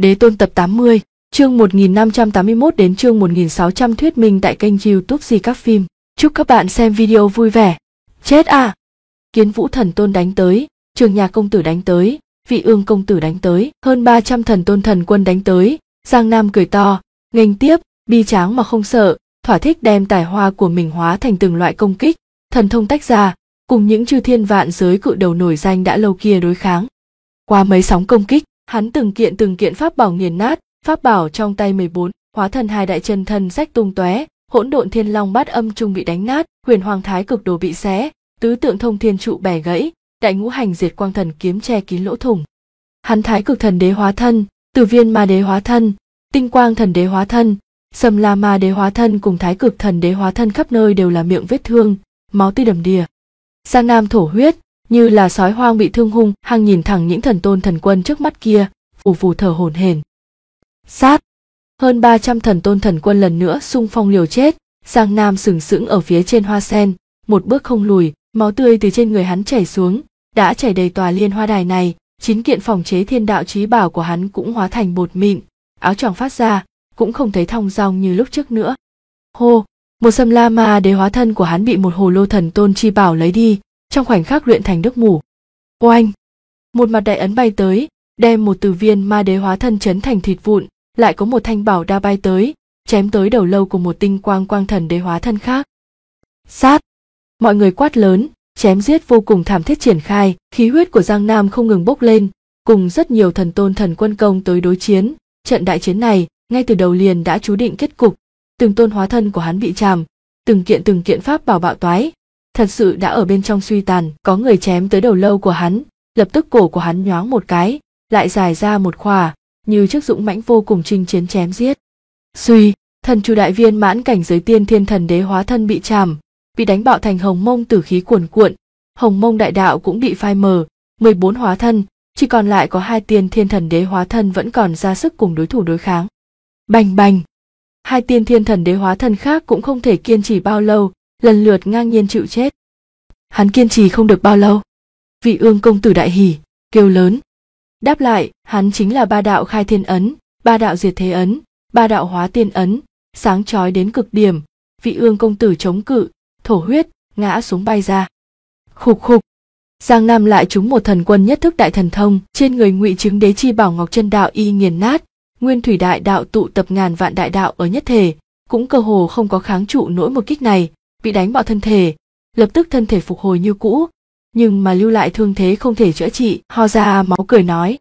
Đế Tôn tập 80, chương 1581 đến chương 1600 thuyết minh tại kênh YouTube Di Các Phim. Chúc các bạn xem video vui vẻ. Chết à! Kiến Vũ Thần Tôn đánh tới, Trường Nhạc Công Tử đánh tới, Vị Ương Công Tử đánh tới, hơn 300 thần tôn thần quân đánh tới. Giang Nam cười to, nghênh tiếp, bi tráng mà không sợ, thỏa thích đem tài hoa của mình hóa thành từng loại công kích, thần thông tách ra, cùng những chư thiên vạn giới cự đầu nổi danh đã lâu kia đối kháng. Qua mấy sóng công kích, hắn từng kiện pháp bảo nghiền nát, pháp bảo trong tay 14, hóa thần hai đại chân thân rách tung tóe, hỗn độn thiên long bát âm trung bị đánh nát, huyền hoàng thái cực đồ bị xé, tứ tượng thông thiên trụ bẻ gãy, đại ngũ hành diệt quang thần kiếm che kín lỗ thủng. Hắn thái cực thần đế hóa thân, Tử Viên ma đế hóa thân, tinh quang thần đế hóa thân, Sầm La ma đế hóa thân cùng thái cực thần đế hóa thân khắp nơi đều là miệng vết thương, máu tươi đầm đìa. Giang Nam thổ huyết, như là sói hoang bị thương hung hăng nhìn thẳng những thần tôn thần quân trước mắt kia, phù phù thở hổn hển. Sát! Hơn 300 thần tôn thần quân lần nữa xung phong liều chết, Giang Nam sừng sững ở phía trên hoa sen, một bước không lùi, máu tươi từ trên người hắn chảy xuống, đã chảy đầy tòa liên hoa đài này, 9 kiện phòng chế thiên đạo chí bảo của hắn cũng hóa thành bột mịn, áo choàng phát ra, cũng không thấy thong dong như lúc trước nữa. Hô! Một Sầm La ma đế hóa thân của hắn bị một hồ lô thần tôn chi bảo lấy đi, trong khoảnh khắc luyện thành nước mủ. Oanh! Một mặt đại ấn bay tới, đem một Tử Viên ma đế hóa thân chấn thành thịt vụn, lại có một thanh bảo đao bay tới, chém tới đầu lâu của một tinh quang quang thần đế hóa thân khác. Sát! Mọi người quát lớn, chém giết vô cùng thảm thiết triển khai, khí huyết của Giang Nam không ngừng bốc lên, cùng rất nhiều thần tôn thần quân công tới đối chiến. Trận đại chiến này, ngay từ đầu liền đã chú định kết cục, từng tôn hóa thân của hắn bị chàm, từng kiện pháp bảo bạo toái, thật sự đã ở bên trong suy tàn. Có người chém tới đầu lâu của hắn, lập tức cổ của hắn nhoáng một cái, lại dài ra một khỏa, như trước dũng mãnh vô cùng chinh chiến chém giết. Suy, thần chủ đại viên mãn cảnh giới tiên thiên thần đế hóa thân bị chàm, bị đánh bạo thành hồng mông tử khí cuồn cuộn, hồng mông đại đạo cũng bị phai mờ, 14 hóa thân, chỉ còn lại có 2 tiên thiên thần đế hóa thân vẫn còn ra sức cùng đối thủ đối kháng. Bành bành! 2 tiên thiên thần đế hóa thân khác cũng không thể kiên trì bao lâu, lần lượt ngang nhiên chịu chết. Hắn kiên trì không được bao lâu. Vị Ương Công Tử đại hỉ, kêu lớn. Đáp lại, hắn chính là 3 đạo khai thiên ấn, 3 đạo diệt thế ấn, 3 đạo hóa tiên ấn, sáng chói đến cực điểm. Vị Ương Công Tử chống cự, thổ huyết, ngã xuống bay ra. Khục khục! Giang Nam lại trúng một thần quân nhất thức đại thần thông, trên người Ngụy Chứng Đế chi bảo Ngọc Chân Đạo y nghiền nát, Nguyên Thủy đại đạo tụ tập ngàn vạn đại đạo ở nhất thể, cũng cơ hồ không có kháng trụ nổi một kích này, bị đánh bạo thân thể, lập tức thân thể phục hồi như cũ, nhưng mà lưu lại thương thế không thể chữa trị, ho ra máu cười nói: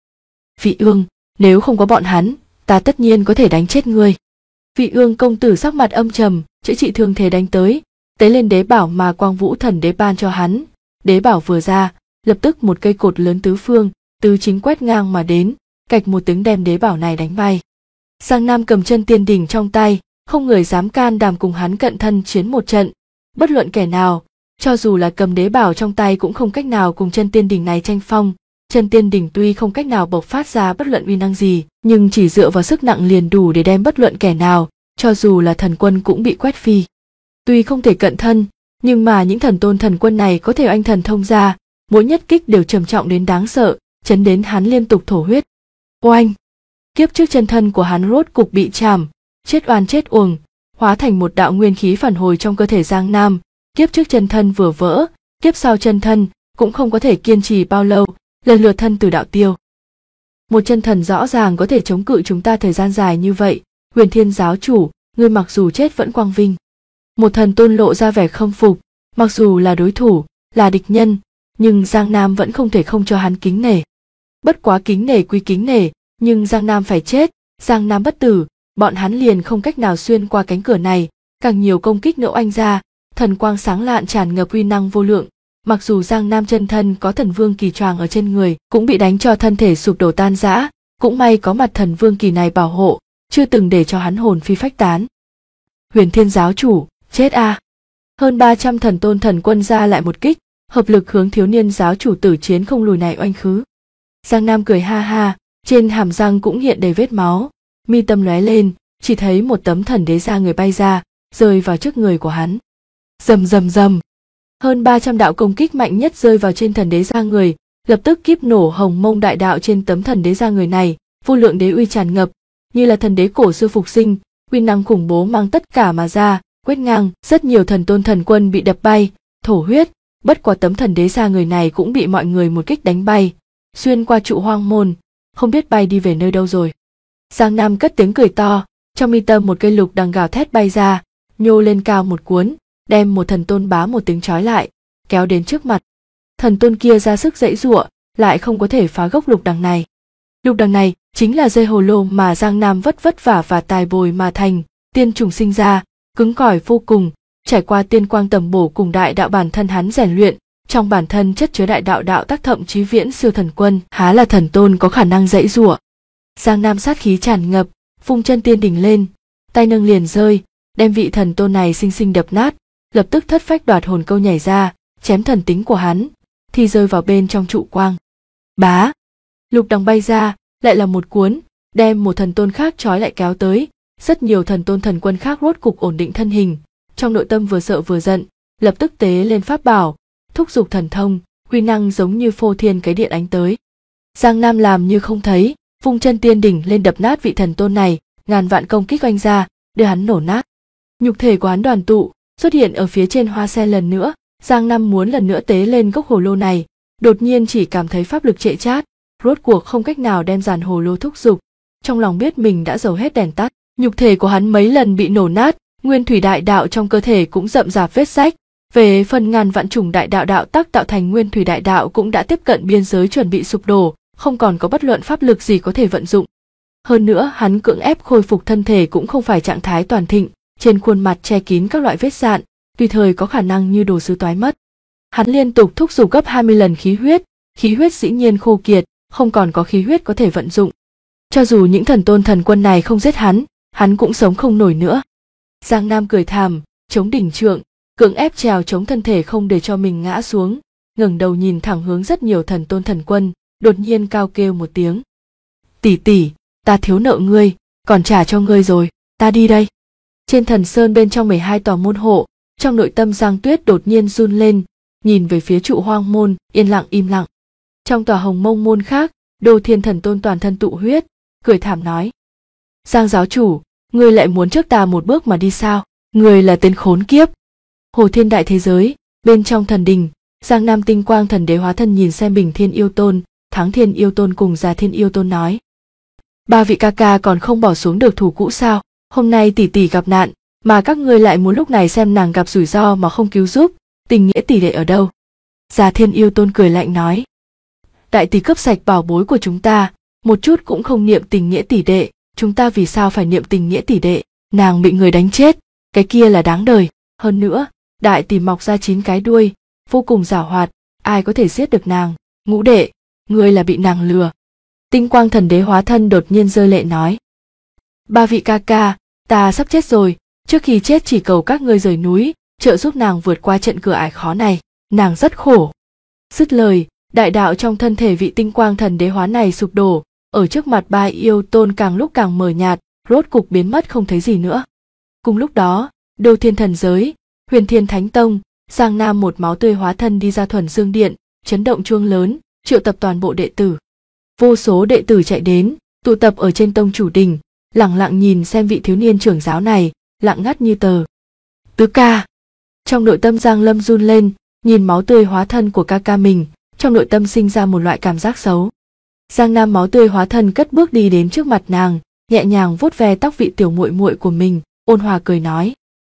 Vị Ương, nếu không có bọn hắn, ta tất nhiên có thể đánh chết ngươi. Vị Ương Công Tử sắc mặt âm trầm, chữa trị thương thế đánh tới, tế lên đế bảo mà Quang Vũ Thần Đế ban cho hắn. Đế bảo vừa ra, lập tức một cây cột lớn tứ phương, tứ chính quét ngang mà đến, cạch một tiếng đem đế bảo này đánh bay. Giang Nam cầm chân tiên đỉnh trong tay, không người dám can đảm cùng hắn cận thân chiến một trận. Bất luận kẻ nào, cho dù là cầm đế bảo trong tay cũng không cách nào cùng chân tiên đỉnh này tranh phong. Chân tiên đỉnh tuy không cách nào bộc phát ra bất luận uy năng gì, nhưng chỉ dựa vào sức nặng liền đủ để đem bất luận kẻ nào, cho dù là thần quân cũng bị quét phi. Tuy không thể cận thân, nhưng mà những thần tôn thần quân này có thể oanh thần thông ra, mỗi nhất kích đều trầm trọng đến đáng sợ, chấn đến hắn liên tục thổ huyết. Oanh! Kiếp trước chân thân của hắn rốt cục bị chàm, chết oan chết uổng, hóa thành một đạo nguyên khí phản hồi trong cơ thể Giang Nam. Kiếp trước chân thân vừa vỡ, kiếp sau chân thân cũng không có thể kiên trì bao lâu, lần lượt thân từ đạo tiêu. Một chân thần rõ ràng có thể chống cự chúng ta thời gian dài như vậy, Huyền Thiên giáo chủ, ngươi mặc dù chết vẫn quang vinh. Một thần tôn lộ ra vẻ khâm phục, mặc dù là đối thủ, là địch nhân, nhưng Giang Nam vẫn không thể không cho hắn kính nể. Bất quá kính nể quy kính nể, nhưng Giang Nam phải chết, Giang Nam bất tử, bọn hắn liền không cách nào xuyên qua cánh cửa này, càng nhiều công kích nữa oanh ra, thần quang sáng lạn tràn ngập uy năng vô lượng. Mặc dù Giang Nam chân thân có thần vương kỳ choàng ở trên người, cũng bị đánh cho thân thể sụp đổ tan rã, cũng may có mặt thần vương kỳ này bảo hộ, chưa từng để cho hắn hồn phi phách tán. Huyền Thiên giáo chủ, chết a! Hơn 300 thần tôn thần quân ra lại một kích, hợp lực hướng thiếu niên giáo chủ tử chiến không lùi này oanh khứ. Giang Nam cười ha ha, trên hàm răng cũng hiện đầy vết máu, mi tâm lóe lên, chỉ thấy một tấm thần đế da người bay ra, rơi vào trước người của hắn. Rầm rầm rầm! Hơn 300 đạo công kích mạnh nhất rơi vào trên thần đế da người, lập tức kíp nổ hồng mông đại đạo trên tấm thần đế da người này, vô lượng đế uy tràn ngập, như là thần đế cổ xưa phục sinh, uy năng khủng bố mang tất cả mà ra, quét ngang, rất nhiều thần tôn thần quân bị đập bay, thổ huyết, bất quá tấm thần đế xa người này cũng bị mọi người một kích đánh bay, xuyên qua trụ hoang môn, không biết bay đi về nơi đâu rồi. Giang Nam cất tiếng cười to, trong mi tâm một cây lục đằng gào thét bay ra, nhô lên cao một cuốn, đem một thần tôn bá một tiếng trói lại, kéo đến trước mặt. Thần tôn kia ra sức giãy giụa, lại không có thể phá gốc lục đằng này. Lục đằng này chính là dây hồ lô mà Giang Nam vất vả và tài bồi mà thành, tiên trùng sinh ra, cứng cỏi vô cùng, trải qua tiên quang tầm bổ cùng đại đạo bản thân hắn rèn luyện, trong bản thân chất chứa đại đạo đạo tác thậm chí viễn siêu thần quân, há là thần tôn có khả năng giãy giụa. Giang Nam sát khí tràn ngập, vung chân tiên đỉnh lên, tay nâng liền rơi, đem vị thần tôn này xinh xinh đập nát, lập tức thất phách đoạt hồn câu nhảy ra, chém thần tính của hắn, thì rơi vào bên trong trụ quang. Bá, lục đằng bay ra, lại là một cuốn, đem một thần tôn khác trói lại kéo tới. Rất nhiều thần tôn thần quân khác rốt cục ổn định thân hình, trong nội tâm vừa sợ vừa giận, lập tức tế lên pháp bảo, thúc giục thần thông, uy năng giống như phô thiên cái điện ánh tới. Giang Nam làm như không thấy, vung chân tiên đỉnh lên đập nát vị thần tôn này, ngàn vạn công kích oanh ra, đưa hắn nổ nát. Nhục thể của hắn đoàn tụ, xuất hiện ở phía trên hoa sen lần nữa. Giang Nam muốn lần nữa tế lên gốc hồ lô này, đột nhiên chỉ cảm thấy pháp lực trệ chát, rốt cuộc không cách nào đem dàn hồ lô thúc giục, trong lòng biết mình đã dầu hết đèn tắt. Nhục thể của hắn mấy lần bị nổ nát, nguyên thủy đại đạo trong cơ thể cũng rậm rạp vết rách. Về phần ngàn vạn chủng đại đạo đạo tác tạo thành nguyên thủy đại đạo cũng đã tiếp cận biên giới chuẩn bị sụp đổ, không còn có bất luận pháp lực gì có thể vận dụng. Hơn nữa hắn cưỡng ép khôi phục thân thể cũng không phải trạng thái toàn thịnh, trên khuôn mặt che kín các loại vết sạn, tùy thời có khả năng như đồ sứ toái mất. Hắn liên tục thúc giục gấp 20 lần khí huyết dĩ nhiên khô kiệt, không còn có khí huyết có thể vận dụng. Cho dù những thần tôn thần quân này không giết hắn cũng sống không nổi nữa. Giang Nam cười thảm, chống đỉnh trượng, cưỡng ép trèo chống thân thể không để cho mình ngã xuống, ngẩng đầu nhìn thẳng hướng rất nhiều thần tôn thần quân, đột nhiên cao kêu một tiếng. Tỷ tỷ, ta thiếu nợ ngươi, còn trả cho ngươi rồi, ta đi đây. Trên thần sơn bên trong 12 tòa môn hộ, trong nội tâm Giang Tuyết đột nhiên run lên, nhìn về phía trụ hoang môn, yên lặng im lặng. Trong tòa hồng mông môn khác, Đô Thiên thần tôn toàn thân tụ huyết, cười thảm nói. Giang giáo chủ, ngươi lại muốn trước ta một bước mà đi sao? Ngươi là tên khốn kiếp. Hồ Thiên đại thế giới, bên trong thần đình, Giang Nam tinh quang thần đế hóa thân nhìn xem Bình Thiên yêu tôn, Thắng Thiên yêu tôn cùng Già Thiên yêu tôn nói. Ba vị ca ca còn không bỏ xuống được thủ cũ sao? Hôm nay tỷ tỷ gặp nạn, mà các ngươi lại muốn lúc này xem nàng gặp rủi ro mà không cứu giúp, tình nghĩa tỷ đệ ở đâu? Già Thiên yêu tôn cười lạnh nói. Đại tỷ cướp sạch bảo bối của chúng ta, một chút cũng không niệm tình nghĩa tỷ đệ, chúng ta vì sao phải niệm tình nghĩa tỷ đệ? Nàng bị người đánh chết, cái kia là đáng đời. Hơn nữa, đại tỷ mọc ra 9 cái đuôi, vô cùng giảo hoạt, ai có thể giết được nàng? Ngũ đệ, ngươi là bị nàng lừa. Tinh quang thần đế hóa thân đột nhiên rơi lệ nói. Ba vị ca ca, ta sắp chết rồi, trước khi chết chỉ cầu các ngươi rời núi, trợ giúp nàng vượt qua trận cửa ải khó này, nàng rất khổ. Dứt lời, đại đạo trong thân thể vị tinh quang thần đế hóa này sụp đổ, ở trước mặt ba yêu tôn càng lúc càng mờ nhạt, rốt cục biến mất không thấy gì nữa. Cùng lúc đó, Đô Thiên thần giới, Huyền Thiên Thánh Tông, Giang Nam một máu tươi hóa thân đi ra Thuần Dương Điện, chấn động chuông lớn, triệu tập toàn bộ đệ tử. Vô số đệ tử chạy đến, tụ tập ở trên tông chủ đình, lẳng lặng nhìn xem vị thiếu niên trưởng giáo này, lặng ngắt như tờ. Tứ ca. Trong nội tâm Giang Lâm run lên, nhìn máu tươi hóa thân của ca ca mình, trong nội tâm sinh ra một loại cảm giác xấu. Giang Nam máu tươi hóa thân cất bước đi đến trước mặt nàng, nhẹ nhàng vuốt ve tóc vị tiểu muội muội của mình, ôn hòa cười nói.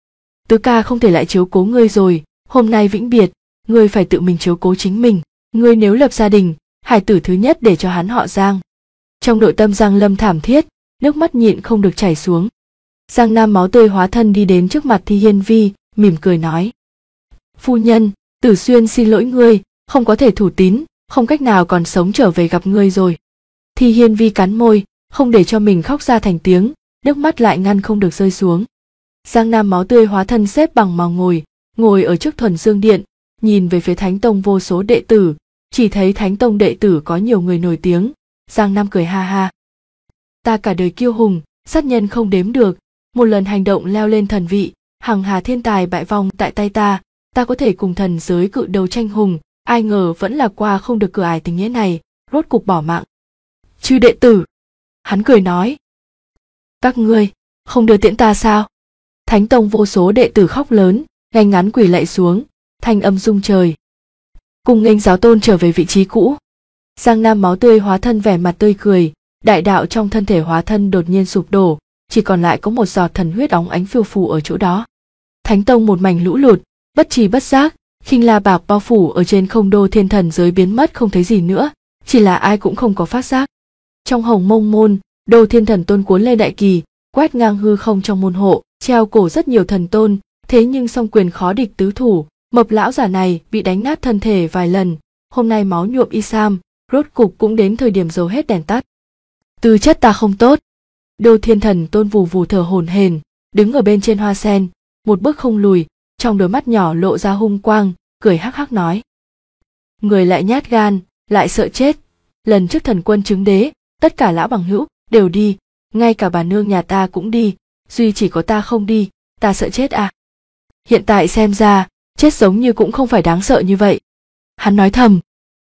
Tứ ca không thể lại chiếu cố ngươi rồi, hôm nay vĩnh biệt, ngươi phải tự mình chiếu cố chính mình. Ngươi nếu lập gia đình, hài tử thứ nhất để cho hắn họ Giang. Trong nội tâm Giang Lâm thảm thiết, nước mắt nhịn không được chảy xuống. Giang Nam máu tươi hóa thân đi đến trước mặt Thi Hiên Vi, mỉm cười nói. Phu nhân, Tử Xuyên xin lỗi ngươi, không có thể thủ tín, không cách nào còn sống trở về gặp ngươi rồi. Thi Hiên Vi cắn môi, không để cho mình khóc ra thành tiếng, nước mắt lại ngăn không được rơi xuống. Giang Nam máu tươi hóa thân xếp bằng mà ngồi ở trước Thuần Dương Điện, nhìn về phía Thánh Tông vô số đệ tử, chỉ thấy Thánh Tông đệ tử có nhiều người nổi tiếng. Giang Nam cười ha ha. Ta cả đời kiêu hùng, sát nhân không đếm được, một lần hành động leo lên thần vị, hằng hà thiên tài bại vong tại tay ta có thể cùng thần giới cự đầu tranh hùng, ai ngờ vẫn là qua không được cửa ải tình nghĩa này, rốt cục bỏ mạng. Chư đệ tử, Hắn cười nói: các ngươi không đưa tiễn ta sao? Thánh tông vô số đệ tử khóc lớn, ngay ngắn quỳ lạy xuống, thanh âm rung trời. Cùng nghênh giáo tôn trở về vị trí cũ. Giang Nam máu tươi hóa thân vẻ mặt tươi cười, đại đạo trong thân thể hóa thân đột nhiên sụp đổ, chỉ còn lại có một giọt thần huyết óng ánh phiêu phù ở chỗ đó. Thánh tông một mảnh lũ lụt, bất tri bất giác, khinh la bạc bao phủ ở trên không, Đô Thiên Thần giới biến mất không thấy gì nữa, chỉ là ai cũng không có phát giác. Trong Hồng Mông môn, Đô Thiên Thần tôn cuốn lên đại kỳ, quét ngang hư không trong môn hộ, treo cổ rất nhiều thần tôn, thế nhưng song quyền khó địch tứ thủ, mập lão giả này bị đánh nát thân thể vài lần, hôm nay máu nhuộm y sam, rốt cục cũng đến thời điểm dầu hết đèn tắt. Tư chất ta không tốt. Đô Thiên Thần tôn vù vù thở hổn hển, đứng ở bên trên hoa sen, một bước không lùi, trong đôi mắt nhỏ lộ ra hung quang, cười hắc hắc nói: người lại nhát gan, lại sợ chết. Lần trước thần quân chứng đế, tất cả lão bằng hữu đều đi, ngay cả bà nương nhà ta cũng đi, duy chỉ có ta không đi, ta sợ chết à? Hiện tại xem ra, chết giống như cũng không phải đáng sợ như vậy. Hắn nói thầm: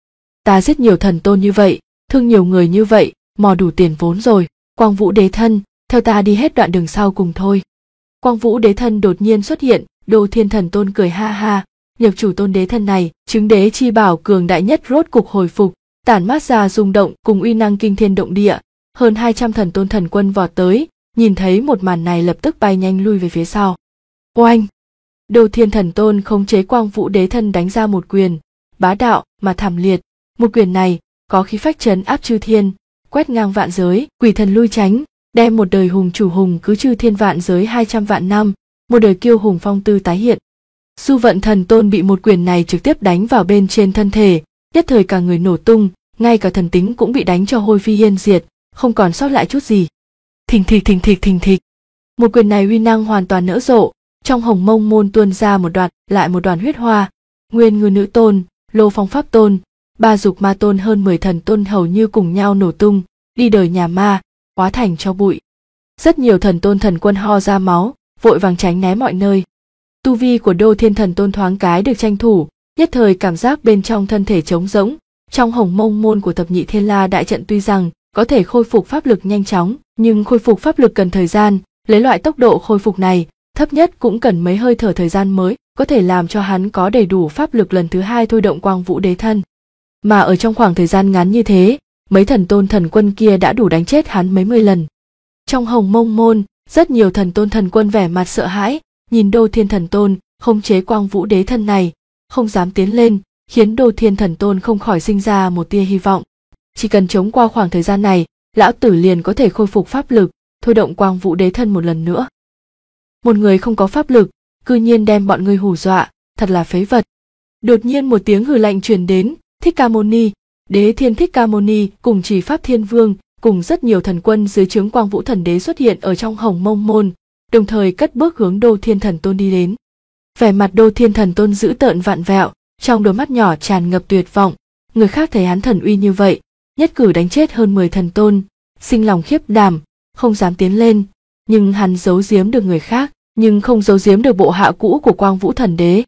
ta giết nhiều thần tôn như vậy, thương nhiều người như vậy, mò đủ tiền vốn rồi. Quang Vũ Đế Thân, theo ta đi hết đoạn đường sau cùng thôi. Quang Vũ Đế Thân đột nhiên xuất hiện, Đô Thiên Thần tôn cười ha ha, nhập chủ tôn đế thân này, chứng đế chi bảo cường đại nhất rốt cục hồi phục, tản mát ra rung động cùng uy năng kinh thiên động địa. Hơn 200 thần tôn thần quân vọt tới, nhìn thấy một màn này lập tức bay nhanh lui về phía sau. Oanh! Đô Thiên Thần tôn khống chế Quang Vũ Đế Thân đánh ra một quyền, bá đạo mà thảm liệt. Một quyền này có khí phách trấn áp chư thiên, quét ngang vạn giới, quỷ thần lui tránh, đem một đời hùng chủ hùng cứ chư thiên vạn giới 200 vạn năm, một đời kiêu hùng phong tư tái hiện. Du Vận Thần tôn bị một quyền này trực tiếp đánh vào bên trên thân thể, nhất thời cả người nổ tung, ngay cả thần tính cũng bị đánh cho hôi phi yên diệt, không còn sót lại chút gì. Thình thịch thình thịch thình thịch. Một quyền này uy năng hoàn toàn nở rộ, trong Hồng Mông môn tuôn ra một đoạn lại một đoàn huyết hoa, Nguyên Ngư Nữ tôn, Lô Phong Pháp tôn, Ba Dục Ma tôn, hơn 10 thần tôn hầu như cùng nhau nổ tung, đi đời nhà ma, hóa thành tro bụi. Rất nhiều thần tôn thần quân ho ra máu, vội vàng tránh né mọi nơi. Tu vi của Đô Thiên Thần tôn thoáng cái được tranh thủ, nhất thời cảm giác bên trong thân thể trống rỗng. Trong Hồng Mông môn của Thập Nhị Thiên La đại trận tuy rằng có thể khôi phục pháp lực nhanh chóng, nhưng khôi phục pháp lực cần thời gian, lấy loại tốc độ khôi phục này, thấp nhất cũng cần mấy hơi thở thời gian mới có thể làm cho hắn có đầy đủ pháp lực lần thứ hai thôi động Quang Vũ Đế Thân. Mà ở trong khoảng thời gian ngắn như thế, mấy thần tôn thần quân kia đã đủ đánh chết hắn mấy mươi lần. Trong Hồng Mông môn, rất nhiều thần tôn thần quân vẻ mặt sợ hãi, nhìn Đô Thiên Thần tôn khống chế Quang Vũ Đế Thân này, không dám tiến lên, khiến Đô Thiên Thần tôn không khỏi sinh ra một tia hy vọng. Chỉ cần chống qua khoảng thời gian này, lão tử liền có thể khôi phục pháp lực, thôi động Quang Vũ Đế Thân một lần nữa. Một người không có pháp lực, cư nhiên đem bọn người hù dọa, thật là phế vật. Đột nhiên một tiếng hừ lạnh truyền đến, Thích Ca Mâu Ni, Đế Thiên Thích Ca Mâu Ni cùng Chỉ Pháp Thiên Vương cùng rất nhiều thần quân dưới trướng Quang Vũ Thần Đế xuất hiện ở trong Hồng Mông môn, đồng thời cất bước hướng Đô Thiên Thần tôn đi đến. Vẻ mặt Đô Thiên Thần tôn dữ tợn vặn vẹo, trong đôi mắt nhỏ tràn ngập tuyệt vọng. Người khác thấy hắn thần uy như vậy, nhất cử đánh chết hơn 10 thần tôn, sinh lòng khiếp đảm, không dám tiến lên. Nhưng hắn giấu giếm được người khác, nhưng không giấu giếm được bộ hạ cũ của Quang Vũ Thần Đế.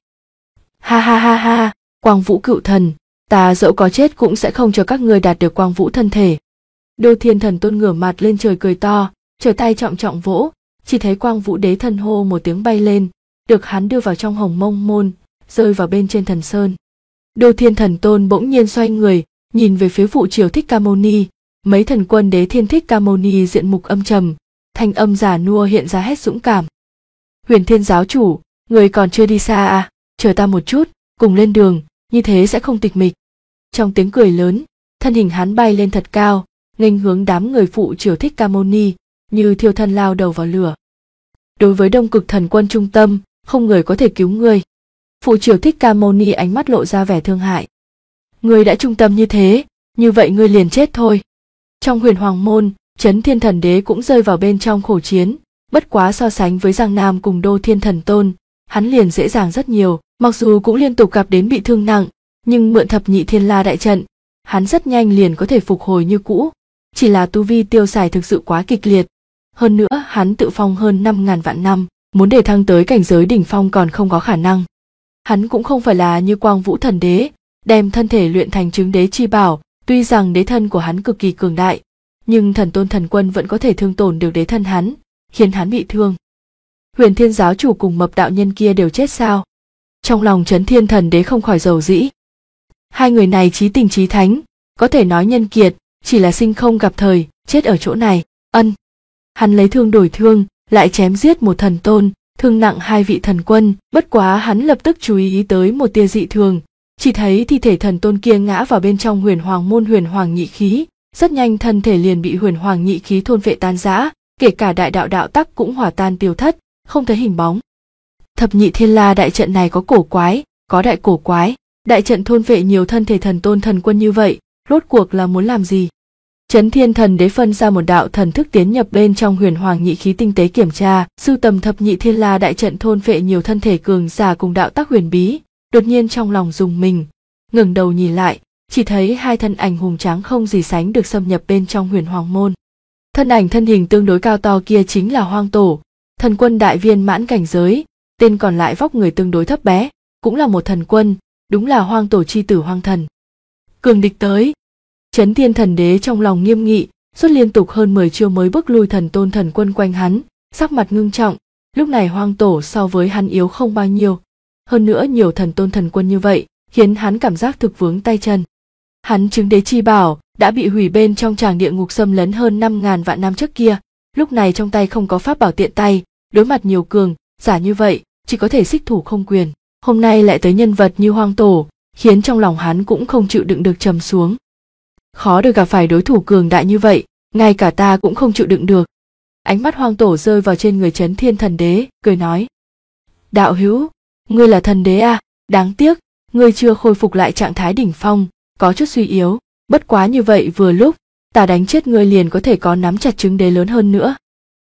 Ha ha ha ha, Quang Vũ cựu thần, ta dẫu có chết cũng sẽ không cho các ngươi đạt được Quang Vũ thân thể. Đô Thiên Thần tôn ngửa mặt lên trời cười to, trở tay trọng trọng vỗ, chỉ thấy Quang Vũ Đế Thân hô một tiếng bay lên, được hắn đưa vào trong Hồng Mông môn, rơi vào bên trên thần sơn. Đô Thiên Thần tôn bỗng nhiên xoay người, nhìn về phía Vụ Triều Thích Ca Mâu Ni, mấy thần quân Đế Thiên Thích Ca Mâu Ni diện mục âm trầm, thanh âm già nua hiện ra hết dũng cảm. Huyền Thiên giáo chủ, người còn chưa đi xa à, chờ ta một chút, cùng lên đường, như thế sẽ không tịch mịch. Trong tiếng cười lớn, thân hình hắn bay lên thật cao, nghênh hướng đám người Phụ Triều Thích Ca Mâu Ni, như thiêu thân lao đầu vào lửa. Đối với Đông Cực thần quân trung tâm, không người có thể cứu ngươi. Phụ Triều Thích Ca Mâu Ni ánh mắt lộ ra vẻ thương hại. Ngươi đã trung tâm như thế, như vậy ngươi liền chết thôi. Trong Huyền Hoàng môn, Chấn Thiên Thần Đế cũng rơi vào bên trong khổ chiến, bất quá so sánh với Giang Nam cùng Đô Thiên Thần tôn, hắn liền dễ dàng rất nhiều, mặc dù cũng liên tục gặp đến bị thương nặng, nhưng mượn Thập Nhị Thiên La đại trận, hắn rất nhanh liền có thể phục hồi như cũ, chỉ là tu vi tiêu xài thực sự quá kịch liệt. Hơn nữa hắn tự phong hơn 5.000 vạn năm, muốn để thăng tới cảnh giới đỉnh phong còn không có khả năng. Hắn cũng không phải là như Quang Vũ Thần Đế, đem thân thể luyện thành chứng đế chi bảo, tuy rằng đế thân của hắn cực kỳ cường đại, nhưng thần tôn thần quân vẫn có thể thương tổn được đế thân hắn, khiến hắn bị thương. Huyền Thiên giáo chủ cùng Mập đạo nhân kia đều chết sao? Trong lòng Chấn Thiên Thần Đế không khỏi dầu dĩ. Hai người này chí tình chí thánh, có thể nói nhân kiệt, chỉ là sinh không gặp thời, chết ở chỗ này. Hắn lấy thương đổi thương, lại chém giết một thần tôn, thương nặng hai vị thần quân. Bất quá hắn lập tức chú ý tới một tia dị thường, chỉ thấy thi thể thần tôn kia ngã vào bên trong huyền hoàng môn huyền hoàng nhị khí, rất nhanh thân thể liền bị huyền hoàng nhị khí thôn phệ tan rã, kể cả đại đạo đạo tắc cũng hỏa tan tiêu thất, không thấy hình bóng. Thập nhị thiên la đại trận này có cổ quái, có đại cổ quái, đại trận thôn phệ nhiều thân thể thần tôn thần quân như vậy, rốt cuộc là muốn làm gì? Chấn Thiên Thần Đế phân ra một đạo thần thức tiến nhập bên trong huyền hoàng nhị khí tinh tế kiểm tra, sưu tầm thập nhị thiên la đại trận thôn phệ nhiều thân thể cường giả cùng đạo tác huyền bí, đột nhiên trong lòng rùng mình, ngẩng đầu nhìn lại, chỉ thấy hai thân ảnh hùng tráng không gì sánh được xâm nhập bên trong huyền hoàng môn. Thân ảnh thân hình tương đối cao to kia chính là Hoang Tổ, thần quân đại viên mãn cảnh giới, tên còn lại vóc người tương đối thấp bé, cũng là một thần quân, đúng là Hoang Tổ chi tử Hoang Thần. Cường địch tới. Chấn Thiên Thần Đế trong lòng nghiêm nghị, xuất liên tục hơn 10 chiêu mới bước lui thần tôn thần quân quanh hắn, sắc mặt ngưng trọng. Lúc này Hoang Tổ so với hắn yếu không bao nhiêu, hơn nữa nhiều thần tôn thần quân như vậy, khiến hắn cảm giác thực vướng tay chân. Hắn chứng đế chi bảo đã bị hủy bên trong tràng địa ngục xâm lấn hơn 5.000 vạn năm trước kia, lúc này trong tay không có pháp bảo tiện tay, đối mặt nhiều cường giả như vậy, chỉ có thể xích thủ không quyền. Hôm nay lại tới nhân vật như Hoang Tổ, khiến trong lòng hắn cũng không chịu đựng được trầm xuống. Khó được gặp phải đối thủ cường đại như vậy, ngay cả ta cũng không chịu đựng được. Ánh mắt Hoang Tổ rơi vào trên người Chấn Thiên Thần Đế, cười nói: Đạo hữu, ngươi là thần đế à? Đáng tiếc, ngươi chưa khôi phục lại trạng thái đỉnh phong, có chút suy yếu. Bất quá như vậy vừa lúc, ta đánh chết ngươi liền có thể có nắm chặt chứng đế lớn hơn nữa.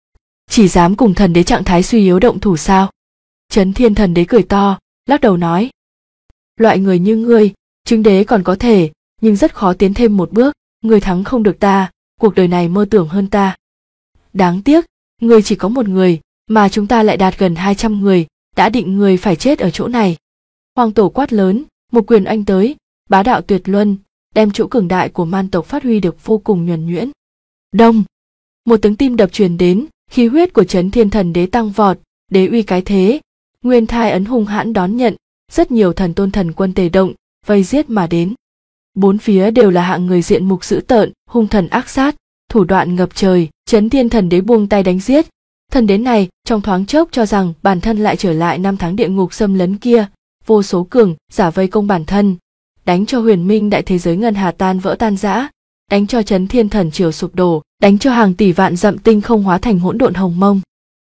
Chỉ dám cùng thần đế trạng thái suy yếu động thủ sao? Chấn Thiên Thần Đế cười to, lắc đầu nói: Loại người như ngươi, chứng đế còn có thể, nhưng rất khó tiến thêm một bước. Ngươi thắng không được ta, cuộc đời này mơ tưởng hơn ta. Đáng tiếc, ngươi chỉ có một người, mà chúng ta lại đạt gần 200 người, đã định ngươi phải chết ở chỗ này. Hoang Tổ quát lớn, một quyền oanh tới, bá đạo tuyệt luân, đem chỗ cường đại của man tộc phát huy được vô cùng nhuần nhuyễn. Đông, một tiếng tim đập truyền đến, khí huyết của Chấn Thiên Thần Đế tăng vọt, đế uy cái thế, nguyên thai ấn hung hãn đón nhận, rất nhiều thần tôn thần quân tề động, vây giết mà đến. Bốn phía đều là hạng người diện mục dữ tợn, hung thần ác sát, thủ đoạn ngập trời. Chấn Thiên Thần Đế buông tay đánh giết. Thần đế này trong thoáng chốc cho rằng bản thân lại trở lại năm tháng địa ngục xâm lấn kia, vô số cường giả vây công bản thân, đánh cho huyền minh đại thế giới ngân hà tan vỡ tan rã, đánh cho Chấn Thiên Thần triều sụp đổ, đánh cho hàng tỷ vạn dặm tinh không hóa thành hỗn độn hồng mông.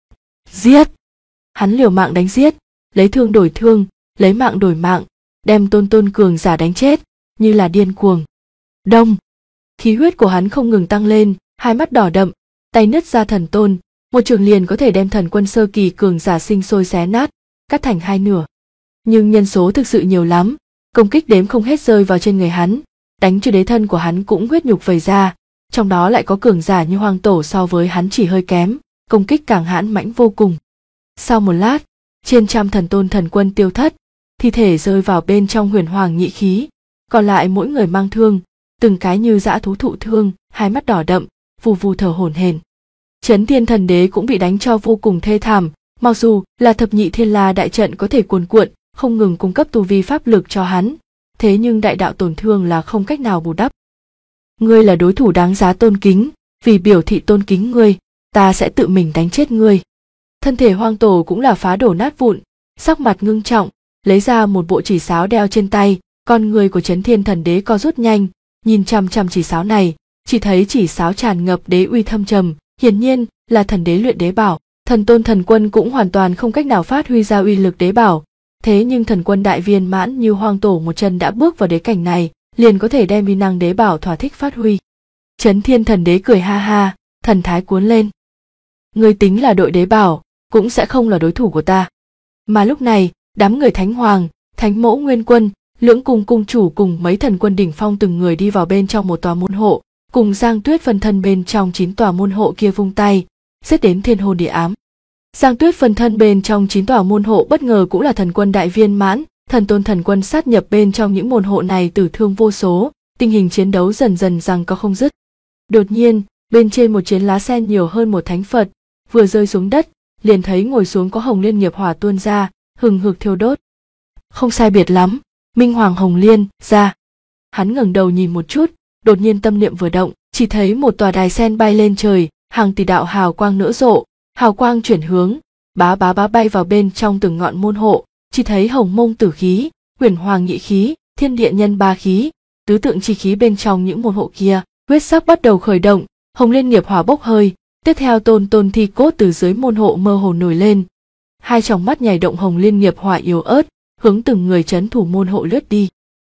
Giết! Hắn liều mạng đánh giết, lấy thương đổi thương, lấy mạng đổi mạng, đem tôn cường giả đánh chết, như là điên cuồng. Đông! Khí huyết của hắn không ngừng tăng lên, hai mắt đỏ đậm, tay nứt ra thần tôn, một trường liền có thể đem thần quân sơ kỳ cường giả sinh sôi xé nát, cắt thành hai nửa. Nhưng nhân số thực sự nhiều lắm, công kích đếm không hết rơi vào trên người hắn, đánh cho đế thân của hắn cũng huyết nhục vẩy ra, trong đó lại có cường giả như Hoang Tổ so với hắn chỉ hơi kém, công kích càng hãn mãnh vô cùng. Sau một lát, trên trăm thần tôn thần quân tiêu thất, thi thể rơi vào bên trong huyền hoàng nhị khí, còn lại mỗi người mang thương, từng cái như dã thú thụ thương, hai mắt đỏ đậm, vù vù thở hổn hển. Chấn Thiên Thần Đế cũng bị đánh cho vô cùng thê thảm, mặc dù là thập nhị thiên la đại trận có thể cuồn cuộn, không ngừng cung cấp tu vi pháp lực cho hắn, thế nhưng đại đạo tổn thương là không cách nào bù đắp. Ngươi là đối thủ đáng giá tôn kính, vì biểu thị tôn kính ngươi, ta sẽ tự mình đánh chết ngươi. Thân thể Hoang Tổ cũng là phá đổ nát vụn, sắc mặt ngưng trọng, lấy ra một bộ chỉ sáo đeo trên tay, con người của Chấn Thiên Thần Đế co rút nhanh, nhìn chằm chằm chỉ sáo này, chỉ thấy chỉ sáo tràn ngập đế uy thâm trầm, hiển nhiên là thần đế luyện đế bảo. Thần tôn thần quân cũng hoàn toàn không cách nào phát huy ra uy lực đế bảo, thế nhưng thần quân đại viên mãn như Hoang Tổ một chân đã bước vào đế cảnh này, liền có thể đem uy năng đế bảo thỏa thích phát huy. Chấn Thiên Thần Đế cười ha ha, thần thái cuốn lên. Ngươi tính là đội đế bảo, cũng sẽ không là đối thủ của ta. Mà lúc này, đám người Thánh Hoàng, Thánh Mẫu Nguyên Quân, Lưỡng Cung cung chủ cùng mấy thần quân đỉnh phong từng người đi vào bên trong một tòa môn hộ, cùng Giang Tuyết phân thân bên trong 9 tòa môn hộ kia vung tay, giết đến thiên hồn địa ám. Giang Tuyết phân thân bên trong 9 tòa môn hộ bất ngờ cũng là thần quân đại viên mãn, thần tôn thần quân sát nhập bên trong những môn hộ này tử thương vô số, tình hình chiến đấu dần dần giằng co không dứt. Đột nhiên, Bên trên một chiến lá sen nhiều hơn một thánh Phật, vừa rơi xuống đất, liền thấy ngồi xuống có Hồng Liên nghiệp hỏa tuôn ra, hừng hực thiêu đốt. Không sai biệt lắm, Minh Hoàng Hồng Liên, ra. Hắn ngẩng đầu nhìn một chút, đột nhiên tâm niệm vừa động, chỉ thấy một tòa đài sen bay lên trời, hàng tỷ đạo hào quang nở rộ, hào quang chuyển hướng, bá bay vào bên trong từng ngọn môn hộ, chỉ thấy hồng mông tử khí, huyền hoàng nhị khí, thiên địa nhân ba khí, tứ tượng chi khí bên trong những môn hộ kia, huyết sắc bắt đầu khởi động, Hồng Liên nghiệp hỏa bốc hơi, tiếp theo tôn thi cốt từ dưới môn hộ mơ hồ nổi lên. Hai tròng mắt nhảy động Hồng Liên nghiệp hỏa yếu ớt, hướng từng người trấn thủ môn hộ lướt đi.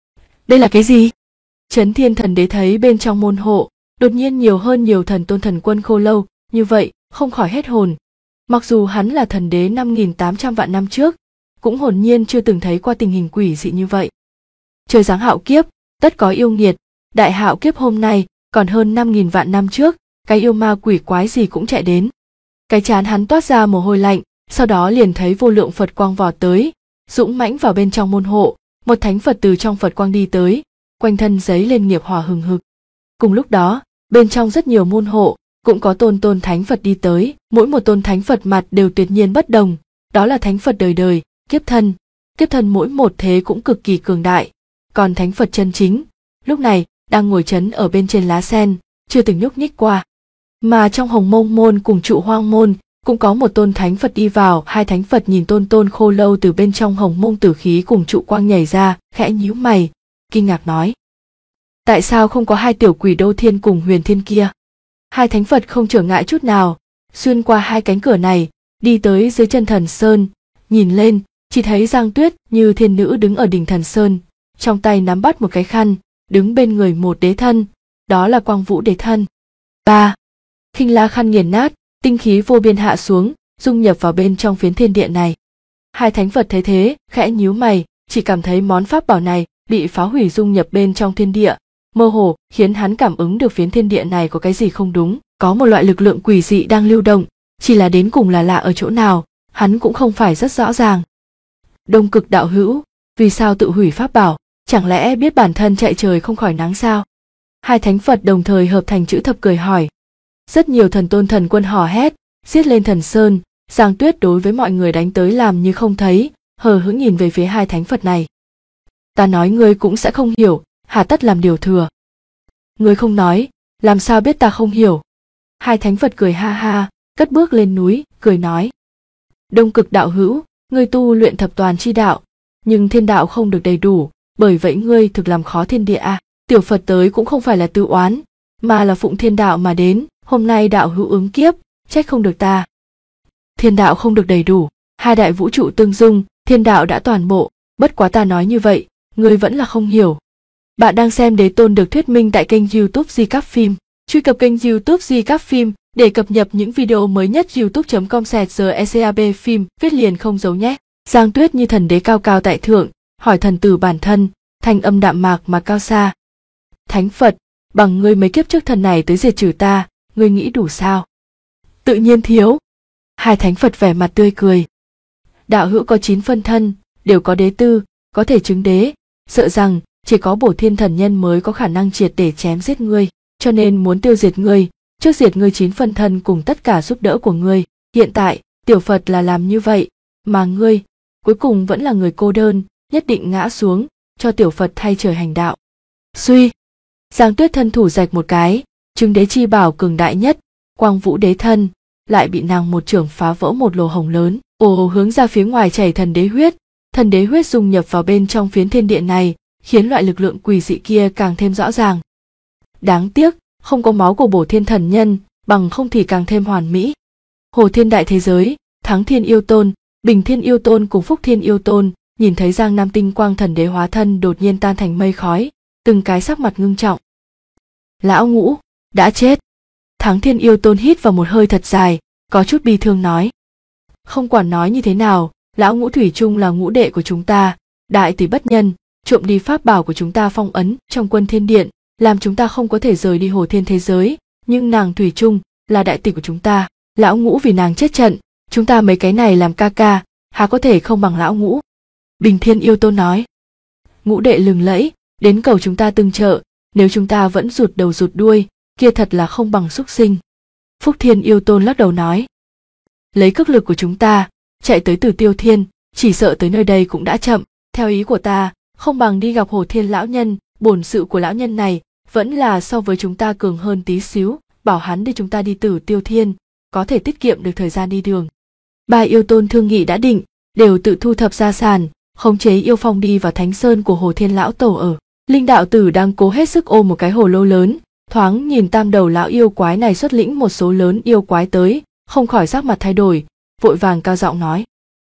Đây là cái gì? Trấn Thiên Thần Đế thấy bên trong môn hộ, đột nhiên nhiều thần tôn thần quân khô lâu, như vậy, không khỏi hết hồn. Mặc dù hắn là thần đế 5.800 vạn năm trước, cũng hồn nhiên chưa từng thấy qua tình hình quỷ dị như vậy. Trời giáng hạo kiếp, tất có yêu nghiệt, đại hạo kiếp hôm nay, còn hơn 5.000 vạn năm trước, cái yêu ma quỷ quái gì cũng chạy đến. Cái trán hắn toát ra mồ hôi lạnh, sau đó liền thấy vô lượng Phật quang vọt tới, dũng mãnh vào bên trong môn hộ, một thánh Phật từ trong Phật quang đi tới, quanh thân giấy lên nghiệp hỏa hừng hực. Cùng lúc đó, bên trong rất nhiều môn hộ, cũng có tôn thánh Phật đi tới, mỗi một tôn thánh Phật mặt đều tuyệt nhiên bất đồng, đó là thánh Phật đời đời, kiếp thân mỗi một thế cũng cực kỳ cường đại, còn thánh Phật chân chính, lúc này, đang ngồi trấn ở bên trên lá sen, chưa từng nhúc nhích qua. Mà trong Hồng Mông môn cùng Trụ Hoang môn, cũng có một tôn thánh Phật đi vào, hai thánh Phật nhìn tôn khô lâu từ bên trong Hồng Mông tử khí cùng trụ quang nhảy ra, khẽ nhíu mày, kinh ngạc nói. Tại sao không có hai tiểu quỷ Đô Thiên cùng Huyền Thiên kia? Hai thánh Phật không trở ngại chút nào, xuyên qua hai cánh cửa này, đi tới dưới chân Thần Sơn, nhìn lên, chỉ thấy Giang Tuyết như thiên nữ đứng ở đỉnh Thần Sơn, trong tay nắm bắt một cái khăn, đứng bên người một đế thân, đó là Quang Vũ đế thân. 3. Khinh La khăn nghiền nát, tinh khí vô biên hạ xuống, dung nhập vào bên trong phiến thiên địa này. Hai thánh Phật thấy thế, khẽ nhíu mày, chỉ cảm thấy món pháp bảo này bị phá hủy dung nhập bên trong thiên địa, mơ hồ khiến hắn cảm ứng được phiến thiên địa này có cái gì không đúng, có một loại lực lượng quỷ dị đang lưu động, chỉ là đến cùng là lạ ở chỗ nào, hắn cũng không phải rất rõ ràng. Đông Cực đạo hữu, vì sao tự hủy pháp bảo, chẳng lẽ biết bản thân chạy trời không khỏi nắng sao? Hai thánh Phật đồng thời hợp thành chữ thập cười hỏi. Rất nhiều thần tôn thần quân hò hét, giết lên Thần Sơn, Giang Tuyết đối với mọi người đánh tới làm như không thấy, hờ hững nhìn về phía hai thánh Phật này. Ta nói ngươi cũng sẽ không hiểu, hà tất làm điều thừa. Ngươi không nói, làm sao biết ta không hiểu? Hai thánh Phật cười ha ha, cất bước lên núi, cười nói. Đông Cực đạo hữu, ngươi tu luyện thập toàn chi đạo, nhưng thiên đạo không được đầy đủ, bởi vậy ngươi thực làm khó thiên địa à. Tiểu Phật tới cũng không phải là tự oán, mà là phụng thiên đạo mà đến, hôm nay đạo hữu ứng kiếp, trách không được ta. Thiên đạo không được đầy đủ, hai đại vũ trụ tương dung, thiên đạo đã toàn bộ, bất quá ta nói như vậy, ngươi vẫn là không hiểu. Bạn đang xem Đế Tôn được thuyết minh tại kênh YouTube Di Các Phim. Truy cập kênh YouTube Di Các Phim để cập nhật những video mới nhất. youtube.com/GECAB phim viết liền không giấu nhé. Giang Tuyết như thần đế cao cao tại thượng, hỏi thần tử bản thân, thanh âm đạm mạc mà cao xa. Thánh Phật, bằng ngươi mấy kiếp trước thần này tới diệt trừ ta, ngươi nghĩ đủ sao? Tự nhiên thiếu. Hai thánh Phật vẻ mặt tươi cười. Đạo hữu có 9 phân thân, đều có đế tư, có thể chứng đế, sợ rằng chỉ có Bổ Thiên thần nhân mới có khả năng triệt để chém giết ngươi, cho nên muốn tiêu diệt ngươi, trước diệt ngươi 9 phân thân cùng tất cả giúp đỡ của ngươi. Hiện tại, tiểu Phật là làm như vậy, mà ngươi, cuối cùng vẫn là người cô đơn, nhất định ngã xuống, cho tiểu Phật thay trời hành đạo. Suy. Giang Tuyết thân thủ rạch một cái, chứng đế chi bảo cường đại nhất, Quang Vũ đế thân, lại bị nàng một chưởng phá vỡ một lỗ hổng lớn, ồ hướng ra phía ngoài chảy thần đế huyết dung nhập vào bên trong phiến thiên địa này, khiến loại lực lượng quỷ dị kia càng thêm rõ ràng. Đáng tiếc, không có máu của Bổ Thiên thần nhân, bằng không thì càng thêm hoàn mỹ. Hồ Thiên đại thế giới, Thắng Thiên yêu tôn, Bình Thiên yêu tôn cùng Phúc Thiên yêu tôn, nhìn thấy Giang Nam tinh quang thần đế hóa thân đột nhiên tan thành mây khói, từng cái sắc mặt ngưng trọng. Lão Ngũ, đã chết. Thắng Thiên yêu tôn hít vào một hơi thật dài, có chút bi thương nói. Không quản nói như thế nào, Lão Ngũ thủy chung là ngũ đệ của chúng ta, đại tỷ bất nhân, trộm đi pháp bảo của chúng ta phong ấn trong Quân Thiên Điện, làm chúng ta không có thể rời đi Hồ Thiên thế giới, nhưng nàng thủy chung là đại tỷ của chúng ta, Lão Ngũ vì nàng chết trận, chúng ta mấy cái này làm ca ca, há có thể không bằng Lão Ngũ. Bình Thiên yêu tôn nói. Ngũ đệ lừng lẫy, đến cầu chúng ta tương trợ, nếu chúng ta vẫn rụt đầu rụt đuôi, kia thật là không bằng súc sinh. Phúc Thiên Yêu Tôn lắc đầu nói, lấy cước lực của chúng ta chạy tới Tử Tiêu Thiên, chỉ sợ tới nơi đây cũng đã chậm. Theo ý của ta, không bằng đi gặp Hồ Thiên lão nhân, bổn sự của lão nhân này vẫn là so với chúng ta cường hơn tí xíu, bảo hắn để chúng ta đi Tử Tiêu Thiên, có thể tiết kiệm được thời gian đi đường. Ba yêu tôn thương nghị đã định, đều tự thu thập gia sản, khống chế yêu phong đi vào Thánh Sơn của Hồ Thiên lão tổ ở. Linh đạo tử đang cố hết sức ôm một cái hồ lô lớn, thoáng nhìn tam đầu lão yêu quái này xuất lĩnh một số lớn yêu quái tới, không khỏi sắc mặt thay đổi, vội vàng cao giọng nói: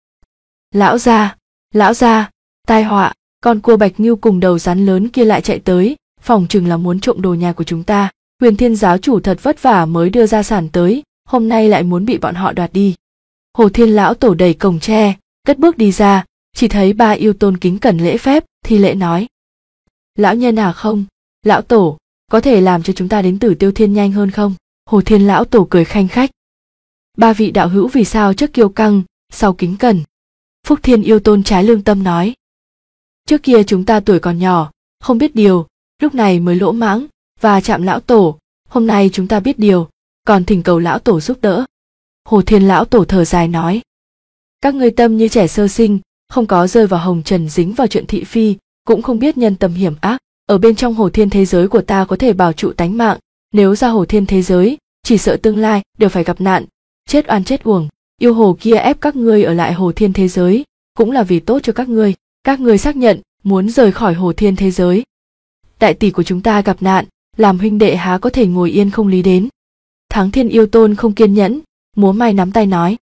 lão gia, tai họa, con cua bạch ngưu cùng đầu rắn lớn kia lại chạy tới, phỏng chừng là muốn trộm đồ nhà của chúng ta. Huyền Thiên giáo chủ thật vất vả mới đưa gia sản tới, hôm nay lại muốn bị bọn họ đoạt đi. Hồ Thiên lão tổ đẩy cổng tre, cất bước đi ra, chỉ thấy ba yêu tôn kính cẩn lễ phép, thi lễ nói: lão nhân à không, lão tổ, có thể làm cho chúng ta đến Tử Tiêu Thiên nhanh hơn không? Hồ Thiên lão tổ cười khanh khách: ba vị đạo hữu vì sao trước kiêu căng, sau kính cẩn? Phúc Thiên yêu tôn trái lương tâm nói: trước kia chúng ta tuổi còn nhỏ, không biết điều, lúc này mới lỗ mãng và chạm lão tổ, hôm nay chúng ta biết điều, còn thỉnh cầu lão tổ giúp đỡ. Hồ Thiên lão tổ thở dài nói: các ngươi tâm như trẻ sơ sinh, không có rơi vào hồng trần dính vào chuyện thị phi, cũng không biết nhân tâm hiểm ác. Ở bên trong Hồ Thiên thế giới của ta có thể bảo trụ tánh mạng, nếu ra Hồ Thiên thế giới, chỉ sợ tương lai đều phải gặp nạn, chết oan chết uổng. Yêu hồ kia ép các ngươi ở lại Hồ Thiên thế giới, cũng là vì tốt cho các ngươi. Các ngươi xác nhận muốn rời khỏi Hồ Thiên thế giới. Đại tỷ của chúng ta gặp nạn, làm huynh đệ há có thể ngồi yên không lý đến. Thắng Thiên yêu tôn không kiên nhẫn, múa may nắm tay nói: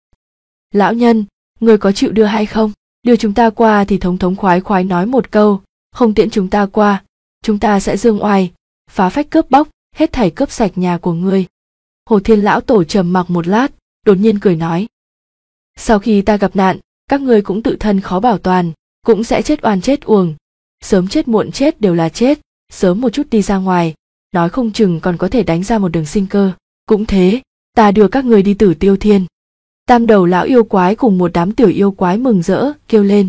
lão nhân, người có chịu đưa hay không? Đưa chúng ta qua thì thống thống khoái khoái nói một câu, không tiễn chúng ta qua, chúng ta sẽ dương oai, phá phách cướp bóc, hết thảy cướp sạch nhà của ngươi. Hồ Thiên lão tổ trầm mặc một lát, đột nhiên cười nói: sau khi ta gặp nạn, các ngươi cũng tự thân khó bảo toàn, cũng sẽ chết oan chết uổng, sớm chết muộn chết đều là chết, sớm một chút đi ra ngoài, nói không chừng còn có thể đánh ra một đường sinh cơ. Cũng thế, ta đưa các ngươi đi Tử Tiêu Thiên. Tam đầu lão yêu quái cùng một đám tiểu yêu quái mừng rỡ kêu lên: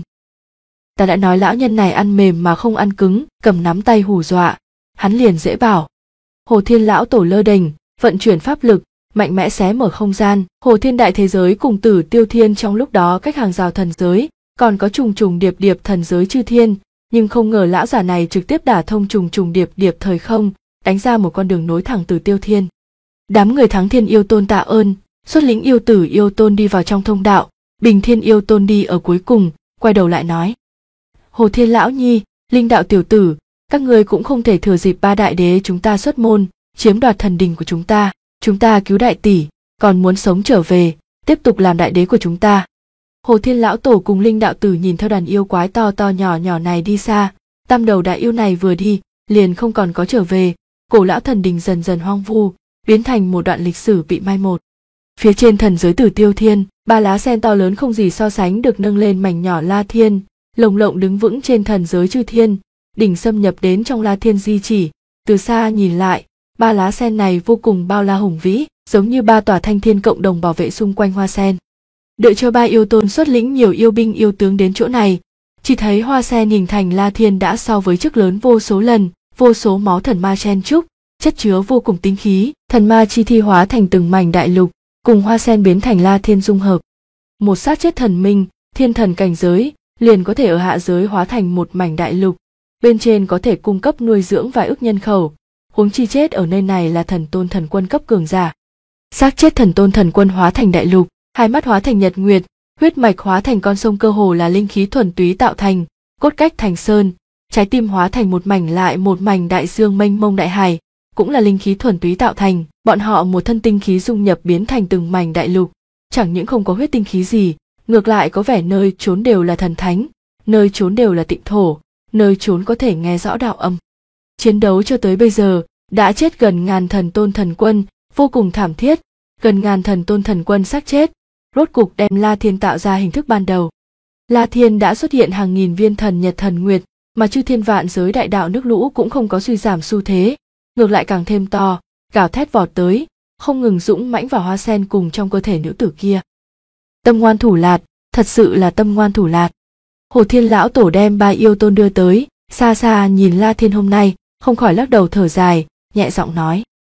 ta đã nói lão nhân này ăn mềm mà không ăn cứng, cầm nắm tay hù dọa, hắn liền dễ bảo. Hồ Thiên lão tổ lơ đềnh, vận chuyển pháp lực, mạnh mẽ xé mở không gian. Hồ Thiên đại thế giới cùng Tử Tiêu Thiên trong lúc đó cách hàng rào thần giới, còn có trùng trùng điệp điệp thần giới chư thiên, nhưng không ngờ lão giả này trực tiếp đả thông trùng trùng điệp điệp thời không, đánh ra một con đường nối thẳng Tử Tiêu Thiên. Đám người Thắng Thiên yêu tôn tạ ơn, xuất lĩnh yêu tử yêu tôn đi vào trong thông đạo, Bình Thiên yêu tôn đi ở cuối cùng, quay đầu lại nói: Hồ Thiên lão nhi, Linh đạo tiểu tử, các ngươi cũng không thể thừa dịp ba đại đế chúng ta xuất môn, chiếm đoạt thần đình của chúng ta cứu đại tỷ, còn muốn sống trở về, tiếp tục làm đại đế của chúng ta. Hồ Thiên lão tổ cùng Linh đạo tử nhìn theo đoàn yêu quái to to nhỏ nhỏ này đi xa, tam đầu đại yêu này vừa đi, liền không còn có trở về, cổ lão thần đình dần dần hoang vu, biến thành một đoạn lịch sử bị mai một. Phía trên thần giới Tử Tiêu Thiên, ba lá sen to lớn không gì so sánh được nâng lên mảnh nhỏ La Thiên, lồng lộng đứng vững trên thần giới chư thiên, đỉnh xâm nhập đến trong La Thiên di chỉ. Từ xa nhìn lại, ba lá sen này vô cùng bao la hùng vĩ, giống như ba tòa thanh thiên cộng đồng bảo vệ xung quanh hoa sen. Đợi cho ba yêu tôn xuất lĩnh nhiều yêu binh yêu tướng đến chỗ này, chỉ thấy hoa sen hình thành La Thiên đã so với trước lớn vô số lần, vô số máu thần ma chen chúc, chất chứa vô cùng tinh khí, thần ma chi thi hóa thành từng mảnh đại lục, cùng hoa sen biến thành La Thiên dung hợp. Một sát chết thần minh, thiên thần cảnh giới, liền có thể ở hạ giới hóa thành một mảnh đại lục, bên trên có thể cung cấp nuôi dưỡng vài ức nhân khẩu, huống chi chết ở nơi này là thần tôn thần quân cấp cường giả. Xác chết thần tôn thần quân hóa thành đại lục, hai mắt hóa thành nhật nguyệt, huyết mạch hóa thành con sông cơ hồ là linh khí thuần túy tạo thành, cốt cách thành sơn, trái tim hóa thành một mảnh lại một mảnh đại dương mênh mông đại hải, cũng là linh khí thuần túy tạo thành. Bọn họ một thân tinh khí dung nhập biến thành từng mảnh đại lục, chẳng những không có huyết tinh khí gì, ngược lại có vẻ nơi trốn đều là thần thánh, nơi trốn đều là tịnh thổ, nơi trốn có thể nghe rõ đạo âm. Chiến đấu cho tới bây giờ, đã chết gần ngàn thần tôn thần quân, vô cùng thảm thiết, gần ngàn thần tôn thần quân xác chết, rốt cục đem La Thiên tạo ra hình thức ban đầu. La Thiên đã xuất hiện hàng nghìn viên thần nhật thần nguyệt, mà chư thiên vạn giới đại đạo nước lũ cũng không có suy giảm xu thế, ngược lại càng thêm to, gào thét vọt tới, không ngừng dũng mãnh vào hoa sen cùng trong cơ thể nữ tử kia. Tâm ngoan thủ lạt, thật sự là tâm ngoan thủ lạt. Hồ Thiên lão tổ đem ba yêu tôn đưa tới, xa xa nhìn La Thiên hôm nay, không khỏi lắc đầu thở dài, nhẹ giọng nói: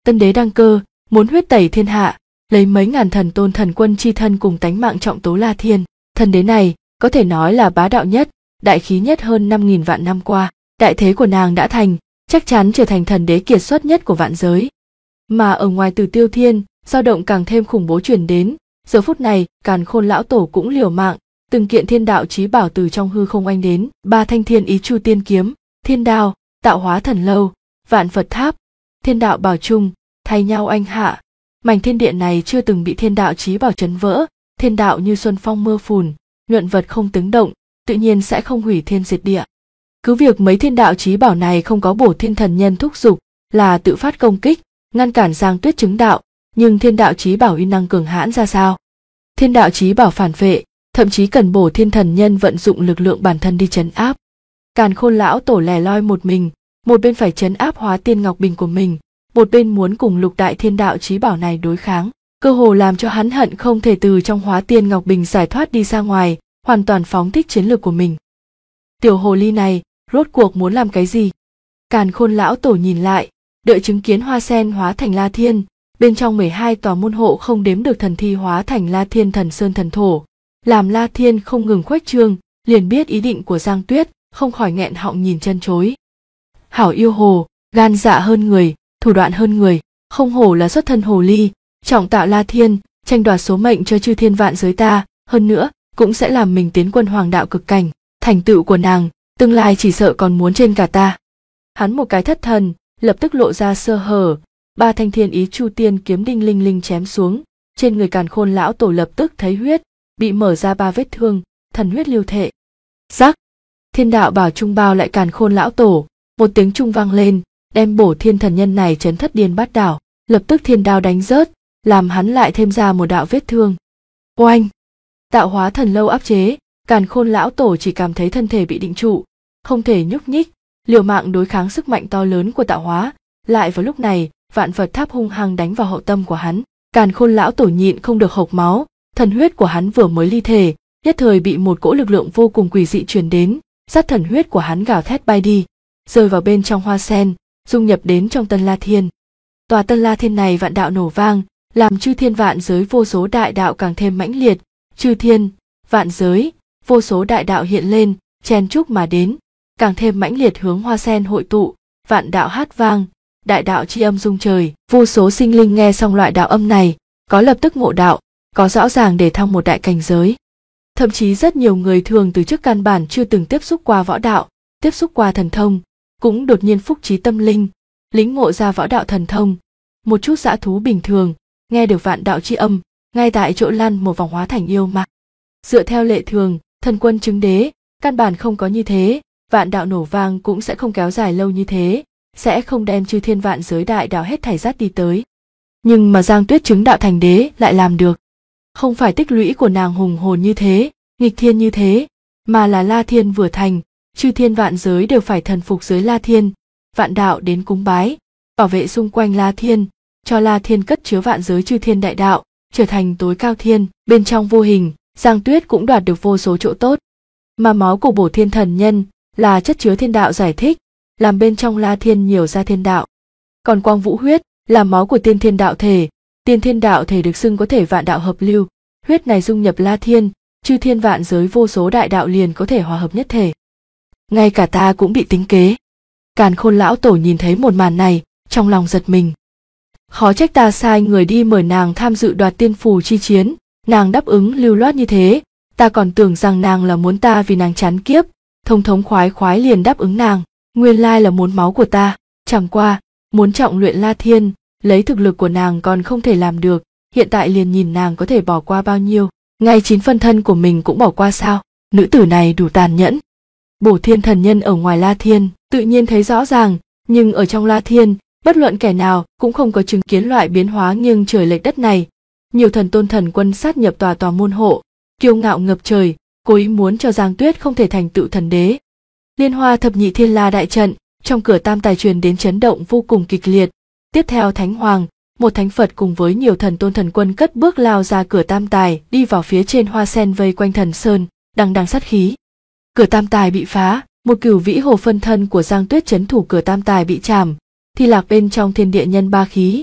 Tân đế đăng cơ, muốn huyết tẩy thiên hạ, lấy mấy ngàn thần tôn thần quân chi thân cùng tánh mạng trọng tố La Thiên. Thần đế này có thể nói là bá đạo nhất, đại khí nhất hơn 5.000 vạn năm qua. Đại thế của nàng đã thành, chắc chắn trở thành thần đế kiệt xuất nhất của vạn giới. Mà ở ngoài Tử Tiêu Thiên, dao động càng thêm khủng bố truyền đến. Giờ phút này, Càn Khôn lão tổ cũng liều mạng, từng kiện thiên đạo chí bảo từ trong hư không oanh đến. 3 thanh thiên ý chu tiên kiếm, thiên đao, tạo hóa thần lâu, vạn Phật tháp, thiên đạo bảo chung, thay nhau oanh hạ. Mảnh thiên địa này chưa từng bị thiên đạo chí bảo chấn vỡ, thiên đạo như xuân phong mưa phùn, nhuận vật không tiếng động, tự nhiên sẽ không hủy thiên diệt địa. Cứ việc mấy thiên đạo chí bảo này không có bổ thiên thần nhân thúc giục, là tự phát công kích, ngăn cản Giang Tuyết chứng đạo, nhưng thiên đạo chí bảo uy năng cường hãn ra sao? Thiên đạo chí bảo phản vệ, thậm chí cần bổ thiên thần nhân vận dụng lực lượng bản thân đi trấn áp. Càn Khôn lão tổ lẻ loi một mình, một bên phải trấn áp Hóa Tiên Ngọc Bình của mình, một bên muốn cùng lục đại thiên đạo chí bảo này đối kháng, cơ hồ làm cho hắn hận không thể từ trong Hóa Tiên Ngọc Bình giải thoát đi ra ngoài, hoàn toàn phóng thích chiến lược của mình. Tiểu hồ ly này rốt cuộc muốn làm cái gì? Càn Khôn lão tổ nhìn lại, đợi chứng kiến hoa sen hóa thành La Thiên, bên trong 12 tòa môn hộ không đếm được thần thi hóa thành La Thiên thần sơn thần thổ, làm La Thiên không ngừng khuếch trương, liền biết ý định của Giang Tuyết, không khỏi nghẹn họng nhìn chân chối. Hảo yêu hồ, gan dạ hơn người, thủ đoạn hơn người, không hổ là xuất thân hồ ly, trọng tạo La Thiên, tranh đoạt số mệnh cho chư thiên vạn giới ta, hơn nữa cũng sẽ làm mình tiến quân hoàng đạo cực cảnh, thành tựu của nàng, tương lai chỉ sợ còn muốn trên cả ta. Hắn một cái thất thần, lập tức lộ ra sơ hở, 3 thanh thiên ý chu tiên kiếm đinh linh linh chém xuống, trên người Càn Khôn lão tổ lập tức thấy huyết, bị mở ra 3 vết thương, thần huyết lưu thệ. Rắc, thiên đạo bảo trung bao lại Càn Khôn lão tổ, một tiếng trung vang lên, đem bổ thiên thần nhân này chấn thất điên bát đảo, lập tức thiên đao đánh rớt, làm hắn lại thêm ra một đạo vết thương. Oanh, tạo hóa thần lâu áp chế, Càn Khôn lão tổ chỉ cảm thấy thân thể bị định trụ, không thể nhúc nhích, liều mạng đối kháng sức mạnh to lớn của tạo hóa. Lại vào lúc này, vạn Phật tháp hung hăng đánh vào hậu tâm của hắn, Càn Khôn lão tổ nhịn không được hộc máu, thần huyết của hắn vừa mới ly thể, nhất thời bị một cỗ lực lượng vô cùng quỷ dị truyền đến, sát thần huyết của hắn gào thét bay đi, rơi vào bên trong hoa sen, dung nhập đến trong Tân La Thiên. Tòa Tân La Thiên này vạn đạo nổ vang, làm chư thiên vạn giới vô số đại đạo càng thêm mãnh liệt, chư thiên, vạn giới, vô số đại đạo hiện lên, chen chúc mà đến, càng thêm mãnh liệt hướng hoa sen hội tụ, vạn đạo hát vang, đại đạo chi âm rung trời, vô số sinh linh nghe xong loại đạo âm này, có lập tức ngộ đạo, có rõ ràng để thăng một đại cảnh giới. Thậm chí rất nhiều người thường từ trước căn bản chưa từng tiếp xúc qua võ đạo, tiếp xúc qua thần thông, cũng đột nhiên phúc trí tâm linh, lĩnh ngộ ra võ đạo thần thông. Một chút dã thú bình thường, nghe được vạn đạo chi âm, ngay tại chỗ lăn một vòng hóa thành yêu ma. Dựa theo lệ thường, thần quân chứng đế, căn bản không có như thế, vạn đạo nổ vang cũng sẽ không kéo dài lâu như thế, sẽ không đem chư thiên vạn giới đại đạo hết thảy dắt đi tới. Nhưng mà Giang Tuyết chứng đạo thành đế lại làm được. Không phải tích lũy của nàng hùng hồn như thế, nghịch thiên như thế, mà là La Thiên vừa thành, chư thiên vạn giới đều phải thần phục dưới La Thiên, vạn đạo đến cúng bái, bảo vệ xung quanh La Thiên, cho La Thiên cất chứa vạn giới chư thiên đại đạo, trở thành tối cao thiên, bên trong vô hình, Giang Tuyết cũng đoạt được vô số chỗ tốt. Mà máu của bổ thiên thần nhân là chất chứa thiên đạo giải thích, làm bên trong La Thiên nhiều ra thiên đạo. Còn quang vũ huyết là máu của tiên thiên đạo thể, tiên thiên đạo thể được xưng có thể vạn đạo hợp lưu, huyết này dung nhập La Thiên, chư thiên vạn giới vô số đại đạo liền có thể hòa hợp nhất thể. Ngay cả ta cũng bị tính kế. Càn Khôn lão tổ nhìn thấy một màn này, trong lòng giật mình. Khó trách ta sai người đi mời nàng tham dự đoạt tiên phù chi chiến, nàng đáp ứng lưu loát như thế, ta còn tưởng rằng nàng là muốn ta vì nàng chán kiếp, thông thống khoái khoái liền đáp ứng nàng, nguyên lai là muốn máu của ta, chẳng qua, muốn trọng luyện La Thiên, lấy thực lực của nàng còn không thể làm được, hiện tại liền nhìn nàng có thể bỏ qua bao nhiêu, ngay 9 phân thân của mình cũng bỏ qua sao, nữ tử này đủ tàn nhẫn. Bổ thiên thần nhân ở ngoài La Thiên, tự nhiên thấy rõ ràng, nhưng ở trong La Thiên, bất luận kẻ nào cũng không có chứng kiến loại biến hóa nghiêng trời lệch đất này. Nhiều thần tôn thần quân sát nhập tòa tòa môn hộ, kiêu ngạo ngập trời, cố ý muốn cho Giang Tuyết không thể thành tựu thần đế. Liên hoa thập nhị thiên la đại trận, trong cửa tam tài truyền đến chấn động vô cùng kịch liệt. Tiếp theo Thánh Hoàng, một thánh Phật cùng với nhiều thần tôn thần quân cất bước lao ra cửa tam tài, đi vào phía trên hoa sen vây quanh thần sơn, đằng đằng sát khí. Cửa tam tài bị phá, một cửu vĩ hồ phân thân của Giang Tuyết trấn thủ cửa tam tài bị chảm, thì lạc bên trong thiên địa nhân ba khí,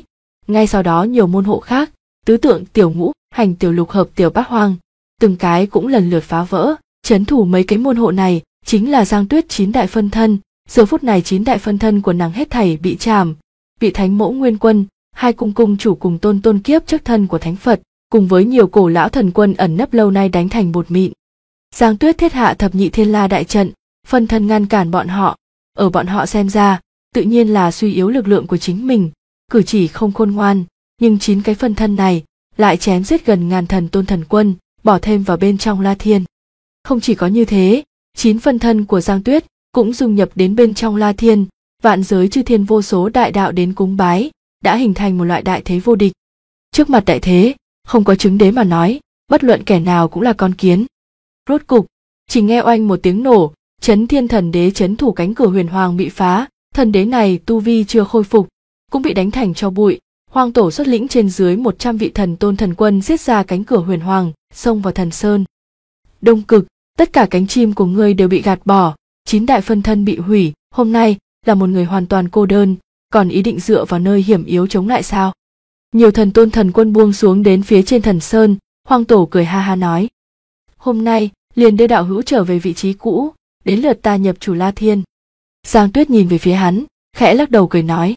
Ngay sau đó nhiều môn hộ khác, tứ tượng, tiểu ngũ, hành, tiểu lục hợp, tiểu bát hoang, từng cái cũng lần lượt phá vỡ. Trấn thủ mấy cái môn hộ này chính là Giang Tuyết 9 đại phân thân. Giờ phút này 9 đại phân thân của nàng hết thảy bị trảm, vị Thánh Mẫu Nguyên Quân, hai cung cung chủ cùng tôn kiếp chức thân của Thánh Phật, cùng với nhiều cổ lão thần quân ẩn nấp lâu nay đánh thành bột mịn. Giang Tuyết thiết hạ thập nhị thiên la đại trận, phân thân ngăn cản bọn họ. Ở bọn họ xem ra, tự nhiên là suy yếu lực lượng của chính mình, cử chỉ không khôn ngoan, nhưng 9 cái phân thân này lại chém giết gần ngàn thần tôn thần quân, bỏ thêm vào bên trong La Thiên. Không chỉ có như thế, 9 phân thân của Giang Tuyết cũng dung nhập đến bên trong La Thiên, vạn giới chư thiên vô số đại đạo đến cúng bái, đã hình thành một loại đại thế vô địch. Trước mặt đại thế, không có chứng đế mà nói, bất luận kẻ nào cũng là con kiến. Rốt cục, chỉ nghe oanh một tiếng nổ, Chấn Thiên Thần Đế trấn thủ cánh cửa huyền hoàng bị phá, thần đế này tu vi chưa khôi phục, cũng bị đánh thành tro bụi. Hoang tổ xuất lĩnh trên dưới 100 vị thần tôn thần quân giết ra cánh cửa huyền hoàng, xông vào thần sơn. Đông Cực, tất cả cánh chim của ngươi đều bị gạt bỏ, 9 đại phân thân bị hủy, hôm nay là một người hoàn toàn cô đơn, còn ý định dựa vào nơi hiểm yếu chống lại sao? Nhiều thần tôn thần quân buông xuống đến phía trên thần sơn, Hoang tổ cười ha ha nói: hôm nay liền đưa đạo hữu trở về vị trí cũ, đến lượt ta nhập chủ La Thiên. Giang Tuyết nhìn về phía hắn, khẽ lắc đầu cười nói: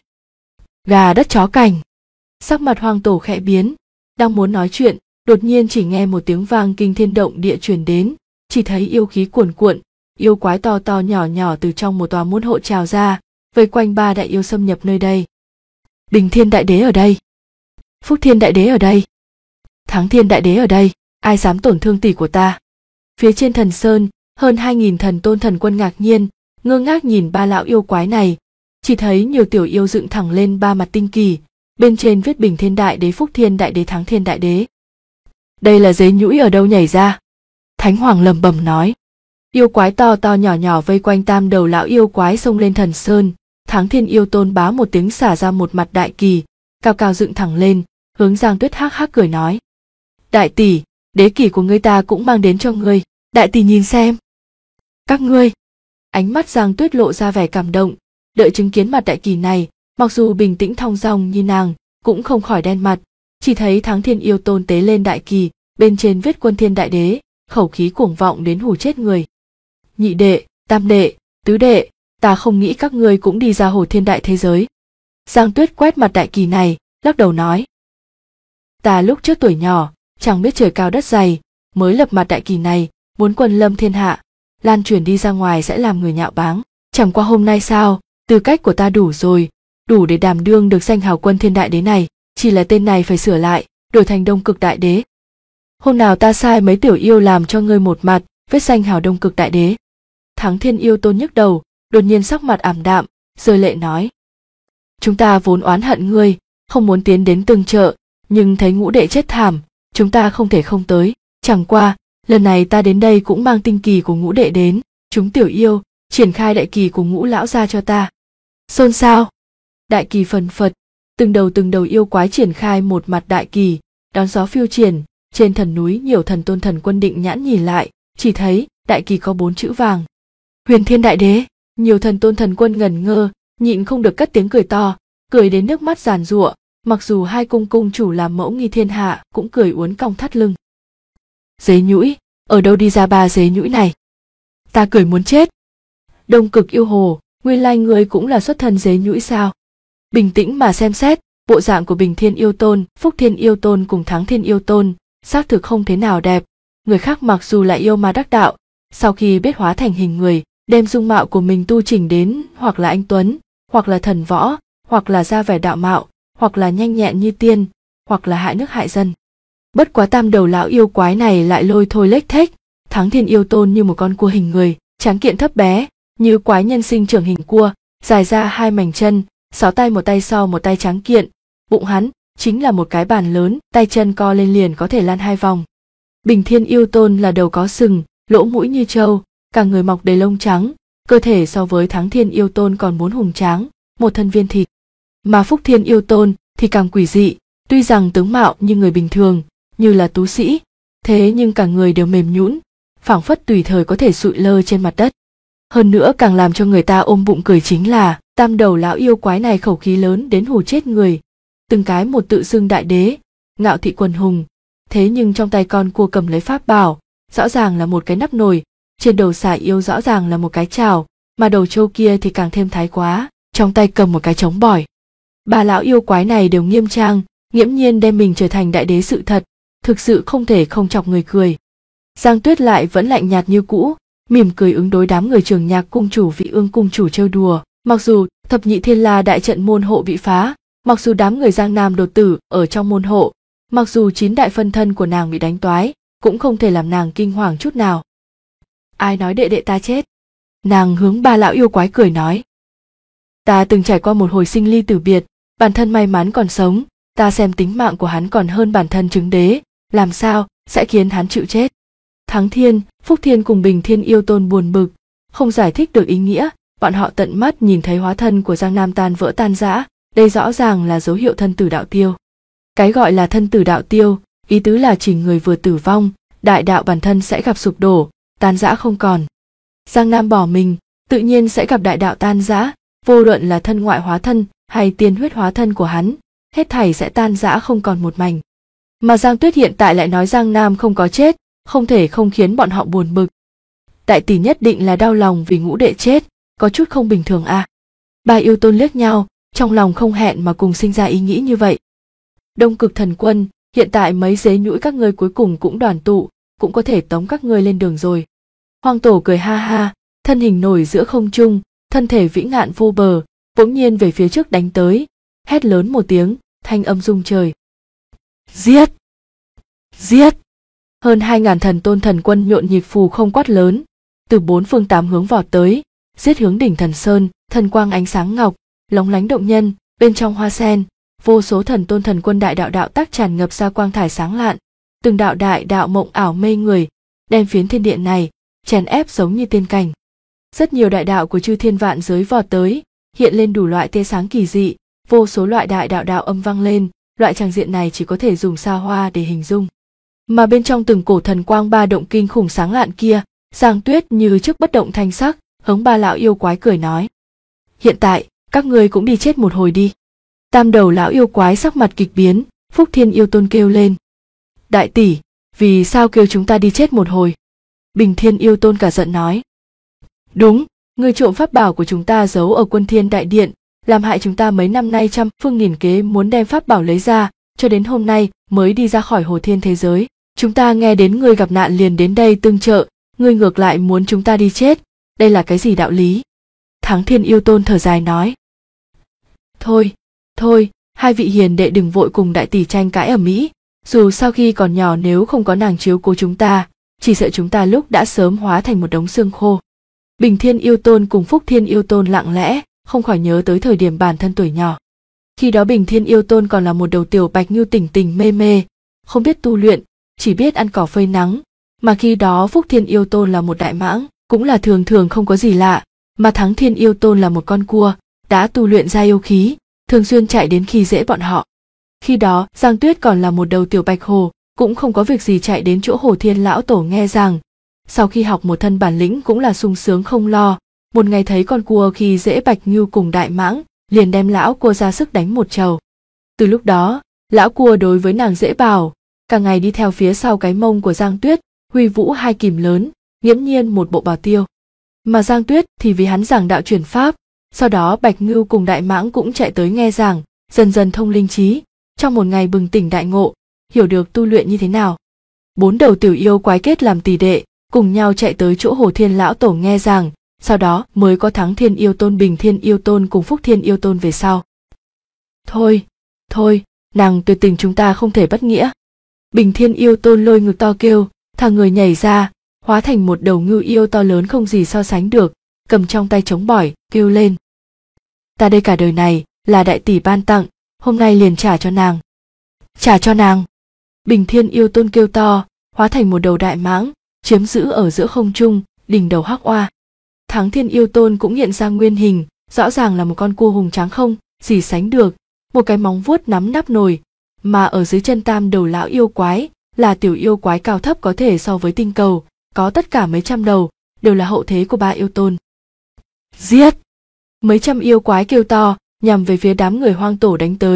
gà đất chó cảnh. Sắc mặt Hoang tổ khẽ biến, đang muốn nói chuyện, đột nhiên chỉ nghe một tiếng vang kinh thiên động địa truyền đến, chỉ thấy yêu khí cuồn cuộn, yêu quái to to nhỏ nhỏ từ trong một tòa môn hộ trào ra, vây quanh 3 đại yêu xâm nhập nơi đây. Bình Thiên Đại Đế ở đây, Phúc Thiên Đại Đế ở đây, Thắng Thiên Đại Đế ở đây, ai dám tổn thương tỷ của ta? Phía trên thần sơn, hơn 2000 thần tôn thần quân ngạc nhiên, ngơ ngác nhìn 3 lão yêu quái này, chỉ thấy nhiều tiểu yêu dựng thẳng lên 3 mặt tinh kỳ, bên trên viết Bình Thiên Đại Đế, Phúc Thiên Đại Đế, Thắng Thiên Đại Đế. Đây là dế nhũi ở đâu nhảy ra? Thánh Hoàng lẩm bẩm nói. Yêu quái to to nhỏ nhỏ vây quanh tam đầu lão yêu quái xông lên thần sơn. Thắng Thiên yêu tôn bá một tiếng xả ra một mặt đại kỳ, cao cao dựng thẳng lên, hướng Giang Tuyết hắc hắc cười nói: đại tỷ, đế kỳ của ngươi ta cũng mang đến cho ngươi, đại tỷ nhìn xem. Các ngươi. Ánh mắt Giang Tuyết lộ ra vẻ cảm động, đợi chứng kiến mặt đại kỳ này, mặc dù bình tĩnh thong dong như nàng, cũng không khỏi đen mặt. Chỉ thấy Thắng Thiên yêu tôn tế lên đại kỳ, bên trên viết Quân Thiên Đại Đế, khẩu khí cuồng vọng đến hù chết người. Nhị đệ, tam đệ, tứ đệ, ta không nghĩ các ngươi cũng đi ra Hồ Thiên Đại thế giới. Giang Tuyết quét mặt đại kỳ này, lắc đầu nói: ta lúc trước tuổi nhỏ, chẳng biết trời cao đất dày, mới lập mặt đại kỳ này, muốn quân lâm thiên hạ, lan truyền đi ra ngoài sẽ làm người nhạo báng. Chẳng qua hôm nay sao, tư cách của ta đủ rồi, đủ để đảm đương được danh hào Quân Thiên Đại Đế này, chỉ là tên này phải sửa lại, đổi thành Đông Cực Đại Đế. Hôm nào ta sai mấy tiểu yêu làm cho ngươi một mặt, viết danh hào Đông Cực Đại Đế. Thắng Thiên yêu tôn nhức đầu, đột nhiên sắc mặt ảm đạm, rơi lệ nói: chúng ta vốn oán hận ngươi, không muốn tiến đến tương trợ, nhưng thấy ngũ đệ chết thảm, chúng ta không thể không tới. Chẳng qua, lần này ta đến đây cũng mang tinh kỳ của ngũ đệ đến, chúng tiểu yêu triển khai đại kỳ của ngũ lão ra cho ta. Xôn xao, đại kỳ phần phật, từng đầu yêu quái triển khai một mặt đại kỳ, đón gió phiêu triển. Trên thần núi nhiều thần tôn thần quân định nhãn nhìn lại, chỉ thấy đại kỳ có 4 chữ vàng: Huyền Thiên Đại Đế. Nhiều thần tôn thần quân ngẩn ngơ, nhịn không được cất tiếng cười to, cười đến nước mắt giàn giụa. Mặc dù hai cung cung chủ làm mẫu nghi thiên hạ cũng cười uốn cong thắt lưng. Dế nhũi, ở đâu đi ra 3 dế nhũi này? Ta cười muốn chết. Đông Cực yêu hồ, nguyên lai ngươi cũng là xuất thân dế nhũi sao? Bình tĩnh mà xem xét, bộ dạng của Bình Thiên yêu tôn, Phúc Thiên yêu tôn cùng Thắng Thiên yêu tôn, xác thực không thế nào đẹp. Người khác mặc dù là yêu ma đắc đạo, sau khi biết hóa thành hình người, đem dung mạo của mình tu chỉnh đến hoặc là anh tuấn, hoặc là thần võ, hoặc là ra vẻ đạo mạo, hoặc là nhanh nhẹn như tiên, hoặc là hại nước hại dân. Bất quá tam đầu lão yêu quái này lại lôi thôi lếch thếch. Thắng Thiên yêu tôn như một con cua hình người, tráng kiện thấp bé, như quái nhân sinh trưởng hình cua, dài ra 2 mảnh chân, 6 tay, một tay so một tay tráng kiện. Bụng hắn chính là một cái bàn lớn, tay chân co lên liền có thể lăn 2 vòng. Bình Thiên yêu tôn là đầu có sừng, lỗ mũi như trâu, cả người mọc đầy lông trắng, cơ thể so với Thắng Thiên yêu tôn còn muốn hùng tráng, một thân viên thịt. Mà Phúc Thiên yêu tôn thì càng quỷ dị, tuy rằng tướng mạo như người bình thường, như là tú sĩ, thế nhưng cả người đều mềm nhũn, phảng phất tùy thời có thể sụi lơ trên mặt đất. Hơn nữa càng làm cho người ta ôm bụng cười chính là tam đầu lão yêu quái này khẩu khí lớn đến hù chết người. từng cái một tự xưng đại đế, ngạo thị quần hùng. Thế nhưng trong tay con cua cầm lấy pháp bảo, rõ ràng là một cái nắp nồi, trên đầu xà yêu rõ ràng là một cái chảo, mà đầu trâu kia thì càng thêm thái quá, trong tay cầm một cái trống bỏi. Ba lão yêu quái này đều nghiêm trang, nghiễm nhiên đem mình trở thành đại đế sự thật, thực sự không thể không chọc người cười. Giang Tuyết lại vẫn lạnh nhạt như cũ, mỉm cười ứng đối đám người Trường Nhạc cung chủ Vị Ương cung chủ trêu đùa. Mặc dù thập nhị thiên la đại trận môn hộ bị phá, mặc dù đám người Giang Nam đột tử ở trong môn hộ, mặc dù 9 đại phân thân của nàng bị đánh toái, cũng không thể làm nàng kinh hoàng chút nào. Ai nói đệ đệ ta chết? Nàng hướng ba lão yêu quái cười nói. Ta từng trải qua một hồi sinh ly tử biệt, bản thân may mắn còn sống, ta xem tính mạng của hắn còn hơn bản thân chứng đế, làm sao sẽ khiến hắn chịu chết? Thắng Thiên, Phúc Thiên cùng Bình Thiên yêu tôn buồn bực, không giải thích được ý nghĩa, bọn họ tận mắt nhìn thấy hóa thân của Giang Nam tan vỡ tan rã, đây rõ ràng là dấu hiệu thân tử đạo tiêu. Cái gọi là thân tử đạo tiêu, ý tứ là chỉ người vừa tử vong, đại đạo bản thân sẽ gặp sụp đổ, tan rã không còn. Giang Nam bỏ mình, tự nhiên sẽ gặp đại đạo tan rã, vô luận là thân ngoại hóa thân hay tiên huyết hóa thân của hắn, hết thảy sẽ tan rã không còn một mảnh. Mà Giang Tuyết hiện tại lại nói Giang Nam không có chết, không thể không khiến bọn họ buồn bực. Đại tỷ nhất định là đau lòng vì ngũ đệ chết, có chút không bình thường à. Ba yêu tôn liếc nhau, trong lòng không hẹn mà cùng sinh ra ý nghĩ như vậy. Đông Cực Thần Quân, hiện tại mấy dế nhũi các ngươi cuối cùng cũng đoàn tụ, cũng có thể tống các ngươi lên đường rồi. Hoang Tổ cười ha ha, thân hình nổi giữa không trung, thân thể vĩ ngạn vô bờ, bỗng nhiên về phía trước đánh tới, hét lớn một tiếng, thanh âm rung trời. Giết! Giết! Hơn 2.000 thần tôn thần quân nhộn nhịp phù không quát lớn, từ 4 phương 8 hướng vọt tới, giết hướng đỉnh Thần Sơn, thần quang ánh sáng ngọc, lóng lánh động nhân, bên trong hoa sen, vô số thần tôn thần quân đại đạo đạo tác tràn ngập ra quang thải sáng lạn, từng đạo đại đạo mộng ảo mê người, đem phiến thiên địa này chèn ép giống như tiên cảnh. Rất nhiều đại đạo của chư thiên vạn giới vọt tới, hiện lên đủ loại tia sáng kỳ dị, vô số loại đại đạo đạo âm vang lên, loại tràng diện này chỉ có thể dùng xa hoa để hình dung. Mà bên trong từng cổ thần quang ba động kinh khủng sáng lạn kia, Giang Tuyết như trước bất động thanh sắc, hướng ba lão yêu quái cười nói. Hiện tại, các ngươi cũng đi chết một hồi đi. Tam đầu lão yêu quái sắc mặt kịch biến, Phúc Thiên yêu tôn kêu lên. Đại tỷ, vì sao kêu chúng ta đi chết một hồi? Bình Thiên yêu tôn cả giận nói. Đúng, người trộm pháp bảo của chúng ta giấu ở Quân Thiên Đại Điện, làm hại chúng ta mấy năm nay trăm phương nghìn kế muốn đem pháp bảo lấy ra, cho đến hôm nay mới đi ra khỏi Hồ Thiên thế giới. Chúng ta nghe đến ngươi gặp nạn liền đến đây tương trợ, ngươi ngược lại muốn chúng ta đi chết, đây là cái gì đạo lý? Thắng Thiên yêu tôn thở dài nói. Thôi, hai vị hiền đệ đừng vội cùng đại tỷ tranh cãi ầm ĩ, dù sau khi còn nhỏ nếu không có nàng chiếu cố chúng ta, chỉ sợ chúng ta lúc đã sớm hóa thành một đống xương khô. Bình Thiên yêu tôn cùng Phúc Thiên yêu tôn lặng lẽ, không khỏi nhớ tới thời điểm bản thân tuổi nhỏ. Khi đó Bình Thiên yêu tôn còn là một đầu tiểu bạch ngưu tỉnh tỉnh mê mê, không biết tu luyện, chỉ biết ăn cỏ phơi nắng, mà khi đó Phúc Thiên yêu tôn là một đại mãng, cũng là thường thường không có gì lạ, mà Thắng Thiên yêu tôn là một con cua, đã tu luyện ra yêu khí, thường xuyên chạy đến khi dễ bọn họ. Khi đó Giang Tuyết còn là một đầu tiểu bạch hồ, cũng không có việc gì chạy đến chỗ Hồ Thiên lão tổ nghe rằng, sau khi học một thân bản lĩnh cũng là sung sướng không lo, một ngày thấy con cua khi dễ bạch ngưu cùng đại mãng, liền đem lão cua ra sức đánh một trầu. Từ lúc đó, lão cua đối với nàng dễ bảo, cả ngày đi theo phía sau cái mông của Giang Tuyết, huy vũ hai kìm lớn, nghiễm nhiên một bộ bảo tiêu. Mà Giang Tuyết thì vì hắn giảng đạo truyền pháp, sau đó bạch ngưu cùng đại mãng cũng chạy tới nghe giảng, dần dần thông linh trí, trong một ngày bừng tỉnh đại ngộ, hiểu được tu luyện như thế nào. 4 đầu tiểu yêu quái kết làm tỷ đệ, cùng nhau chạy tới chỗ Hồ Thiên lão tổ nghe giảng, sau đó mới có Thắng Thiên yêu tôn, Bình Thiên yêu tôn cùng Phúc Thiên yêu tôn về sau. Thôi, nàng tuyệt tình chúng ta không thể bất nghĩa. Bình Thiên yêu tôn lôi ngực to kêu, thằng người nhảy ra, hóa thành một đầu ngưu yêu to lớn không gì so sánh được, cầm trong tay trống bỏi, kêu lên. Ta đây cả đời này là đại tỷ ban tặng, hôm nay liền trả cho nàng. Trả cho nàng. Bình Thiên yêu tôn kêu to, hóa thành một đầu đại mãng, chiếm giữ ở giữa không trung, đỉnh đầu hắc oa. Thắng Thiên yêu tôn cũng hiện ra nguyên hình, rõ ràng là một con cua hùng tráng không gì sánh được, một cái móng vuốt nắm nắp nồi, mà ở dưới chân tam đầu lão yêu quái là tiểu yêu quái cao thấp có thể so với tinh cầu, có tất cả mấy trăm đầu, đều là hậu thế của ba yêu tôn. Giết! Mấy trăm yêu quái kêu to, nhằm về phía đám người Hoang Tổ đánh tới,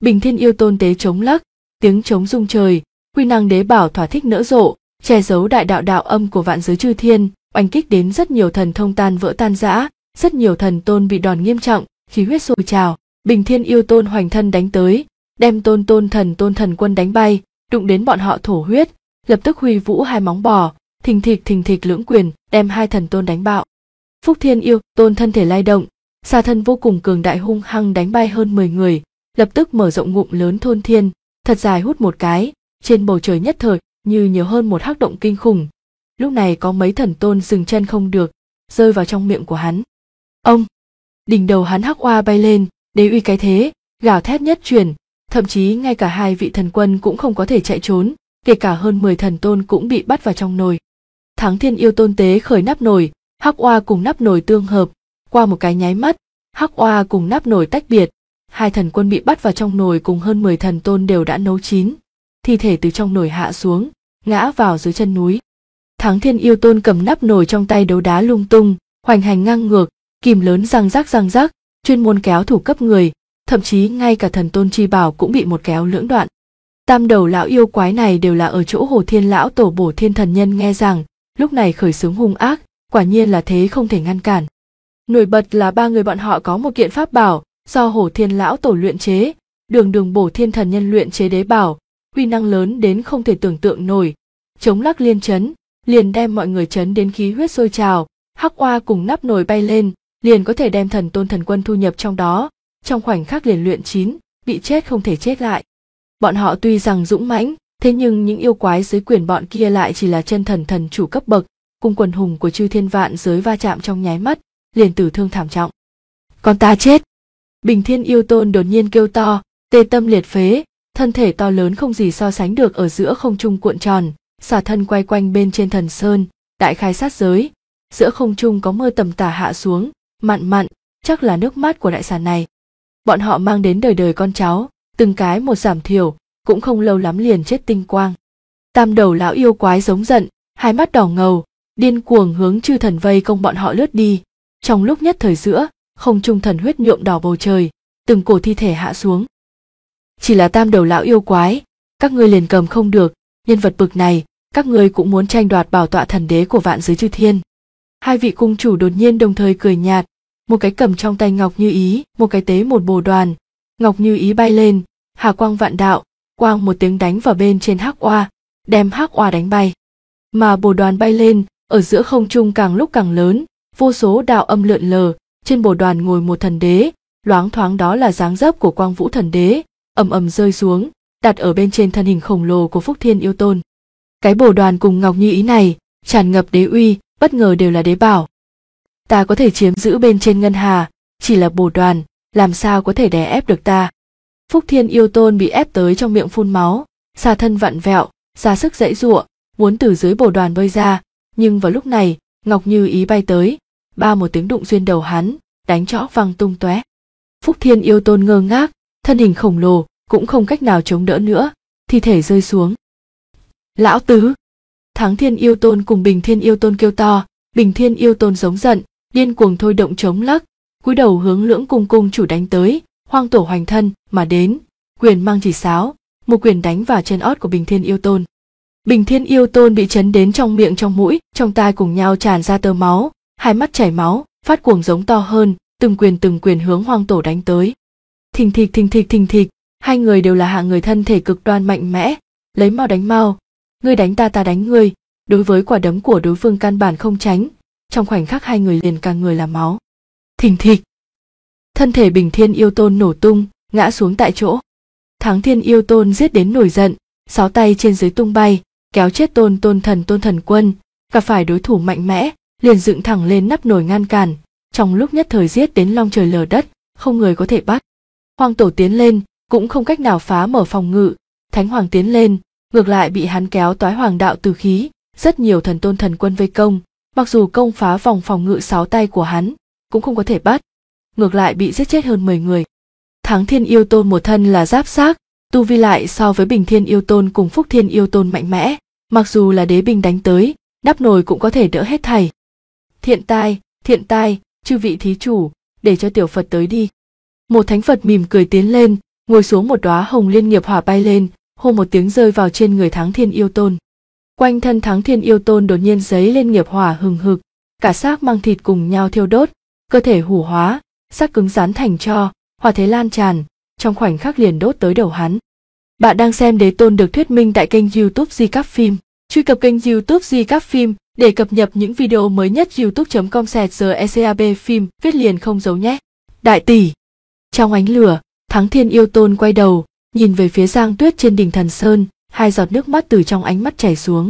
Bình Thiên Yêu Tôn tế trống lắc, tiếng trống rung trời, uy năng đế bảo thỏa thích nở rộ, che giấu đại đạo đạo âm của vạn giới chư thiên, oanh kích đến rất nhiều thần thông tan vỡ tan rã, rất nhiều thần tôn bị đòn nghiêm trọng, khí huyết sôi trào. Bình Thiên Yêu Tôn hoành thân đánh tới, đem tôn thần quân đánh bay, đụng đến bọn họ thổ huyết, lập tức huy vũ hai móng bò, thình thịch lưỡng quyền, đem hai thần tôn đánh bạo. Phúc Thiên Yêu Tôn thân thể lay động, xà thân vô cùng cường đại hung hăng đánh bay hơn 10 người, lập tức mở rộng ngụm lớn thôn thiên, thật dài hút một cái, trên bầu trời nhất thời như nhiều hơn một hắc động kinh khủng. Lúc này có mấy thần tôn dừng chân không được, rơi vào trong miệng của hắn. Ông, đỉnh đầu hắn hắc oa bay lên, đế uy cái thế, gào thét nhất truyền, thậm chí ngay cả hai vị thần quân cũng không có thể chạy trốn, kể cả hơn 10 thần tôn cũng bị bắt vào trong nồi. Thắng Thiên Yêu Tôn tế khởi nắp nồi, hắc oa cùng nắp nồi tương hợp, qua một cái nháy mắt, hắc oa cùng nắp nồi tách biệt, hai thần quân bị bắt vào trong nồi cùng hơn 10 thần tôn đều đã nấu chín, thi thể từ trong nồi hạ xuống, ngã vào dưới chân núi. Thắng Thiên Yêu Tôn cầm nắp nồi trong tay đấu đá lung tung, hoành hành ngang ngược, kìm lớn răng rắc, chuyên môn kéo thủ cấp người, thậm chí ngay cả thần tôn chi bảo cũng bị một kéo lưỡng đoạn. Tam đầu lão yêu quái này đều là ở chỗ Hồ Thiên lão tổ Bổ Thiên thần nhân nghe rằng, lúc này khởi xướng hung ác, quả nhiên là thế không thể ngăn cản. Nổi bật là ba người bọn họ có một kiện pháp bảo do Hồ Thiên lão tổ luyện chế, đường Bổ Thiên thần nhân luyện chế đế bảo, uy năng lớn đến không thể tưởng tượng nổi, chống lắc liên chấn, liền đem mọi người chấn đến khí huyết sôi trào, hắc oa cùng nắp nồi bay lên, liền có thể đem thần tôn thần quân thu nhập trong đó, trong khoảnh khắc liền luyện chín, bị chết không thể chết lại. Bọn họ tuy rằng dũng mãnh, thế nhưng những yêu quái dưới quyền bọn kia lại chỉ là chân thần chủ cấp bậc, cùng quần hùng của chư thiên vạn giới va chạm trong nháy mắt, liền tử thương thảm trọng. Còn ta chết! Bình Thiên Yêu Tôn đột nhiên kêu to, tê tâm liệt phế, thân thể to lớn không gì so sánh được ở giữa không trung cuộn tròn, xả thân quay quanh bên trên thần sơn, đại khai sát giới, giữa không trung có mưa tầm tả hạ xuống, mặn, chắc là nước mắt của đại xà này. Bọn họ mang đến đời đời con cháu, từng cái một giảm thiểu, cũng không lâu lắm liền chết tinh quang. Tam đầu lão yêu quái giống giận, hai mắt đỏ ngầu, điên cuồng hướng chư thần vây công bọn họ lướt đi. Trong lúc nhất thời giữa, không trung thần huyết nhuộm đỏ bầu trời, từng cổ thi thể hạ xuống. Chỉ là tam đầu lão yêu quái, các ngươi liền cầm không được, nhân vật bực này, các ngươi cũng muốn tranh đoạt bảo tọa thần đế của vạn giới chư thiên. Hai vị cung chủ đột nhiên đồng thời cười nhạt, một cái cầm trong tay ngọc như ý, một cái tế một bồ đoàn, ngọc như ý bay lên, hà quang vạn đạo, quang một tiếng đánh vào bên trên hắc oa, đem hắc oa đánh bay. Mà bồ đoàn bay lên, ở giữa không trung càng lúc càng lớn, vô số đạo âm lượn lờ, trên bồ đoàn ngồi một thần đế, loáng thoáng đó là dáng dấp của Quang Vũ thần đế, ầm rơi xuống, đặt ở bên trên thân hình khổng lồ của Phúc Thiên Yêu Tôn. Cái bồ đoàn cùng ngọc như ý này, tràn ngập đế uy, bất ngờ đều là đế bảo. Ta có thể chiếm giữ bên trên ngân hà, chỉ là bồ đoàn, làm sao có thể đè ép được ta. Phúc Thiên Yêu Tôn bị ép tới trong miệng phun máu, xà thân vặn vẹo, ra sức giãy giụa, muốn từ dưới bồ đoàn bơi ra, nhưng vào lúc này, ngọc như ý bay tới, ba một tiếng đụng xuyên đầu hắn, đánh cho óc văng tung tóe. Phúc Thiên Yêu Tôn ngơ ngác, thân hình khổng lồ cũng không cách nào chống đỡ nữa, thi thể rơi xuống. Lão tứ! Thắng Thiên Yêu Tôn cùng Bình Thiên Yêu Tôn kêu to, Bình Thiên Yêu Tôn giống giận, điên cuồng thôi động chống lắc, cúi đầu hướng Lưỡng cung chủ đánh tới, hoang tổ hoành thân mà đến, quyền mang chỉ sáo, một quyền đánh vào chân ót của Bình Thiên Yêu Tôn. Bình Thiên Yêu Tôn bị chấn đến trong miệng trong mũi, trong tai cùng nhau tràn ra tơ máu, hai mắt chảy máu, phát cuồng giống to hơn, từng quyền hướng hoang tổ đánh tới. Thình thịch, hai người đều là hạng người thân thể cực đoan mạnh mẽ, lấy mau đánh mau, ngươi đánh ta ta đánh ngươi, đối với quả đấm của đối phương căn bản không tránh, trong khoảnh khắc hai người liền càng người là máu. Thình thịch, thân thể Bình Thiên Yêu Tôn nổ tung, ngã xuống tại chỗ. Thắng Thiên Yêu Tôn giết đến nổi giận, sáu tay trên dưới tung bay, kéo chết tôn thần quân, gặp phải đối thủ mạnh mẽ, liền dựng thẳng lên nắp nồi ngăn cản, trong lúc nhất thời giết đến long trời lở đất, không người có thể bắt. Hoang tổ tiến lên, cũng không cách nào phá mở phòng ngự, Thánh Hoàng tiến lên, ngược lại bị hắn kéo toái hoàng đạo tử khí, rất nhiều thần tôn thần quân vây công, mặc dù công phá vòng phòng ngự sáu tay của hắn, cũng không có thể bắt, ngược lại bị giết chết hơn 10 người. Thắng Thiên Yêu Tôn một thân là giáp xác, tu vi lại so với Bình Thiên Yêu Tôn cùng Phúc Thiên Yêu Tôn mạnh mẽ, mặc dù là đế binh đánh tới, nắp nồi cũng có thể đỡ hết thảy. Thiện tai, chư vị thí chủ, để cho tiểu Phật tới đi. Một thánh Phật mỉm cười tiến lên, ngồi xuống một đóa hồng liên nghiệp hỏa bay lên, hô một tiếng rơi vào trên người Thắng Thiên Yêu Tôn. Quanh thân Thắng Thiên Yêu Tôn đột nhiên giấy lên nghiệp hỏa hừng hực, cả xác mang thịt cùng nhau thiêu đốt, cơ thể hủ hóa, xác cứng rắn thành tro, hỏa thế lan tràn, trong khoảnh khắc liền đốt tới đầu hắn. Bạn đang xem Đế Tôn được thuyết minh tại kênh YouTube Recap Phim. Truy cập kênh YouTube Recap Phim để cập nhật những video mới nhất. youtube.com/recap phim viết liền không giấu nhé. Đại tỷ. Trong ánh lửa, Thắng Thiên Yêu Tôn quay đầu, nhìn về phía Giang Tuyết trên đỉnh Thần Sơn, hai giọt nước mắt từ trong ánh mắt chảy xuống.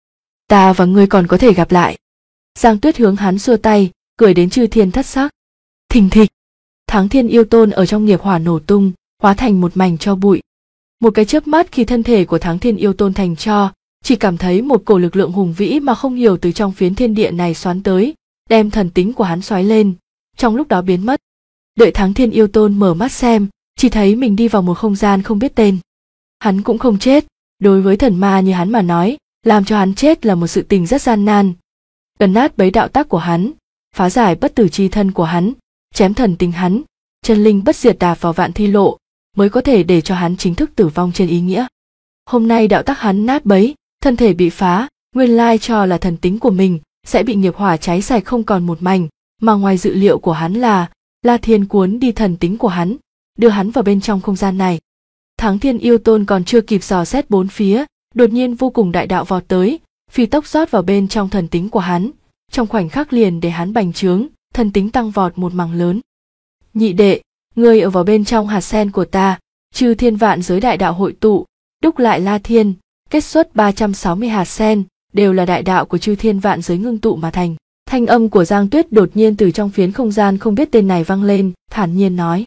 Ta và ngươi còn có thể gặp lại. Giang Tuyết hướng hắn xua tay, cười đến chư thiên thất sắc. Thình thịch. Thắng Thiên Yêu Tôn ở trong nghiệp hỏa nổ tung, hóa thành một mảnh tro bụi. Một cái chớp mắt khi thân thể của Thắng Thiên Yêu Tôn thành tro, chỉ cảm thấy một cổ lực lượng hùng vĩ mà không hiểu từ trong phiến thiên địa này xoắn tới, đem thần tính của hắn xoáy lên, trong lúc đó biến mất. Đợi Thắng Thiên Yêu Tôn mở mắt xem, chỉ thấy mình đi vào một không gian không biết tên. Hắn cũng không chết, đối với thần ma như hắn mà nói, làm cho hắn chết là một sự tình rất gian nan. Gần nát bấy đạo tác của hắn, phá giải bất tử chi thân của hắn, chém thần tính hắn, chân linh bất diệt đạp vào vạn thi lộ, mới có thể để cho hắn chính thức tử vong trên ý nghĩa. Hôm nay đạo tác hắn nát bấy, thân thể bị phá, nguyên lai cho là thần tính của mình sẽ bị nghiệp hỏa cháy sạch không còn một mảnh, mà ngoài dự liệu của hắn là La Thiên cuốn đi thần tính của hắn, đưa hắn vào bên trong không gian này. Thắng Thiên Yêu Tôn còn chưa kịp dò xét bốn phía, đột nhiên vô cùng đại đạo vọt tới, phi tốc rót vào bên trong thần tính của hắn, trong khoảnh khắc liền để hắn bành trướng, thần tính tăng vọt một mảng lớn. Nhị đệ, ngươi ở vào bên trong hạt sen của ta, chư thiên vạn giới đại đạo hội tụ, đúc lại La Thiên, kết xuất 360 hạt sen, đều là đại đạo của chư thiên vạn giới ngưng tụ mà thành. Thanh âm của Giang Tuyết đột nhiên từ trong phiến không gian không biết tên này vang lên, thản nhiên nói.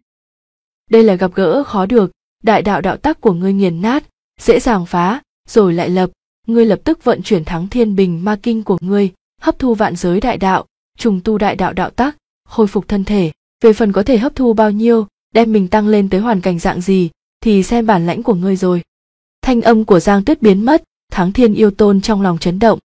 Đây là gặp gỡ khó được, đại đạo đạo tắc của ngươi nghiền nát, dễ dàng phá, rồi lại lập, ngươi lập tức vận chuyển Thắng Thiên Bình Ma Kinh của ngươi, hấp thu vạn giới đại đạo, trùng tu đại đạo đạo tắc, khôi phục thân thể, về phần có thể hấp thu bao nhiêu, đem mình tăng lên tới hoàn cảnh dạng gì, thì xem bản lãnh của ngươi rồi. Thanh âm của Giang Tuyết biến mất, Thắng Thiên Yêu Tôn trong lòng chấn động.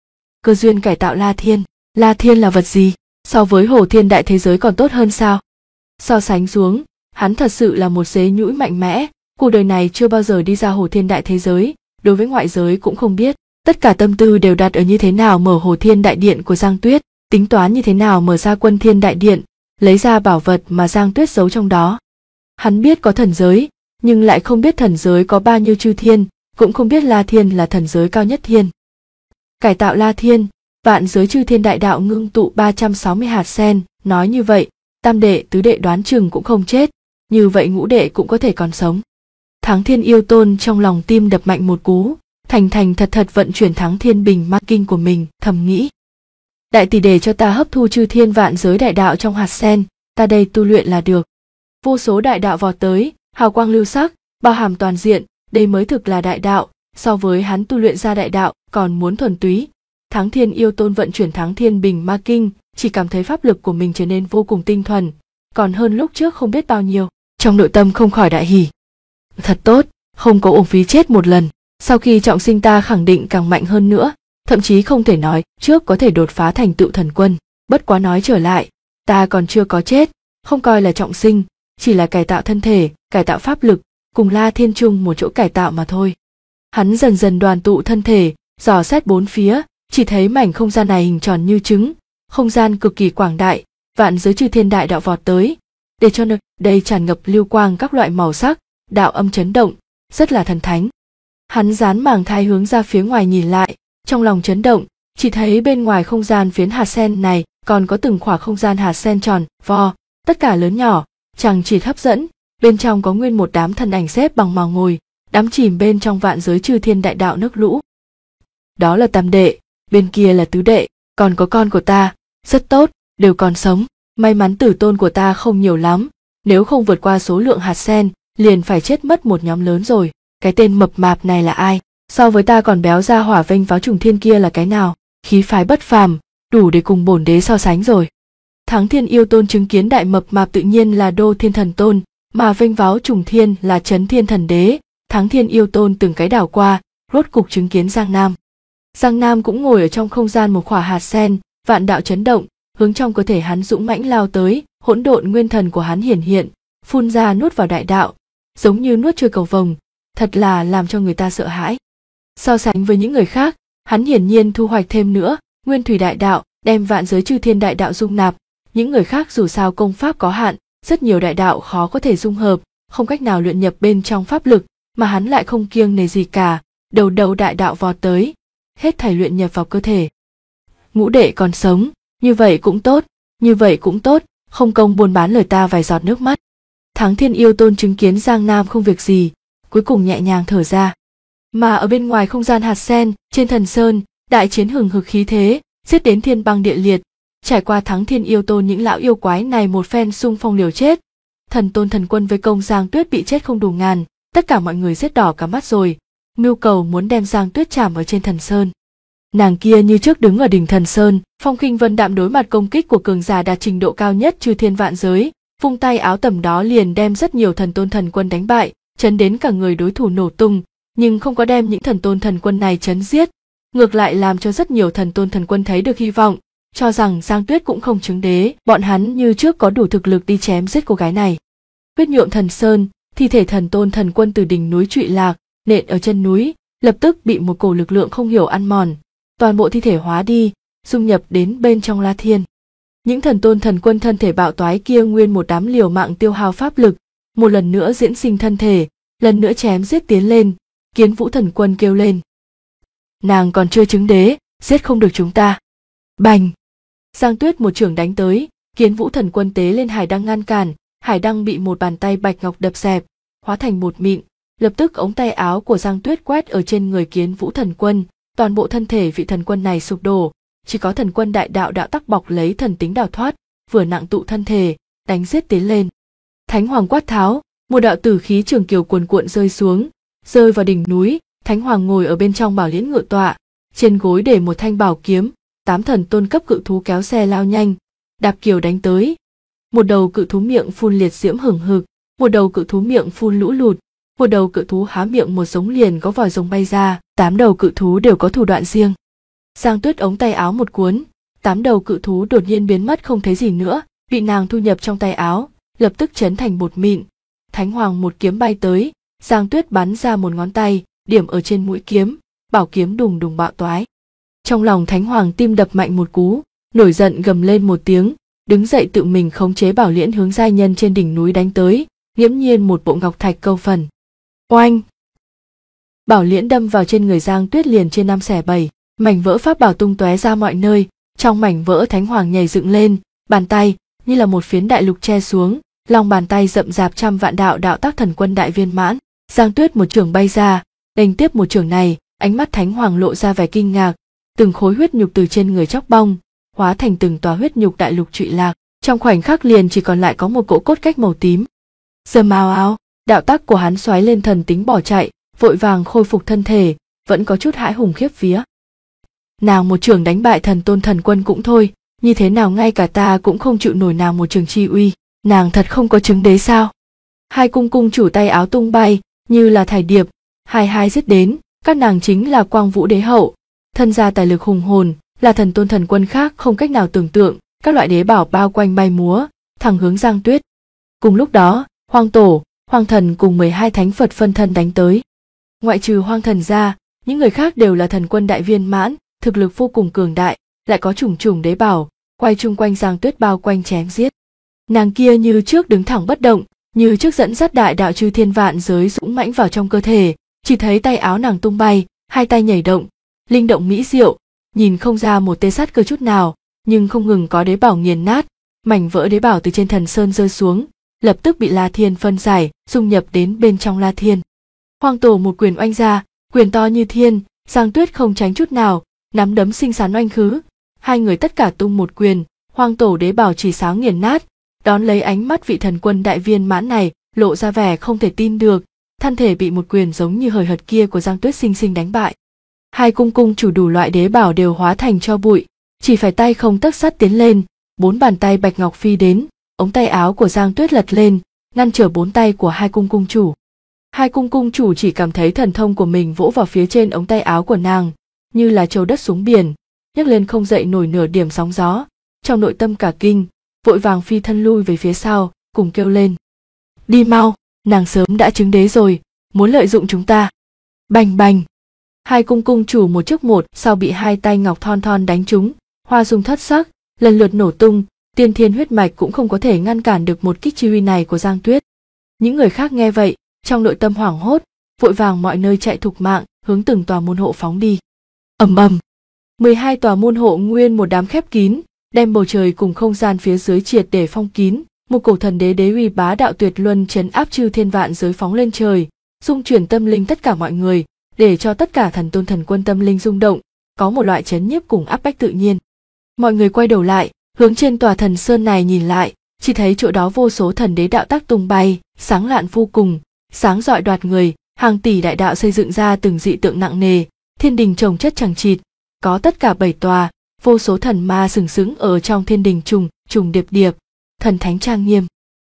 Cơ duyên cải tạo La Thiên. La Thiên là vật gì? So với Hồ Thiên Đại thế giới còn tốt hơn sao? So sánh xuống, hắn thật sự là một dế nhũi mạnh mẽ, cuộc đời này chưa bao giờ đi ra Hồ Thiên Đại thế giới, đối với ngoại giới cũng không biết, tất cả tâm tư đều đặt ở như thế nào mở Hồ Thiên Đại Điện của Giang Tuyết, tính toán như thế nào mở ra Quân Thiên Đại Điện, lấy ra bảo vật mà Giang Tuyết giấu trong đó. Hắn biết có thần giới, nhưng lại không biết thần giới có bao nhiêu chư thiên, cũng không biết La Thiên là thần giới cao nhất thiên. Cải tạo La Thiên, vạn giới chư thiên đại đạo ngưng tụ 360 hạt sen, nói như vậy, tam đệ tứ đệ đoán chừng cũng không chết, như vậy ngũ đệ cũng có thể còn sống. Thắng Thiên Yêu Tôn trong lòng tim đập mạnh một cú, thành thành thật thật vận chuyển Thắng Thiên Bình Ma Kinh của mình, thầm nghĩ. Đại tỷ để cho ta hấp thu chư thiên vạn giới đại đạo trong hạt sen, ta đây tu luyện là được. Vô số đại đạo vọt tới, hào quang lưu sắc, bao hàm toàn diện, đây mới thực là đại đạo, so với hắn tu luyện ra đại đạo còn muốn thuần túy. Thắng Thiên Yêu Tôn vận chuyển Thắng Thiên Bình Ma Kinh, chỉ cảm thấy pháp lực của mình trở nên vô cùng tinh thuần, còn hơn lúc trước không biết bao nhiêu, trong nội tâm không khỏi đại hỉ. Thật tốt, không có uổng phí chết một lần, sau khi trọng sinh ta khẳng định càng mạnh hơn nữa, thậm chí không thể nói trước có thể đột phá thành tựu thần quân, bất quá nói trở lại, ta còn chưa có chết, không coi là trọng sinh, chỉ là cải tạo thân thể, cải tạo pháp lực, cùng La Thiên chung một chỗ cải tạo mà thôi. Hắn dần dần đoàn tụ thân thể, dò xét bốn phía, chỉ thấy mảnh không gian này hình tròn như trứng, không gian cực kỳ quảng đại, vạn giới chư thiên đại đạo vọt tới, để cho nơi đây tràn ngập lưu quang các loại màu sắc, đạo âm chấn động, rất là thần thánh. Hắn dán màng thai hướng ra phía ngoài nhìn lại, trong lòng chấn động, chỉ thấy bên ngoài không gian phiến hạt sen này còn có từng khỏa không gian hạt sen tròn, vo, tất cả lớn nhỏ, chằng chịt hấp dẫn, bên trong có nguyên một đám thần ảnh xếp bằng màu ngồi, đắm chìm bên trong vạn giới chư thiên đại đạo nước lũ. Đó là tam đệ, bên kia là tứ đệ, còn có con của ta, rất tốt, đều còn sống. May mắn tử tôn của ta không nhiều lắm, nếu không vượt qua số lượng hạt sen, liền phải chết mất một nhóm lớn rồi. Cái tên mập mạp này là ai? So với ta còn béo ra hỏa vênh váo trùng thiên kia là cái nào? Khí phái bất phàm, đủ để cùng bổn đế so sánh rồi. Thắng Thiên Yêu Tôn chứng kiến đại mập mạp tự nhiên là Đô Thiên Thần Tôn, mà vênh váo trùng thiên là Chấn Thiên Thần Đế. Thắng Thiên Yêu Tôn từng cái đảo qua, rốt cục chứng kiến Giang Nam. Giang Nam cũng ngồi ở trong không gian một khỏa hạt sen, vạn đạo chấn động, hướng trong cơ thể hắn dũng mãnh lao tới, hỗn độn nguyên thần của hắn hiển hiện, phun ra nuốt vào đại đạo, giống như nuốt trôi cầu vồng, thật là làm cho người ta sợ hãi. So sánh với những người khác, hắn hiển nhiên thu hoạch thêm nữa, nguyên thủy đại đạo, đem vạn giới chư thiên đại đạo dung nạp. Những người khác dù sao công pháp có hạn, rất nhiều đại đạo khó có thể dung hợp, không cách nào luyện nhập bên trong pháp lực, mà hắn lại không kiêng nề gì cả, đầu đầu đại đạo vọt tới, hết thảy luyện nhập vào cơ thể. Ngũ đệ còn sống, như vậy cũng tốt, như vậy cũng tốt, không công buôn bán lời ta vài giọt nước mắt. Thắng Thiên Yêu Tôn chứng kiến Giang Nam không việc gì, cuối cùng nhẹ nhàng thở ra. Mà ở bên ngoài không gian hạt sen, trên Thần Sơn, đại chiến hừng hực khí thế, giết đến thiên băng địa liệt. Trải qua Thắng Thiên Yêu Tôn những lão yêu quái này một phen xung phong liều chết, Thần Tôn Thần Quân với công Giang Tuyết bị chết không đủ ngàn, tất cả mọi người giết đỏ cả mắt rồi, mưu cầu muốn đem Giang Tuyết chạm ở trên Thần Sơn. Nàng kia như trước đứng ở đỉnh Thần Sơn, phong khinh vân đạm đối mặt công kích của cường giả đạt trình độ cao nhất chư thiên vạn giới, vung tay áo tầm đó liền đem rất nhiều Thần Tôn Thần Quân đánh bại, chấn đến cả người đối thủ nổ tung, nhưng không có đem những Thần Tôn Thần Quân này chấn giết, ngược lại làm cho rất nhiều Thần Tôn Thần Quân thấy được hy vọng, cho rằng Giang Tuyết cũng không chứng đế, bọn hắn như trước có đủ thực lực đi chém giết cô gái này. Huyết nhuộm Thần Sơn, thi thể Thần Tôn Thần Quân từ đỉnh núi trụy lạc, nện ở chân núi, lập tức bị một cổ lực lượng không hiểu ăn mòn, toàn bộ thi thể hóa đi, dung nhập đến bên trong La Thiên. Những Thần Tôn Thần Quân thân thể bạo toái kia nguyên một đám liều mạng tiêu hao pháp lực, một lần nữa diễn sinh thân thể, lần nữa chém giết tiến lên. Kiến Vũ Thần Quân kêu lên: nàng còn chưa chứng đế, giết không được chúng ta. Bành! Giang Tuyết một chưởng đánh tới, Kiến Vũ Thần Quân tế lên hải đăng ngăn cản, hải đăng bị một bàn tay bạch ngọc đập xẹp, hóa thành bột mịn. Lập tức ống tay áo của Giang Tuyết quét ở trên người Kiến Vũ Thần Quân, toàn bộ thân thể vị thần quân này sụp đổ, chỉ có thần quân đại đạo đạo tắc bọc lấy thần tính đào thoát, vừa nặng tụ thân thể, đánh giết tiến lên. Thánh Hoàng quát tháo, một đạo tử khí trường kiều cuồn cuộn rơi xuống, rơi vào đỉnh núi. Thánh Hoàng ngồi ở bên trong bảo liễn ngự tọa, trên gối để một thanh bảo kiếm, 8 thần tôn cấp cự thú kéo xe lao nhanh, đạp kiều đánh tới. Một đầu cự thú miệng phun liệt diễm hừng hực, một đầu cự thú miệng phun lũ lụt, một đầu cự thú há miệng một giống liền có vòi rồng bay ra, 8 đầu cự thú đều có thủ đoạn riêng. Giang Tuyết ống tay áo một cuốn, 8 đầu cự thú đột nhiên biến mất không thấy gì nữa, bị nàng thu nhập trong tay áo, lập tức chấn thành bột mịn. Thánh Hoàng một kiếm bay tới, Giang Tuyết bắn ra một ngón tay, điểm ở trên mũi kiếm, bảo kiếm đùng đùng bạo toái. Trong lòng Thánh Hoàng tim đập mạnh một cú, nổi giận gầm lên một tiếng, đứng dậy tự mình khống chế bảo liễn hướng giai nhân trên đỉnh núi đánh tới, nghiễm nhiên một bộ ngọc thạch câu phần. Oanh! Bảo liễn đâm vào trên người Giang Tuyết liền trên 5 xẻ 7, mảnh vỡ pháp bảo tung tóe ra mọi nơi, trong mảnh vỡ Thánh Hoàng nhảy dựng lên, bàn tay như là một phiến đại lục che xuống, lòng bàn tay rậm rạp trăm vạn đạo đạo tác thần quân đại viên mãn. Giang Tuyết một chưởng bay ra, đành tiếp một chưởng này, ánh mắt Thánh Hoàng lộ ra vẻ kinh ngạc, từng khối huyết nhục từ trên người chóc bong, hóa thành từng tòa huyết nhục đại lục trụy lạc, trong khoảnh khắc liền chỉ còn lại có một cỗ cốt cách màu tím. Rầm ào ào, đạo tác của hắn xoáy lên thần tính bỏ chạy, vội vàng khôi phục thân thể, vẫn có chút hãi hùng khiếp vía. Nàng một chưởng đánh bại thần tôn thần quân cũng thôi, như thế nào ngay cả ta cũng không chịu nổi nàng một chưởng chi uy, nàng thật không có chứng đế sao? Hai cung cung chủ tay áo tung bay, như là thải điệp, hai giết đến, các nàng chính là Quang Vũ Đế hậu, thân gia tài lực hùng hồn, là thần tôn thần quân khác không cách nào tưởng tượng, các loại đế bảo bao quanh bay múa, thẳng hướng Giang Tuyết. Cùng lúc đó, Hoang Tổ, Hoang Thần cùng 12 thánh Phật phân thân đánh tới. Ngoại trừ Hoang Thần ra, những người khác đều là thần quân đại viên mãn, thực lực vô cùng cường đại, lại có chủng chủng đế bảo, quay chung quanh Giang Tuyết bao quanh chém giết. Nàng kia như trước đứng thẳng bất động, như trước dẫn dắt đại đạo chư thiên vạn giới dũng mãnh vào trong cơ thể, chỉ thấy tay áo nàng tung bay, hai tay nhảy động, linh động mỹ diệu, nhìn không ra một tê sát cơ chút nào, nhưng không ngừng có đế bảo nghiền nát, mảnh vỡ đế bảo từ trên thần sơn rơi xuống, lập tức bị La Thiên phân giải, dung nhập đến bên trong La Thiên. Hoang Tổ một quyền oanh ra, quyền to như thiên, Giang Tuyết không tránh chút nào, nắm đấm xinh xắn oanh khứ, hai người tất cả tung một quyền, Hoang Tổ đế bảo chỉ sáng nghiền nát, đón lấy ánh mắt vị thần quân đại viên mãn này, lộ ra vẻ không thể tin được, thân thể bị một quyền giống như hời hợt kia của Giang Tuyết xinh xinh đánh bại. Hai cung cung chủ đủ loại đế bảo đều hóa thành tro bụi, chỉ phải tay không tấc sắt tiến lên, 4 bàn tay bạch ngọc phi đến, ống tay áo của Giang Tuyết lật lên, ngăn trở 4 tay của hai cung cung chủ. Hai cung cung chủ chỉ cảm thấy thần thông của mình vỗ vào phía trên ống tay áo của nàng, như là châu đất xuống biển, nhấc lên không dậy nổi nửa điểm sóng gió, trong nội tâm cả kinh, vội vàng phi thân lui về phía sau, cùng kêu lên: đi mau, Nàng sớm đã chứng đế rồi, muốn lợi dụng chúng ta. Bành bành. Hai cung chủ một trước một sau bị hai tay ngọc thon thon đánh trúng, hoa dung thất sắc, lần lượt nổ tung, tiên thiên huyết mạch cũng không có thể ngăn cản được một kích chi uy này của Giang Tuyết. Những người khác nghe vậy, trong nội tâm hoảng hốt, vội vàng mọi nơi chạy thục mạng, hướng từng tòa môn hộ phóng đi. Ầm ầm. 12 tòa môn hộ nguyên một đám khép kín, đem bầu trời cùng không gian phía dưới triệt để phong kín, một cổ thần đế đế uy bá đạo tuyệt luân trấn áp chư thiên vạn giới phóng lên trời, dung chuyển tâm linh tất cả mọi người, để cho tất cả thần tôn thần quân tâm linh rung động, có một loại chấn nhiếp cùng áp bách tự nhiên. Mọi người quay đầu lại, hướng trên tòa thần sơn này nhìn lại, chỉ thấy chỗ đó vô số thần đế đạo tác tung bay, sáng lạn vô cùng, sáng rọi đoạt người, hàng tỷ đại đạo xây dựng ra từng dị tượng nặng nề, thiên đình chồng chất chằng chịt, có tất cả 7 tòa, vô số thần ma sừng sững ở trong thiên đình trùng điệp điệp, thần thánh trang nghiêm.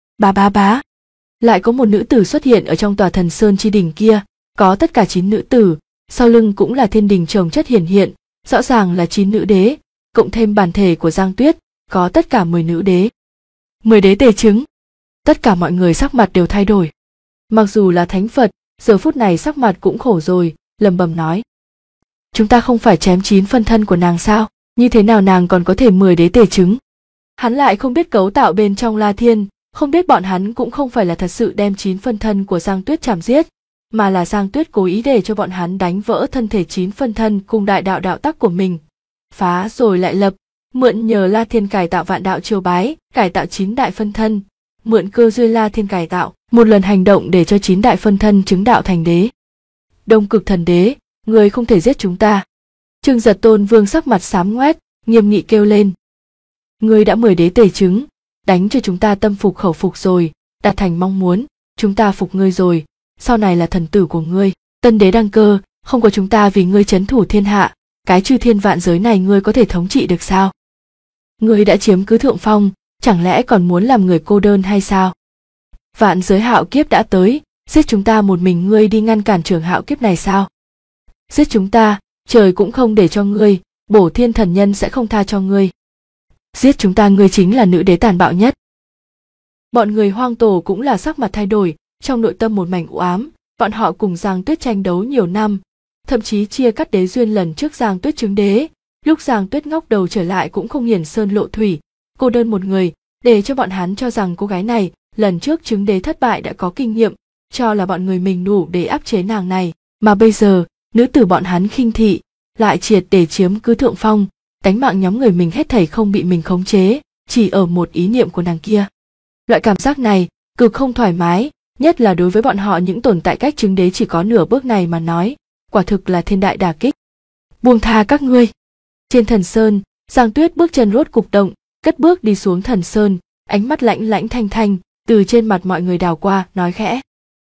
Bá. Lại có một nữ tử xuất hiện ở trong tòa thần sơn chi đỉnh kia, có tất cả 9 nữ tử, sau lưng cũng là thiên đình chồng chất hiển hiện, rõ ràng là 9 nữ đế, cộng thêm bản thể của Giang Tuyết, có tất cả 10 nữ đế. 10 đế tề chứng. Tất cả mọi người sắc mặt đều thay đổi. Mặc dù là thánh Phật, giờ phút này sắc mặt cũng khổ rồi, lẩm bẩm nói: chúng ta không phải chém 9 phân thân của nàng sao? Như thế nào nàng còn có thể 10 đế tề chứng? Hắn lại không biết cấu tạo bên trong La Thiên, không biết bọn hắn cũng không phải là thật sự đem 9 phân thân của Giang Tuyết chảm giết, mà là Giang Tuyết cố ý để cho bọn hắn đánh vỡ thân thể 9 phân thân cùng đại đạo đạo tắc của mình. Phá rồi lại lập, mượn nhờ La Thiên cải tạo vạn đạo triều bái, cải tạo 9 đại phân thân, mượn cơ duyên La Thiên cải tạo, một lần hành động để cho 9 đại phân thân chứng đạo thành đế. Đông Cực Thần Đế, người không thể giết chúng ta. Trương Giật Tôn Vương sắc mặt xám ngoét, nghiêm nghị kêu lên: ngươi đã 10 đế tề chứng, đánh cho chúng ta tâm phục khẩu phục rồi, đạt thành mong muốn, chúng ta phục ngươi rồi, sau này là thần tử của ngươi, tân đế đăng cơ, không có chúng ta vì ngươi trấn thủ thiên hạ, cái chư thiên vạn giới này ngươi có thể thống trị được sao? Ngươi đã chiếm cứ thượng phong, chẳng lẽ còn muốn làm người cô đơn hay sao? Vạn giới hạo kiếp đã tới, giết chúng ta một mình ngươi đi ngăn cản trường hạo kiếp này sao? Giết chúng ta, trời cũng không để cho ngươi, bổ thiên thần nhân sẽ không tha cho ngươi. Giết chúng ta, ngươi chính là nữ đế tàn bạo nhất. Bọn người Hoang Tổ cũng là sắc mặt thay đổi, trong nội tâm một mảnh u ám, bọn họ cùng Giang Tuyết tranh đấu nhiều năm, thậm chí chia cắt đế duyên lần trước Giang Tuyết chứng đế, lúc Giang Tuyết ngóc đầu trở lại cũng không hiển sơn lộ thủy, cô đơn một người, để cho bọn hắn cho rằng cô gái này lần trước chứng đế thất bại đã có kinh nghiệm, cho là bọn người mình đủ để áp chế nàng này, mà bây giờ nữ tử bọn hắn khinh thị, lại triệt để chiếm cứ thượng phong, đánh mạng nhóm người mình hết thảy không bị mình khống chế, chỉ ở một ý niệm của nàng kia. Loại cảm giác này cực không thoải mái, nhất là đối với bọn họ những tồn tại cách chứng đế chỉ có nửa bước này mà nói, quả thực là thiên đại đả kích. Buông tha các ngươi. Trên thần sơn, Giang Tuyết bước chân rốt cục động, cất bước đi xuống thần sơn, ánh mắt lãnh lãnh thanh thanh, từ trên mặt mọi người đảo qua, nói khẽ: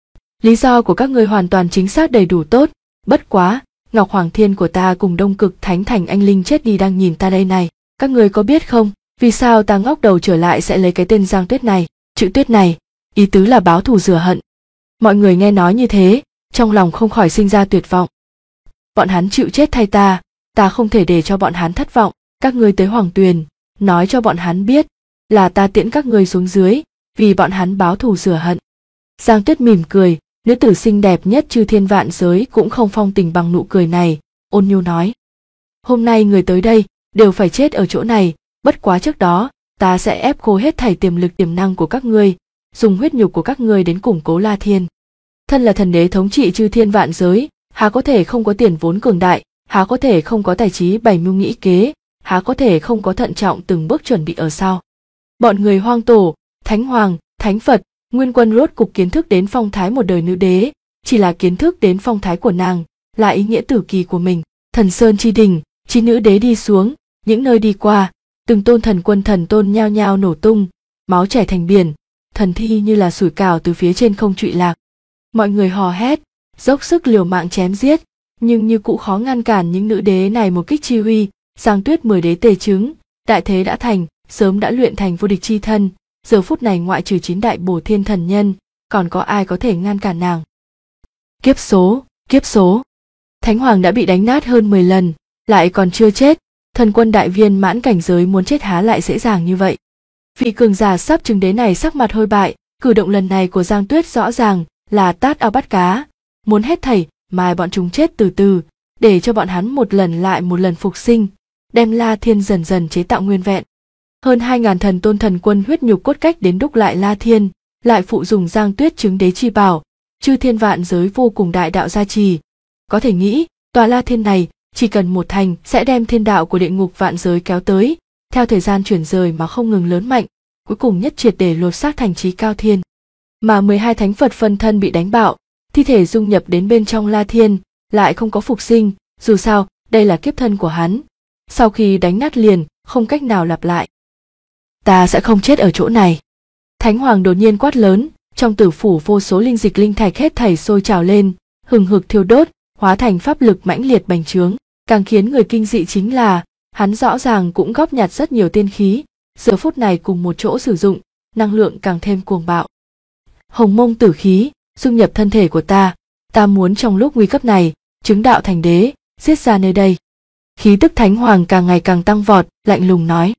lý do của các ngươi hoàn toàn chính xác đầy đủ tốt, bất quá, Ngọc Hoàng Thiên của ta cùng Đông Cực Thánh Thành anh linh chết đi đang nhìn ta đây này, các ngươi có biết không, vì sao ta ngóc đầu trở lại sẽ lấy cái tên Giang Tuyết này, chữ Tuyết này, ý tứ là báo thù rửa hận. Mọi người nghe nói như thế, trong lòng không khỏi sinh ra tuyệt vọng. Bọn hắn chịu chết thay ta không thể để cho bọn hắn thất vọng, các ngươi tới Hoàng Tuyền, nói cho bọn hắn biết, là ta tiễn các ngươi xuống dưới, vì bọn hắn báo thù rửa hận. Giang Tuyết mỉm cười, nữ tử xinh đẹp nhất chư thiên vạn giới cũng không phong tình bằng nụ cười này, ôn nhu nói: hôm nay người tới đây đều phải chết ở chỗ này, bất quá trước đó ta sẽ ép khô hết thảy tiềm lực tiềm năng của các ngươi, dùng huyết nhục của các ngươi đến củng cố La Thiên. Thân là thần đế thống trị chư thiên vạn giới, há có thể không có tiền vốn cường đại, há có thể không có tài trí bày mưu nghĩ kế, há có thể không có thận trọng từng bước chuẩn bị ở sau. Bọn người Hoang Tổ, Thánh Hoàng, Thánh Phật, Nguyên Quân rốt cục kiến thức đến phong thái một đời nữ đế, chỉ là kiến thức đến phong thái của nàng, là ý nghĩa tử kỳ của mình. Thần Sơn chi đỉnh, chi nữ đế đi xuống, những nơi đi qua, từng tôn thần quân thần tôn nhao nhao nổ tung, máu chảy thành biển, thần thi như là sủi cảo từ phía trên không trụy lạc. Mọi người hò hét, dốc sức liều mạng chém giết, nhưng như cũ khó ngăn cản những nữ đế này một kích chi huy. Giang Tuyết 10 đế tề chứng, đại thế đã thành, sớm đã luyện thành vô địch chi thân, giờ phút này ngoại trừ 9 đại bổ thiên thần nhân, còn có ai có thể ngăn cản nàng? Kiếp số. Thánh Hoàng đã bị đánh nát hơn 10 lần, lại còn chưa chết, thần quân đại viên mãn cảnh giới muốn chết há lại dễ dàng như vậy. Vị cường giả sắp chứng đế này sắc mặt hôi bại, Cử động lần này của Giang Tuyết rõ ràng là tát ao bắt cá, muốn hết thảy mai bọn chúng chết từ từ, để cho bọn hắn một lần lại một lần phục sinh, đem La Thiên dần dần chế tạo nguyên vẹn. Hơn 2.000 thần tôn thần quân huyết nhục cốt cách đến đúc lại La Thiên, lại phụ dùng Giang Tuyết chứng đế chi bảo, chư thiên vạn giới vô cùng đại đạo gia trì. Có thể nghĩ, tòa La Thiên này chỉ cần một thành sẽ đem thiên đạo của địa ngục vạn giới kéo tới, theo thời gian chuyển rời mà không ngừng lớn mạnh, cuối cùng nhất triệt để lột xác thành trí cao thiên. Mà 12 thánh Phật phân thân bị đánh bạo, thi thể dung nhập đến bên trong La Thiên, lại không có phục sinh, dù sao, đây là kiếp thân của hắn. Sau khi đánh nát liền, không cách nào lặp lại. Ta sẽ không chết ở chỗ này. Thánh Hoàng đột nhiên quát lớn, trong tử phủ vô số linh dịch linh thạch hết thảy sôi trào lên, hừng hực thiêu đốt, hóa thành pháp lực mãnh liệt bành trướng. Càng khiến người kinh dị chính là, hắn rõ ràng cũng góp nhặt rất nhiều tiên khí, giờ phút này cùng một chỗ sử dụng, năng lượng càng thêm cuồng bạo. Hồng mông tử khí, dung nhập thân thể của ta muốn trong lúc nguy cấp này, chứng đạo thành đế, giết ra nơi đây. Khí tức Thánh Hoàng càng ngày càng tăng vọt, lạnh lùng nói.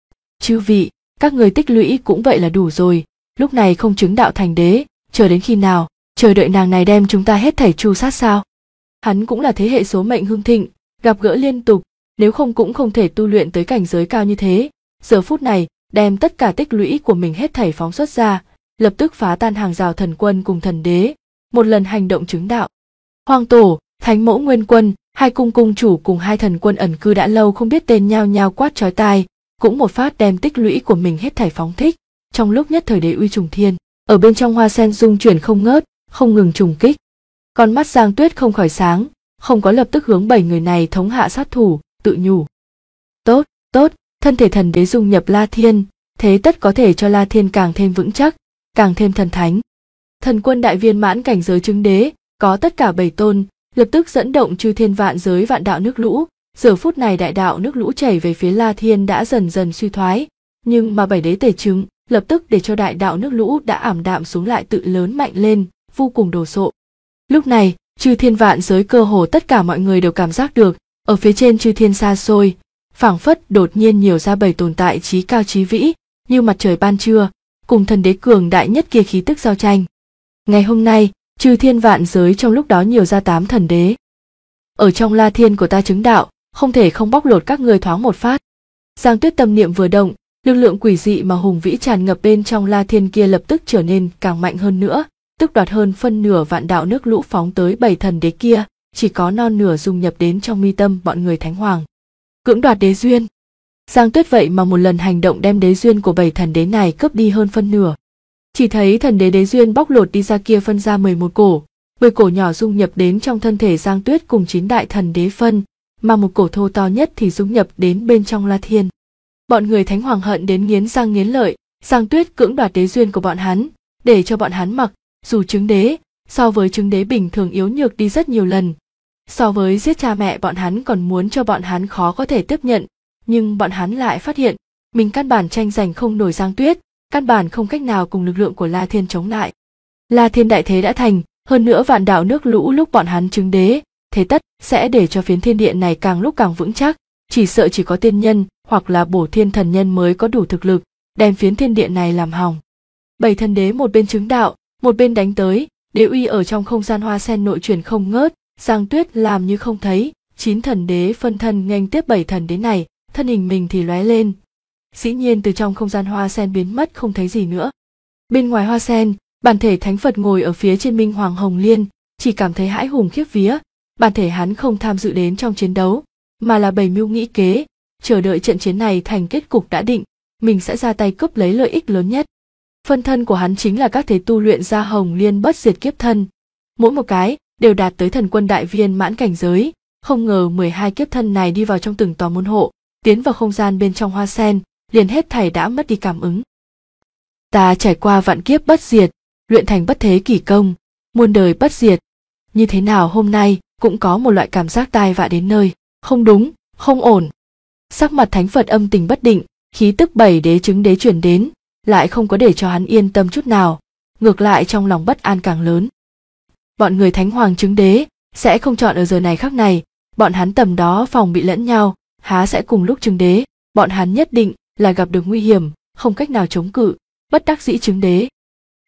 Chư vị, các người tích lũy cũng vậy là đủ rồi, lúc này không chứng đạo thành đế, chờ đến khi nào, chờ đợi nàng này đem chúng ta hết thảy tru sát sao? Hắn cũng là thế hệ số mệnh hưng thịnh, gặp gỡ liên tục, nếu không cũng không thể tu luyện tới cảnh giới cao như thế. Giờ phút này, đem tất cả tích lũy của mình hết thảy phóng xuất ra, lập tức phá tan hàng rào thần quân cùng thần đế, một lần hành động chứng đạo. Hoàng tổ, Thánh mẫu Nguyên Quân, hai cung cung chủ cùng hai thần quân ẩn cư đã lâu không biết tên nhao nhao quát chói tai, cũng một phát đem tích lũy của mình hết thảy phóng thích. Trong lúc nhất thời đế uy trùng thiên, ở bên trong hoa sen dung chuyển không ngớt, không ngừng trùng kích. Con mắt Giang Tuyết không khỏi sáng, không có lập tức hướng 7 người này thống hạ sát thủ, tự nhủ. Tốt, tốt, thân thể thần đế dung nhập La Thiên, thế tất có thể cho La Thiên càng thêm vững chắc, càng thêm thần thánh. Thần quân đại viên mãn cảnh giới chứng đế, có tất cả 7 tôn, lập tức dẫn động chư thiên vạn giới vạn đạo nước lũ. Giờ phút này đại đạo nước lũ chảy về phía La Thiên đã dần dần suy thoái, nhưng mà 7 đế tể chứng lập tức để cho đại đạo nước lũ đã ảm đạm xuống lại tự lớn mạnh lên, vô cùng đồ sộ. Lúc này, chư thiên vạn giới cơ hồ tất cả mọi người đều cảm giác được, ở phía trên chư thiên xa xôi, phảng phất đột nhiên nhiều ra 7 tồn tại trí cao trí vĩ, như mặt trời ban trưa, cùng thần đế cường đại nhất kia khí tức giao tranh. Ngày hôm nay, chư thiên vạn giới trong lúc đó nhiều ra 8 thần đế. Ở trong La Thiên của ta chứng đạo, không thể không bóc lột các ngươi thoáng một phát. Giang Tuyết tâm niệm vừa động, lực lượng quỷ dị mà hùng vĩ tràn ngập bên trong La Thiên kia lập tức trở nên càng mạnh hơn nữa, tức đoạt hơn phân nửa vạn đạo nước lũ phóng tới 7 thần đế kia, chỉ có non nửa dung nhập đến trong mi tâm bọn người Thánh Hoàng. Cưỡng đoạt đế duyên. Giang Tuyết vậy mà một lần hành động đem đế duyên của 7 thần đế này cướp đi hơn phân nửa. Chỉ thấy thần đế đế duyên bóc lột đi ra kia phân ra 11 cổ, 10 cổ nhỏ dung nhập đến trong thân thể Giang Tuyết cùng 9 đại thần đế phân, mà một cổ thô to nhất thì dung nhập đến bên trong La Thiên. Bọn người Thánh Hoàng hận đến nghiến răng nghiến lợi, Giang Tuyết cưỡng đoạt đế duyên của bọn hắn, để cho bọn hắn mặc dù chứng đế, so với chứng đế bình thường yếu nhược đi rất nhiều lần. So với giết cha mẹ bọn hắn còn muốn cho bọn hắn khó có thể tiếp nhận, nhưng bọn hắn lại phát hiện, mình căn bản tranh giành không nổi Giang Tuyết, căn bản không cách nào cùng lực lượng của La Thiên chống lại. La Thiên đại thế đã thành, hơn nữa vạn đạo nước lũ lúc bọn hắn chứng đế, thế tất sẽ để cho phiến thiên địa này càng lúc càng vững chắc, chỉ sợ chỉ có tiên nhân hoặc là bổ thiên thần nhân mới có đủ thực lực đem phiến thiên địa này làm hỏng. 7 thần đế một bên chứng đạo, một bên đánh tới, đế uy ở trong không gian hoa sen nội chuyển không ngớt. Giang Tuyết làm như không thấy, 9 thần đế phân thân nghênh tiếp 7 thần đế này, thân hình mình thì lóe lên. Dĩ nhiên từ trong không gian hoa sen biến mất không thấy gì nữa. Bên ngoài hoa sen, bản thể Thánh Phật ngồi ở phía trên Minh Hoàng Hồng Liên, chỉ cảm thấy hãi hùng khiếp vía. Bản thể hắn không tham dự đến trong chiến đấu, mà là bày mưu nghĩ kế, chờ đợi trận chiến này thành kết cục đã định, mình sẽ ra tay cướp lấy lợi ích lớn nhất. Phân thân của hắn chính là các thế tu luyện ra Hồng Liên bất diệt kiếp thân, mỗi một cái đều đạt tới thần quân đại viên mãn cảnh giới. Không ngờ 12 kiếp thân này đi vào trong từng tòa môn hộ, tiến vào không gian bên trong hoa sen, liền hết thảy đã mất đi cảm ứng. Ta trải qua vạn kiếp bất diệt, luyện thành bất thế kỷ công, muôn đời bất diệt. Như thế nào hôm nay cũng có một loại cảm giác tai vạ đến nơi, không đúng, không ổn. Sắc mặt Thánh Phật âm tình bất định, khí tức 7 đế chứng đế chuyển đến, lại không có để cho hắn yên tâm chút nào, ngược lại trong lòng bất an càng lớn. Bọn người Thánh Hoàng chứng đế sẽ không chọn ở giờ này khắc này, bọn hắn tầm đó phòng bị lẫn nhau, há sẽ cùng lúc chứng đế, bọn hắn nhất định là gặp được nguy hiểm, không cách nào chống cự, bất đắc dĩ chứng đế.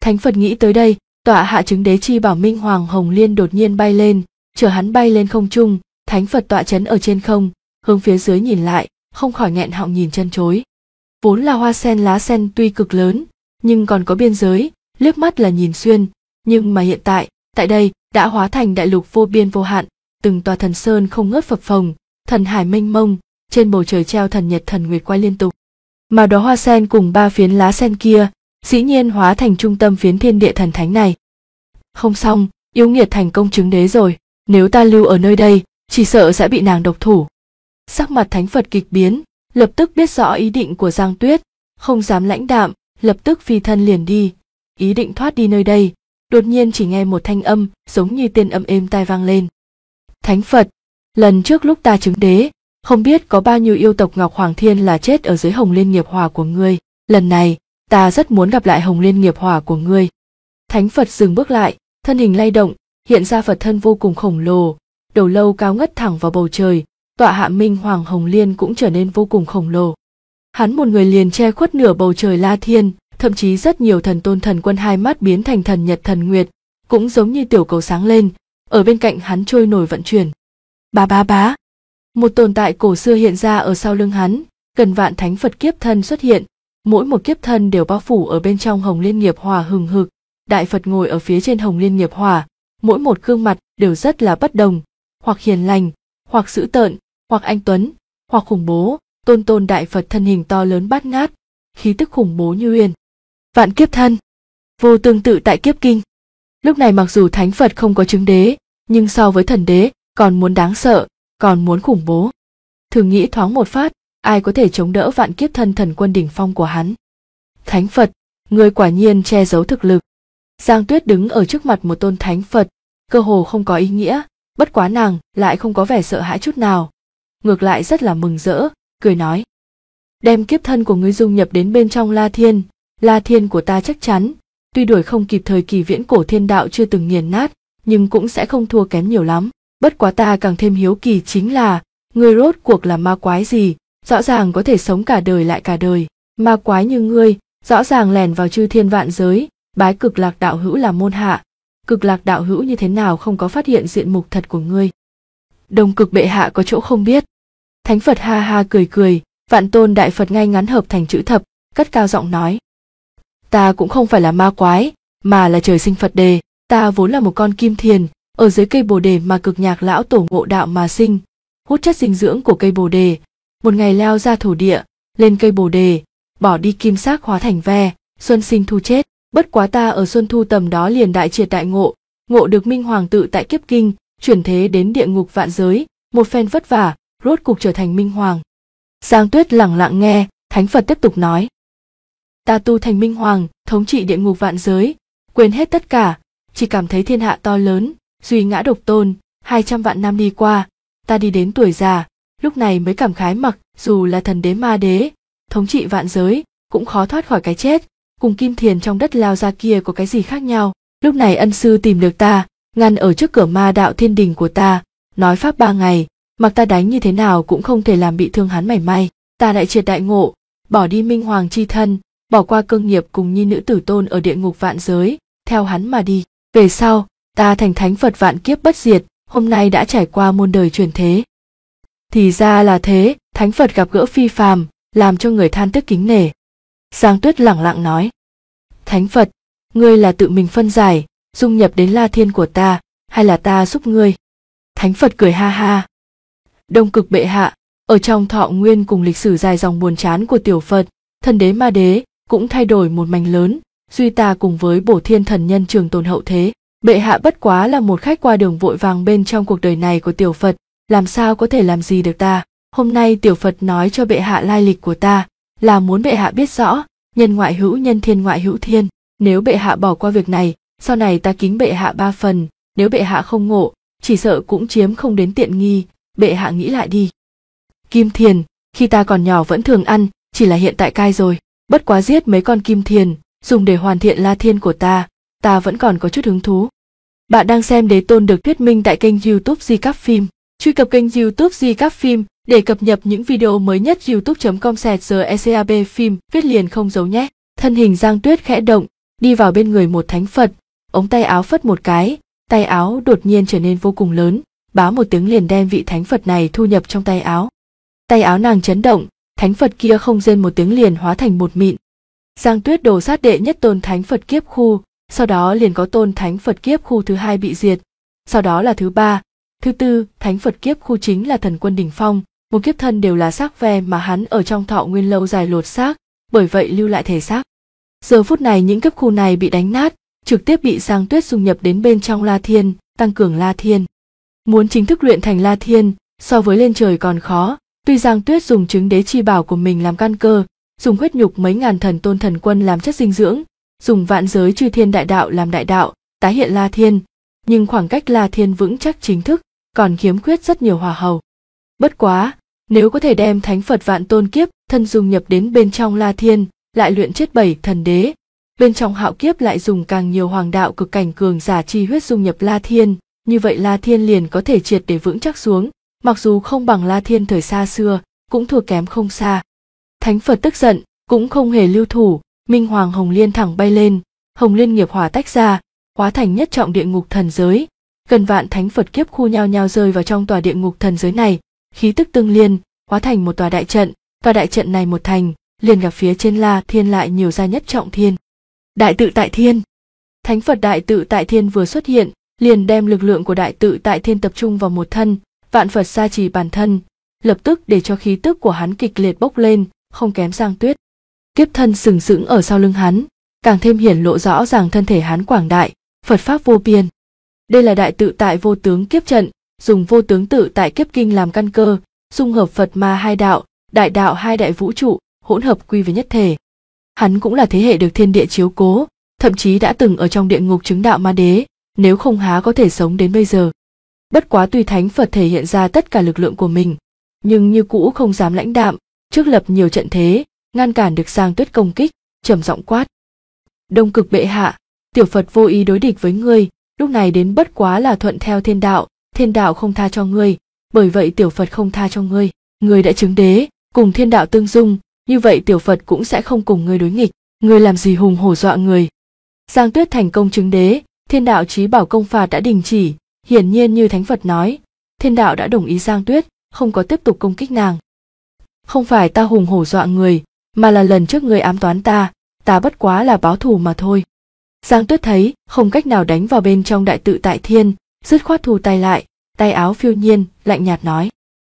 Thánh Phật nghĩ tới đây, tọa hạ chứng đế chi bảo Minh Hoàng Hồng Liên đột nhiên bay lên, chờ hắn bay lên không trung, Thánh Phật tọa chấn ở trên không, hướng phía dưới nhìn lại, không khỏi nghẹn họng nhìn chân chối. Vốn là hoa sen lá sen tuy cực lớn, nhưng còn có biên giới, liếc mắt là nhìn xuyên, nhưng mà hiện tại, tại đây đã hóa thành đại lục vô biên vô hạn, từng tòa thần sơn không ngớt phập phồng, thần hải mênh mông, trên bầu trời treo thần nhật thần nguyệt quay liên tục. Mà đó hoa sen cùng ba phiến lá sen kia, dĩ nhiên hóa thành trung tâm phiến thiên địa thần thánh này. Không xong, yêu nghiệt thành công chứng đế rồi, nếu ta lưu ở nơi đây, chỉ sợ sẽ bị nàng độc thủ. Sắc mặt Thánh Phật kịch biến, lập tức biết rõ ý định của Giang Tuyết, không dám lãnh đạm, lập tức phi thân liền đi, ý định thoát đi nơi đây, đột nhiên chỉ nghe một thanh âm giống như tiên âm êm tai vang lên. Thánh Phật, lần trước lúc ta chứng đế, không biết có bao nhiêu yêu tộc Ngọc Hoàng Thiên là chết ở dưới Hồng Liên nghiệp hỏa của ngươi, lần này, ta rất muốn gặp lại Hồng Liên nghiệp hỏa của ngươi. Thánh Phật dừng bước lại, thân hình lay động, hiện ra Phật thân vô cùng khổng lồ, đầu lâu cao ngất thẳng vào bầu trời, tọa hạ Minh Hoàng Hồng Liên cũng trở nên vô cùng khổng lồ. Hắn một người liền che khuất nửa bầu trời La Thiên, thậm chí rất nhiều thần tôn thần quân hai mắt biến thành thần nhật thần nguyệt, cũng giống như tiểu cầu sáng lên, ở bên cạnh hắn trôi nổi vận chuyển. Bá bá bá, một tồn tại cổ xưa hiện ra ở sau lưng hắn, gần vạn Thánh Phật kiếp thân xuất hiện, mỗi một kiếp thân đều bao phủ ở bên trong Hồng Liên nghiệp hỏa hừng hực, Đại Phật ngồi ở phía trên Hồng Liên nghiệp hỏa, mỗi một gương mặt đều rất là bất đồng, hoặc hiền lành, hoặc dữ tợn, hoặc anh tuấn, hoặc khủng bố, tôn Đại Phật thân hình to lớn bát ngát, khí tức khủng bố như uyên. Vạn kiếp thân, vô tương tự tại kiếp kinh. Lúc này mặc dù Thánh Phật không có chứng đế, nhưng so với thần đế, còn muốn đáng sợ, còn muốn khủng bố. Thử nghĩ thoáng một phát, ai có thể chống đỡ vạn kiếp thân thần quân đỉnh phong của hắn. Thánh Phật, người quả nhiên che giấu thực lực. Giang Tuyết đứng ở trước mặt một tôn Thánh Phật, cơ hồ không có ý nghĩa, bất quá nàng lại không có vẻ sợ hãi chút nào. Ngược lại rất là mừng rỡ, cười nói. Đem kiếp thân của ngươi dung nhập đến bên trong La Thiên của ta chắc chắn, tuy đuổi không kịp thời kỳ viễn cổ thiên đạo chưa từng nghiền nát, nhưng cũng sẽ không thua kém nhiều lắm. Bất quá ta càng thêm hiếu kỳ chính là, ngươi rốt cuộc là ma quái gì, rõ ràng có thể sống cả đời lại cả đời. Ma quái như ngươi, rõ ràng lèn vào chư thiên vạn giới, bái Cực Lạc đạo hữu là môn hạ. Cực Lạc đạo hữu như thế nào không có phát hiện diện mục thật của ngươi? Đông Cực bệ hạ có chỗ không biết. Thánh Phật ha ha cười cười, vạn tôn Đại Phật ngay ngắn hợp thành chữ thập, cất cao giọng nói. Ta cũng không phải là ma quái, mà là trời sinh Phật đề, ta vốn là một con kim thiền, ở dưới cây bồ đề mà Cực Nhạc lão tổ ngộ đạo mà sinh, hút chất dinh dưỡng của cây bồ đề, một ngày leo ra thổ địa, lên cây bồ đề, bỏ đi kim xác hóa thành ve, xuân sinh thu chết. Bất quá ta ở xuân thu tầm đó liền đại triệt đại ngộ, ngộ được Minh Hoàng tự tại kiếp kinh, chuyển thế đến địa ngục vạn giới, một phen vất vả, rốt cục trở thành Minh Hoàng. Giang Tuyết lẳng lặng nghe, Thánh Phật tiếp tục nói. Ta tu thành Minh Hoàng, thống trị địa ngục vạn giới, quên hết tất cả, chỉ cảm thấy thiên hạ to lớn, duy ngã độc tôn, 200 vạn năm đi qua, ta đi đến tuổi già, lúc này mới cảm khái mặc dù là thần đế ma đế, thống trị vạn giới, cũng khó thoát khỏi cái chết, cùng kim thiền trong đất lao ra kia có cái gì khác nhau. Lúc này ân sư tìm được ta, ngăn ở trước cửa ma đạo thiên đình của ta, nói pháp 3 ngày, mặc ta đánh như thế nào cũng không thể làm bị thương hắn mảy may. Ta đại triệt đại ngộ, bỏ đi Minh Hoàng chi thân, bỏ qua cơ nghiệp cùng nhi nữ tử tôn ở địa ngục vạn giới, theo hắn mà đi. Về sau, ta thành Thánh Phật vạn kiếp bất diệt, hôm nay đã trải qua muôn đời chuyển thế. Thì ra là thế, Thánh Phật gặp gỡ phi phàm, làm cho người than tiếc kính nể. Giang Tuyết lẳng lặng nói. Thánh Phật, ngươi là tự mình phân giải, dung nhập đến La Thiên của ta, hay là ta giúp ngươi? Thánh Phật cười ha ha. Đông Cực bệ hạ, ở trong thọ nguyên cùng lịch sử dài dòng buồn chán của tiểu Phật, thần đế ma đế cũng thay đổi một mảnh lớn, duy ta cùng với Bổ Thiên thần nhân trường tồn hậu thế. Bệ hạ bất quá là một khách qua đường vội vàng bên trong cuộc đời này của tiểu Phật, làm sao có thể làm gì được ta? Hôm nay tiểu Phật nói cho bệ hạ lai lịch của ta, là muốn bệ hạ biết rõ, nhân ngoại hữu nhân thiên ngoại hữu thiên. Nếu bệ hạ bỏ qua việc này, sau này ta kính bệ hạ 3 phần, nếu bệ hạ không ngộ, chỉ sợ cũng chiếm không đến tiện nghi, bệ hạ nghĩ lại đi. Kim thiền, khi ta còn nhỏ vẫn thường ăn, chỉ là hiện tại cai rồi, bất quá giết mấy con kim thiền, dùng để hoàn thiện La Thiên của ta vẫn còn có chút hứng thú. Bạn đang xem Đế Tôn được thuyết minh tại kênh YouTube Di Cáp Phim. Truy cập kênh YouTube Di Cáp Phim để cập nhật những video mới nhất. youtube.com/GECAB phim viết liền không dấu nhé. Thân hình Giang Tuyết khẽ động, đi vào bên người một thánh Phật, ống tay áo phất một cái, tay áo đột nhiên trở nên vô cùng lớn, bá một tiếng liền đem vị thánh Phật này thu nhập trong tay áo. Tay áo nàng chấn động, thánh Phật kia không rên một tiếng liền hóa thành một mịn. Giang Tuyết đồ sát đệ nhất tôn thánh Phật kiếp khu, sau đó liền có tôn thánh Phật kiếp khu thứ hai bị diệt, sau đó là thứ ba, thứ tư, thánh Phật kiếp khu chính là thần quân đỉnh phong, một kiếp thân đều là xác ve mà hắn ở trong thọ nguyên lâu dài lột xác, bởi vậy lưu lại thể xác. Giờ phút này những kiếp khu này bị đánh nát, trực tiếp bị Giang Tuyết dung nhập đến bên trong La Thiên, tăng cường La Thiên. Muốn chính thức luyện thành La Thiên, so với lên trời còn khó, tuy Giang Tuyết dùng trứng đế chi bảo của mình làm căn cơ, dùng huyết nhục mấy ngàn thần tôn thần quân làm chất dinh dưỡng, dùng vạn giới chư thiên đại đạo làm đại đạo, tái hiện La Thiên, nhưng khoảng cách La Thiên vững chắc chính thức, còn khiếm khuyết rất nhiều hỏa hầu. Bất quá, nếu có thể đem thánh Phật vạn tôn kiếp thân dung nhập đến bên trong La Thiên, lại luyện chết 7 thần đế, bên trong hạo kiếp lại dùng càng nhiều hoàng đạo cực cảnh cường giả chi huyết dung nhập La Thiên, như vậy La Thiên liền có thể triệt để vững chắc xuống, mặc dù không bằng La Thiên thời xa xưa, cũng thua kém không xa. Thánh Phật tức giận, cũng không hề lưu thủ, Minh Hoàng Hồng Liên thẳng bay lên, Hồng Liên nghiệp hỏa tách ra, hóa thành nhất trọng địa ngục thần giới, gần vạn thánh Phật kiếp khu nhao nhao rơi vào trong tòa địa ngục thần giới này, khí tức tương liên, hóa thành một tòa đại trận, tòa đại trận này một thành, liền gặp phía trên La Thiên lại nhiều ra nhất trọng thiên. Đại tự tại thiên. Thánh Phật đại tự tại thiên vừa xuất hiện, liền đem lực lượng của đại tự tại thiên tập trung vào một thân, vạn Phật gia trì bản thân, lập tức để cho khí tức của hắn kịch liệt bốc lên, không kém Giang Tuyết. Kiếp thân sừng sững ở sau lưng hắn, càng thêm hiển lộ rõ ràng thân thể hắn quảng đại, Phật pháp vô biên. Đây là đại tự tại vô tướng kiếp trận, dùng vô tướng tự tại kiếp kinh làm căn cơ, dung hợp Phật ma hai đạo, đại đạo hai đại vũ trụ, hỗn hợp quy về nhất thể. Hắn cũng là thế hệ được thiên địa chiếu cố, thậm chí đã từng ở trong địa ngục chứng đạo ma đế, nếu không há có thể sống đến bây giờ. Bất quá tuy thánh Phật thể hiện ra tất cả lực lượng của mình, nhưng như cũ không dám lãnh đạm, trước lập nhiều trận thế, ngăn cản được Giang Tuyết công kích, trầm giọng quát: Đông Cực bệ hạ, tiểu Phật vô ý đối địch với ngươi, lúc này đến bất quá là thuận theo thiên đạo không tha cho ngươi, bởi vậy tiểu Phật không tha cho ngươi, ngươi đã chứng đế, cùng thiên đạo tương dung, như vậy tiểu Phật cũng sẽ không cùng ngươi đối nghịch, ngươi làm gì hùng hổ dọa người. Giang Tuyết thành công chứng đế, thiên đạo chí bảo công phạt đã đình chỉ, hiển nhiên như thánh Phật nói, thiên đạo đã đồng ý Giang Tuyết, không có tiếp tục công kích nàng. Không phải ta hùng hổ dọa người, mà là lần trước ngươi ám toán ta bất quá là báo thù mà thôi. Giang Tuyết thấy không cách nào đánh vào bên trong đại tự tại thiên, dứt khoát thu tay lại, tay áo phiêu nhiên, lạnh nhạt nói: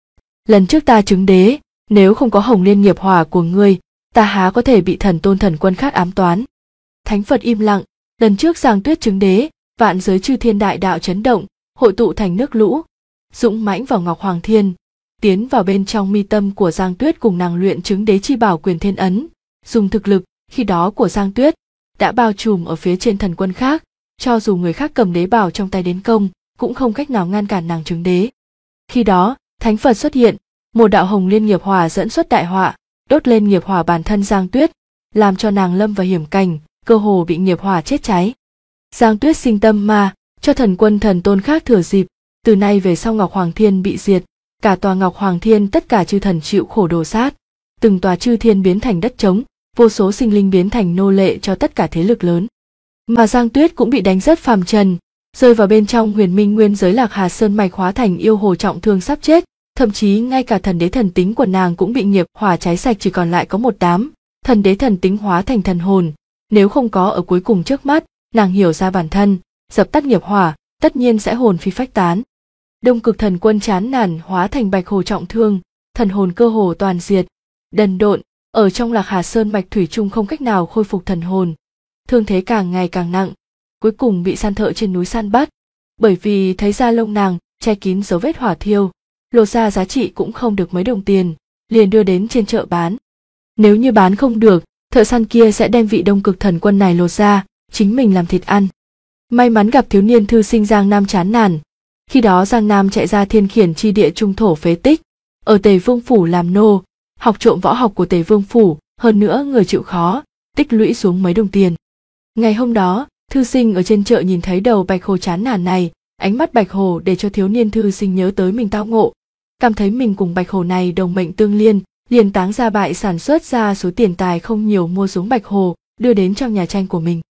Lần trước ta chứng đế, nếu không có Hồng Liên nghiệp hỏa của ngươi, ta há có thể bị thần tôn thần quân khác ám toán. Thánh Phật im lặng, lần trước Giang Tuyết chứng đế, vạn giới chư thiên đại đạo chấn động, hội tụ thành nước lũ, dũng mãnh vào Ngọc Hoàng Thiên, tiến vào bên trong mi tâm của Giang Tuyết cùng nàng luyện chứng đế chi bảo quyền thiên ấn, dùng thực lực khi đó của Giang Tuyết đã bao trùm ở phía trên thần quân khác, cho dù người khác cầm đế bảo trong tay đến công, cũng không cách nào ngăn cản nàng chứng đế. Khi đó, thánh Phật xuất hiện, một đạo Hồng Liên nghiệp hỏa dẫn xuất đại họa, đốt lên nghiệp hỏa bản thân Giang Tuyết, làm cho nàng lâm vào hiểm cảnh, cơ hồ bị nghiệp hỏa chết cháy. Giang Tuyết sinh tâm ma, cho thần quân thần tôn khác thừa dịp, từ nay về sau Ngọc Hoàng Thiên bị diệt, cả tòa Ngọc Hoàng Thiên tất cả chư thần chịu khổ đồ sát, từng tòa chư thiên biến thành đất trống, vô số sinh linh biến thành nô lệ cho tất cả thế lực lớn. Mà Giang Tuyết cũng bị đánh rất phàm trần, rơi vào bên trong huyền minh nguyên giới Lạc Hà Sơn mạch, hóa thành yêu hồ trọng thương sắp chết, thậm chí ngay cả thần đế thần tính của nàng cũng bị nghiệp hỏa cháy sạch, chỉ còn lại có một đám, thần đế thần tính hóa thành thần hồn, nếu không có ở cuối cùng trước mắt, nàng hiểu ra bản thân, dập tắt nghiệp hỏa, tất nhiên sẽ hồn phi phách tán. Đông Cực thần quân chán nản hóa thành bạch hồ trọng thương, thần hồn cơ hồ toàn diệt, đần độn, ở trong Lạc Hà Sơn mạch thủy chung không cách nào khôi phục thần hồn, thương thế càng ngày càng nặng, cuối cùng bị săn thợ trên núi săn bắt, bởi vì thấy da lông nàng che kín dấu vết hỏa thiêu, lột ra giá trị cũng không được mấy đồng tiền, liền đưa đến trên chợ bán. Nếu như bán không được, thợ săn kia sẽ đem vị Đông Cực thần quân này lột ra, chính mình làm thịt ăn. May mắn gặp thiếu niên thư sinh Giang Nam chán nản, khi đó Giang Nam chạy ra thiên khiển chi địa trung thổ phế tích, ở Tề Vương phủ làm nô, học trộm võ học của Tề Vương phủ, hơn nữa người chịu khó, tích lũy xuống mấy đồng tiền. Ngày hôm đó, thư sinh ở trên chợ nhìn thấy đầu bạch hồ chán nản này, ánh mắt bạch hồ để cho thiếu niên thư sinh nhớ tới mình tao ngộ, cảm thấy mình cùng bạch hồ này đồng mệnh tương liên, liền táng ra bại sản xuất ra số tiền tài không nhiều mua giống bạch hồ, đưa đến trong nhà tranh của mình.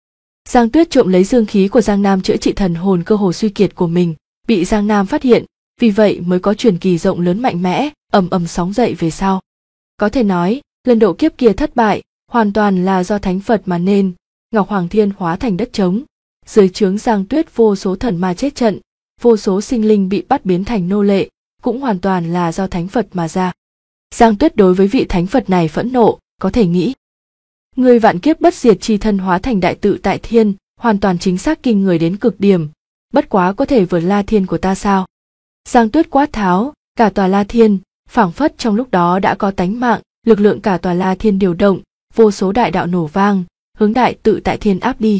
Giang Tuyết trộm lấy dương khí của Giang Nam chữa trị thần hồn cơ hồ suy kiệt của mình, bị Giang Nam phát hiện, vì vậy mới có truyền kỳ rộng lớn mạnh mẽ, ầm ầm sóng dậy về sau. Có thể nói, lần độ kiếp kia thất bại, hoàn toàn là do thánh Phật mà nên, Ngọc Hoàng Thiên hóa thành đất trống, dưới trướng Giang Tuyết vô số thần ma chết trận, vô số sinh linh bị bắt biến thành nô lệ, cũng hoàn toàn là do thánh Phật mà ra. Giang Tuyết đối với vị thánh Phật này phẫn nộ, có thể nghĩ. Người vạn kiếp bất diệt chi thân hóa thành đại tự tại thiên, hoàn toàn chính xác kinh người đến cực điểm, bất quá có thể vượt La Thiên của ta sao? Giang Tuyết quát tháo, cả tòa La Thiên, phảng phất trong lúc đó đã có tánh mạng, lực lượng cả tòa La Thiên điều động, vô số đại đạo nổ vang, hướng đại tự tại thiên áp đi.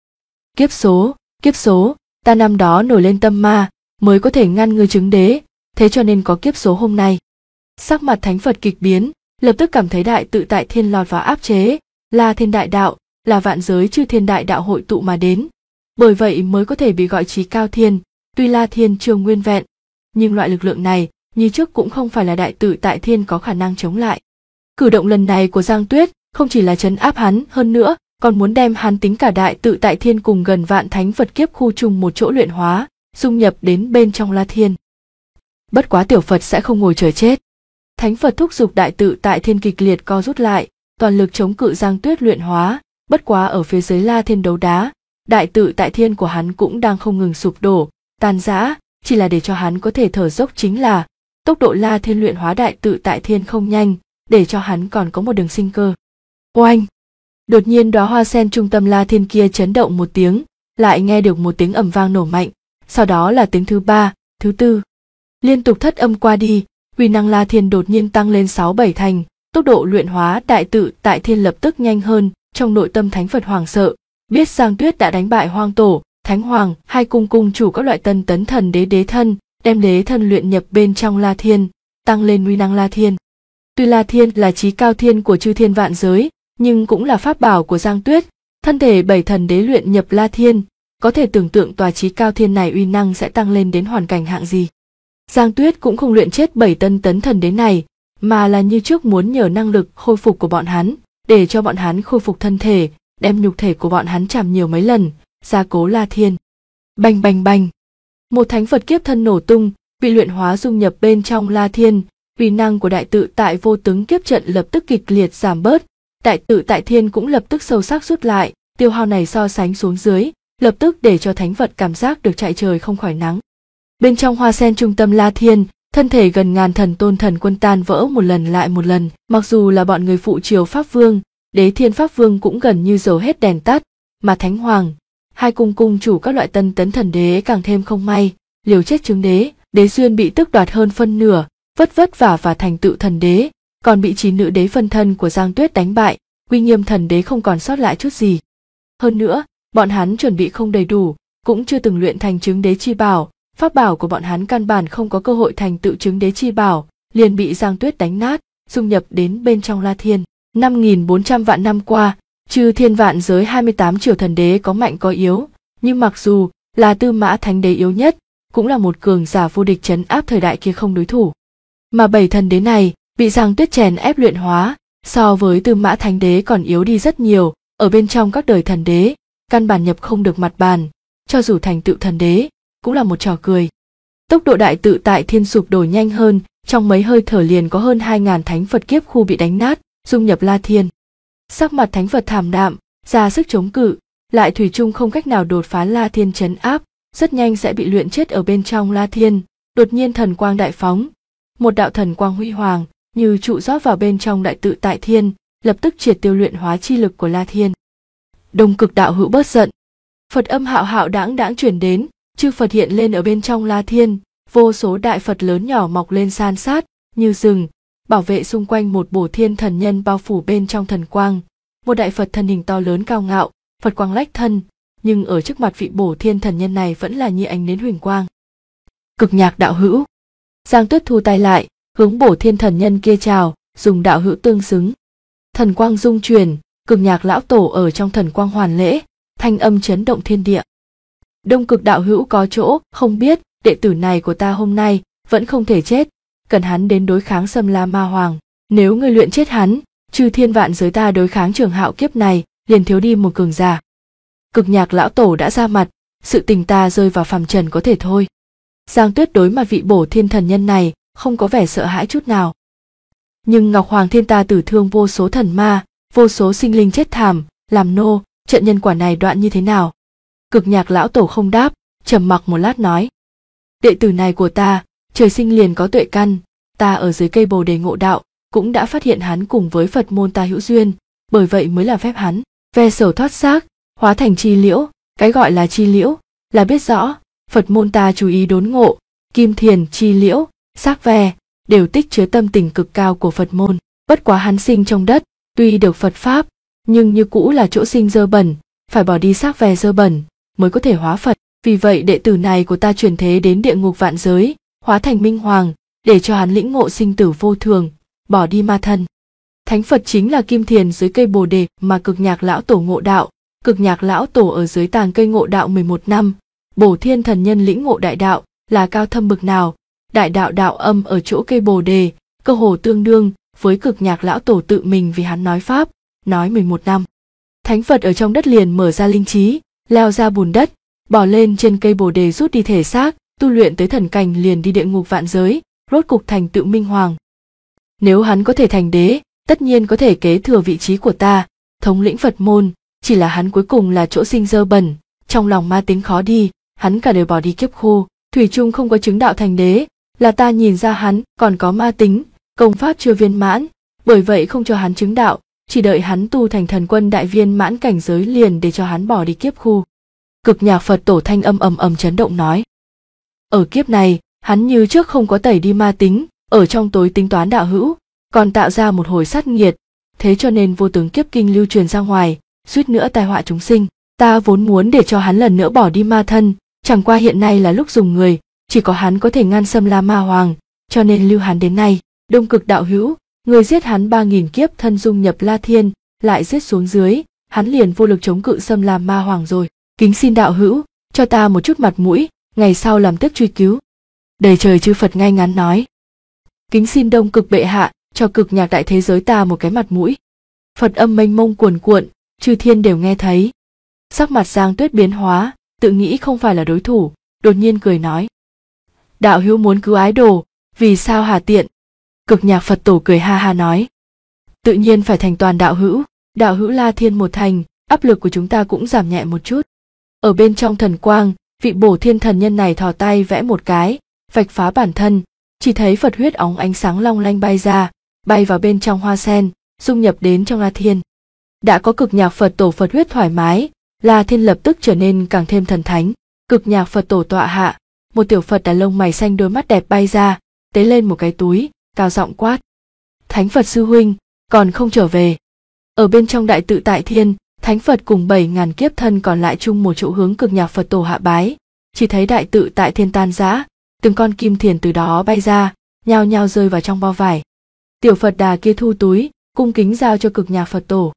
Kiếp số, ta năm đó nổi lên tâm ma, mới có thể ngăn ngươi chứng đế, thế cho nên có kiếp số hôm nay. Sắc mặt thánh Phật kịch biến, lập tức cảm thấy đại tự tại thiên lọt vào áp chế, La Thiên đại đạo, là vạn giới chư thiên đại đạo hội tụ mà đến. Bởi vậy mới có thể bị gọi chí cao thiên, tuy La Thiên chưa nguyên vẹn, nhưng loại lực lượng này, như trước cũng không phải là đại tự tại thiên có khả năng chống lại. Cử động lần này của Giang Tuyết không chỉ là trấn áp hắn, hơn nữa còn muốn đem hắn tính cả đại tự tại thiên cùng gần vạn thánh Phật kiếp khu chung một chỗ luyện hóa, dung nhập đến bên trong La Thiên. Bất quá tiểu Phật sẽ không ngồi chờ chết. Thánh Phật thúc giục đại tự tại thiên kịch liệt co rút lại, toàn lực chống cự Giang Tuyết luyện hóa, bất quá ở phía dưới La Thiên đấu đá, đại tự tại thiên của hắn cũng đang không ngừng sụp đổ, tan rã, chỉ là để cho hắn có thể thở dốc chính là tốc độ La Thiên luyện hóa đại tự tại thiên không nhanh, để cho hắn còn có một đường sinh cơ. Oanh! Đột nhiên đóa hoa sen trung tâm La Thiên kia chấn động một tiếng, lại nghe được một tiếng ầm vang nổ mạnh, sau đó là tiếng thứ ba, thứ tư. Liên tục thất âm qua đi, uy năng La Thiên đột nhiên tăng lên 6-7 thành, tốc độ luyện hóa đại tự tại thiên lập tức nhanh hơn, trong nội tâm thánh Phật hoảng sợ, biết Giang Tuyết đã đánh bại Hoang Tổ, Thánh Hoàng, hai cung chủ các loại tân tấn thần đế thân, đem đế thân luyện nhập bên trong La Thiên, tăng lên uy năng La Thiên. Tuy La Thiên là chí cao thiên của chư thiên vạn giới, nhưng cũng là pháp bảo của Giang Tuyết, thân thể 7 thần đế luyện nhập La Thiên, có thể tưởng tượng tòa chí cao thiên này uy năng sẽ tăng lên đến hoàn cảnh hạng gì. Giang Tuyết cũng không luyện chết 7 tân tấn thần đế này, mà là như trước muốn nhờ năng lực khôi phục của bọn hắn, để cho bọn hắn khôi phục thân thể, đem nhục thể của bọn hắn chạm nhiều mấy lần, gia cố La Thiên. Bành bành bành. Một thánh Phật kiếp thân nổ tung, bị luyện hóa dung nhập bên trong La Thiên, uy năng của đại tự tại vô tướng kiếp trận lập tức kịch liệt giảm bớt, đại tự tại thiên cũng lập tức sâu sắc rút lại, tiêu hao này so sánh xuống dưới, lập tức để cho thánh Phật cảm giác được chạy trời không khỏi nắng. Bên trong hoa sen trung tâm La Thiên, thân thể gần ngàn thần tôn thần quân tan vỡ một lần lại một lần, mặc dù là bọn người phụ triều Pháp Vương, Đế Thiên Pháp Vương cũng gần như dầu hết đèn tắt, mà Thánh Hoàng, hai cung chủ các loại tân tấn thần đế càng thêm không may, liều chết chứng đế, đế duyên bị tước đoạt hơn phân nửa, vất vả và thành tựu thần đế, còn bị 9 nữ đế phân thân của Giang Tuyết đánh bại, uy nghiêm thần đế không còn sót lại chút gì. Hơn nữa, bọn hắn chuẩn bị không đầy đủ, cũng chưa từng luyện thành chứng đế chi bảo, pháp bảo của bọn hắn căn bản không có cơ hội thành tựu chứng đế chi bảo, liền bị Giang Tuyết đánh nát, dung nhập đến bên trong La Thiên. 5.400 vạn năm qua, chư thiên vạn giới 28 triều thần đế có mạnh có yếu, nhưng mặc dù là Tư Mã Thánh Đế yếu nhất, cũng là một cường giả vô địch trấn áp thời đại kia không đối thủ. Mà 7 thần đế này bị Giang Tuyết chèn ép luyện hóa, so với Tư Mã Thánh Đế còn yếu đi rất nhiều, ở bên trong các đời thần đế, căn bản nhập không được mặt bàn, cho dù thành tựu thần đế, cũng là một trò cười. Tốc độ đại tự tại thiên sụp đổ nhanh hơn, trong mấy hơi thở liền có hơn 2.000 thánh Phật kiếp khu bị đánh nát, dung nhập La Thiên. Sắc mặt thánh Phật thảm đạm, ra sức chống cự, lại thủy chung không cách nào đột phá La Thiên trấn áp, rất nhanh sẽ bị luyện chết ở bên trong La Thiên. Đột nhiên thần quang đại phóng, một đạo thần quang huy hoàng như trụ rót vào bên trong đại tự tại thiên, lập tức triệt tiêu luyện hóa chi lực của La Thiên. Đông Cực đạo hữu bớt giận. Phật âm hạo hạo đãng truyền đến, chư Phật hiện lên ở bên trong La Thiên, vô số đại Phật lớn nhỏ mọc lên san sát như rừng, bảo vệ xung quanh một Bổ Thiên thần nhân bao phủ bên trong thần quang. Một đại Phật thân hình to lớn cao ngạo, Phật quang lách thân, nhưng ở trước mặt vị Bổ Thiên thần nhân này vẫn là như ánh nến huỳnh quang. Cực Nhạc đạo hữu. Giang Tuyết thu tay lại, hướng Bổ Thiên thần nhân kia chào, dùng đạo hữu tương xứng. Thần quang dung truyền, Cực Nhạc lão tổ ở trong thần quang hoàn lễ, thanh âm chấn động thiên địa. Đông Cực đạo hữu có chỗ không biết, đệ tử này của ta hôm nay vẫn không thể chết, cần hắn đến đối kháng Xâm La Ma Hoàng. Nếu ngươi luyện chết hắn, chư thiên vạn giới ta đối kháng Trường Hạo kiếp này liền thiếu đi một cường giả. Cực Nhạc lão tổ đã ra mặt, sự tình ta rơi vào phàm trần có thể thôi. Giang Tuyết đối mặt vị Bổ Thiên thần nhân này không có vẻ sợ hãi chút nào. Nhưng Ngọc Hoàng Thiên ta tử thương vô số thần ma, vô số sinh linh chết thảm, làm nô, trận nhân quả này đoạn như thế nào? Cực Nhạc lão tổ không đáp, trầm mặc một lát nói. Đệ tử này của ta, trời sinh liền có tuệ căn, ta ở dưới cây bồ đề ngộ đạo, cũng đã phát hiện hắn cùng với Phật môn ta hữu duyên, bởi vậy mới làm phép hắn ve sầu thoát xác, hóa thành chi liễu. Cái gọi là chi liễu là biết rõ Phật môn ta chú ý đốn ngộ, kim thiền, chi liễu, xác ve đều tích chứa tâm tình cực cao của Phật môn. Bất quá hắn sinh trong đất, tuy được Phật pháp, nhưng như cũ là chỗ sinh dơ bẩn, phải bỏ đi xác ve dơ bẩn mới có thể hóa Phật. Vì vậy đệ tử này của ta chuyển thế đến địa ngục vạn giới, hóa thành minh hoàng, để cho hắn lĩnh ngộ sinh tử vô thường, bỏ đi ma thân. Thánh Phật chính là kim thiền dưới cây bồ đề mà Cực Nhạc lão tổ ngộ đạo. Cực Nhạc lão tổ ở dưới tàng cây ngộ đạo 11 năm, Bổ Thiên thần nhân lĩnh ngộ đại đạo là cao thâm bực nào, đại đạo đạo âm ở chỗ cây bồ đề, cơ hồ tương đương với Cực Nhạc lão tổ tự mình vì hắn nói pháp, nói 11 năm. Thánh Phật ở trong đất liền mở ra linh trí, leo ra bùn đất, bò lên trên cây bồ đề rút đi thể xác, tu luyện tới thần cảnh liền đi địa ngục vạn giới, rốt cục thành tựu minh hoàng. Nếu hắn có thể thành đế, tất nhiên có thể kế thừa vị trí của ta, thống lĩnh Phật môn, chỉ là hắn cuối cùng là chỗ sinh dơ bẩn, trong lòng ma tính khó đi, hắn cả đời bỏ đi kiếp khô, thủy chung không có chứng đạo thành đế, là ta nhìn ra hắn còn có ma tính, công pháp chưa viên mãn, bởi vậy không cho hắn chứng đạo, chỉ đợi hắn tu thành thần quân đại viên mãn cảnh giới liền để cho hắn bỏ đi kiếp khô. Cực Nhạc Phật tổ thanh âm ầm ầm chấn động nói. Ở kiếp này, hắn như trước không có tẩy đi ma tính, ở trong tối tính toán đạo hữu, còn tạo ra một hồi sát nghiệt, thế cho nên vô tướng kiếp kinh lưu truyền ra ngoài, suýt nữa tai họa chúng sinh. Ta vốn muốn để cho hắn lần nữa bỏ đi ma thân, chẳng qua hiện nay là lúc dùng người, chỉ có hắn có thể ngăn xâm La Ma Hoàng, cho nên lưu hắn đến nay. Đông Cực đạo hữu, người giết hắn 3000 kiếp thân dung nhập La Thiên, lại giết xuống dưới, hắn liền vô lực chống cự xâm La Ma Hoàng rồi. Kính xin đạo hữu, cho ta một chút mặt mũi, ngày sau làm tiếp truy cứu. Đầy trời chư Phật ngay ngắn nói. Kính xin Đông Cực bệ hạ, cho Cực Nhạc đại thế giới ta một cái mặt mũi. Phật âm mênh mông cuồn cuộn, chư thiên đều nghe thấy. Sắc mặt Giang Tuyết biến hóa, tự nghĩ không phải là đối thủ, đột nhiên cười nói. Đạo hữu muốn cứu ái đồ, vì sao hà tiện? Cực Nhạc Phật tổ cười ha ha nói. Tự nhiên phải thành toàn đạo hữu La Thiên một thành, áp lực của chúng ta cũng giảm nhẹ một chút. Ở bên trong thần quang, vị Bổ Thiên thần nhân này thò tay vẽ một cái, vạch phá bản thân, chỉ thấy Phật huyết óng ánh sáng long lanh bay ra, bay vào bên trong hoa sen, dung nhập đến trong La Thiên. Đã có Cực Nhạc Phật tổ Phật huyết thoải mái, La Thiên lập tức trở nên càng thêm thần thánh. Cực Nhạc Phật tổ tọa hạ, một tiểu Phật đàn lông mày xanh đôi mắt đẹp bay ra, tế lên một cái túi, cao giọng quát. Thánh Phật sư huynh, còn không trở về. Ở bên trong đại tự tại thiên, Thánh Phật cùng 7000 kiếp thân còn lại chung một chỗ hướng Cực Nhạc Phật tổ hạ bái, chỉ thấy đại tự tại thiên tan rã, từng con kim thiền từ đó bay ra, nhao nhao rơi vào trong bao vải. Tiểu Phật đà kia thu túi, cung kính giao cho Cực Nhạc Phật tổ.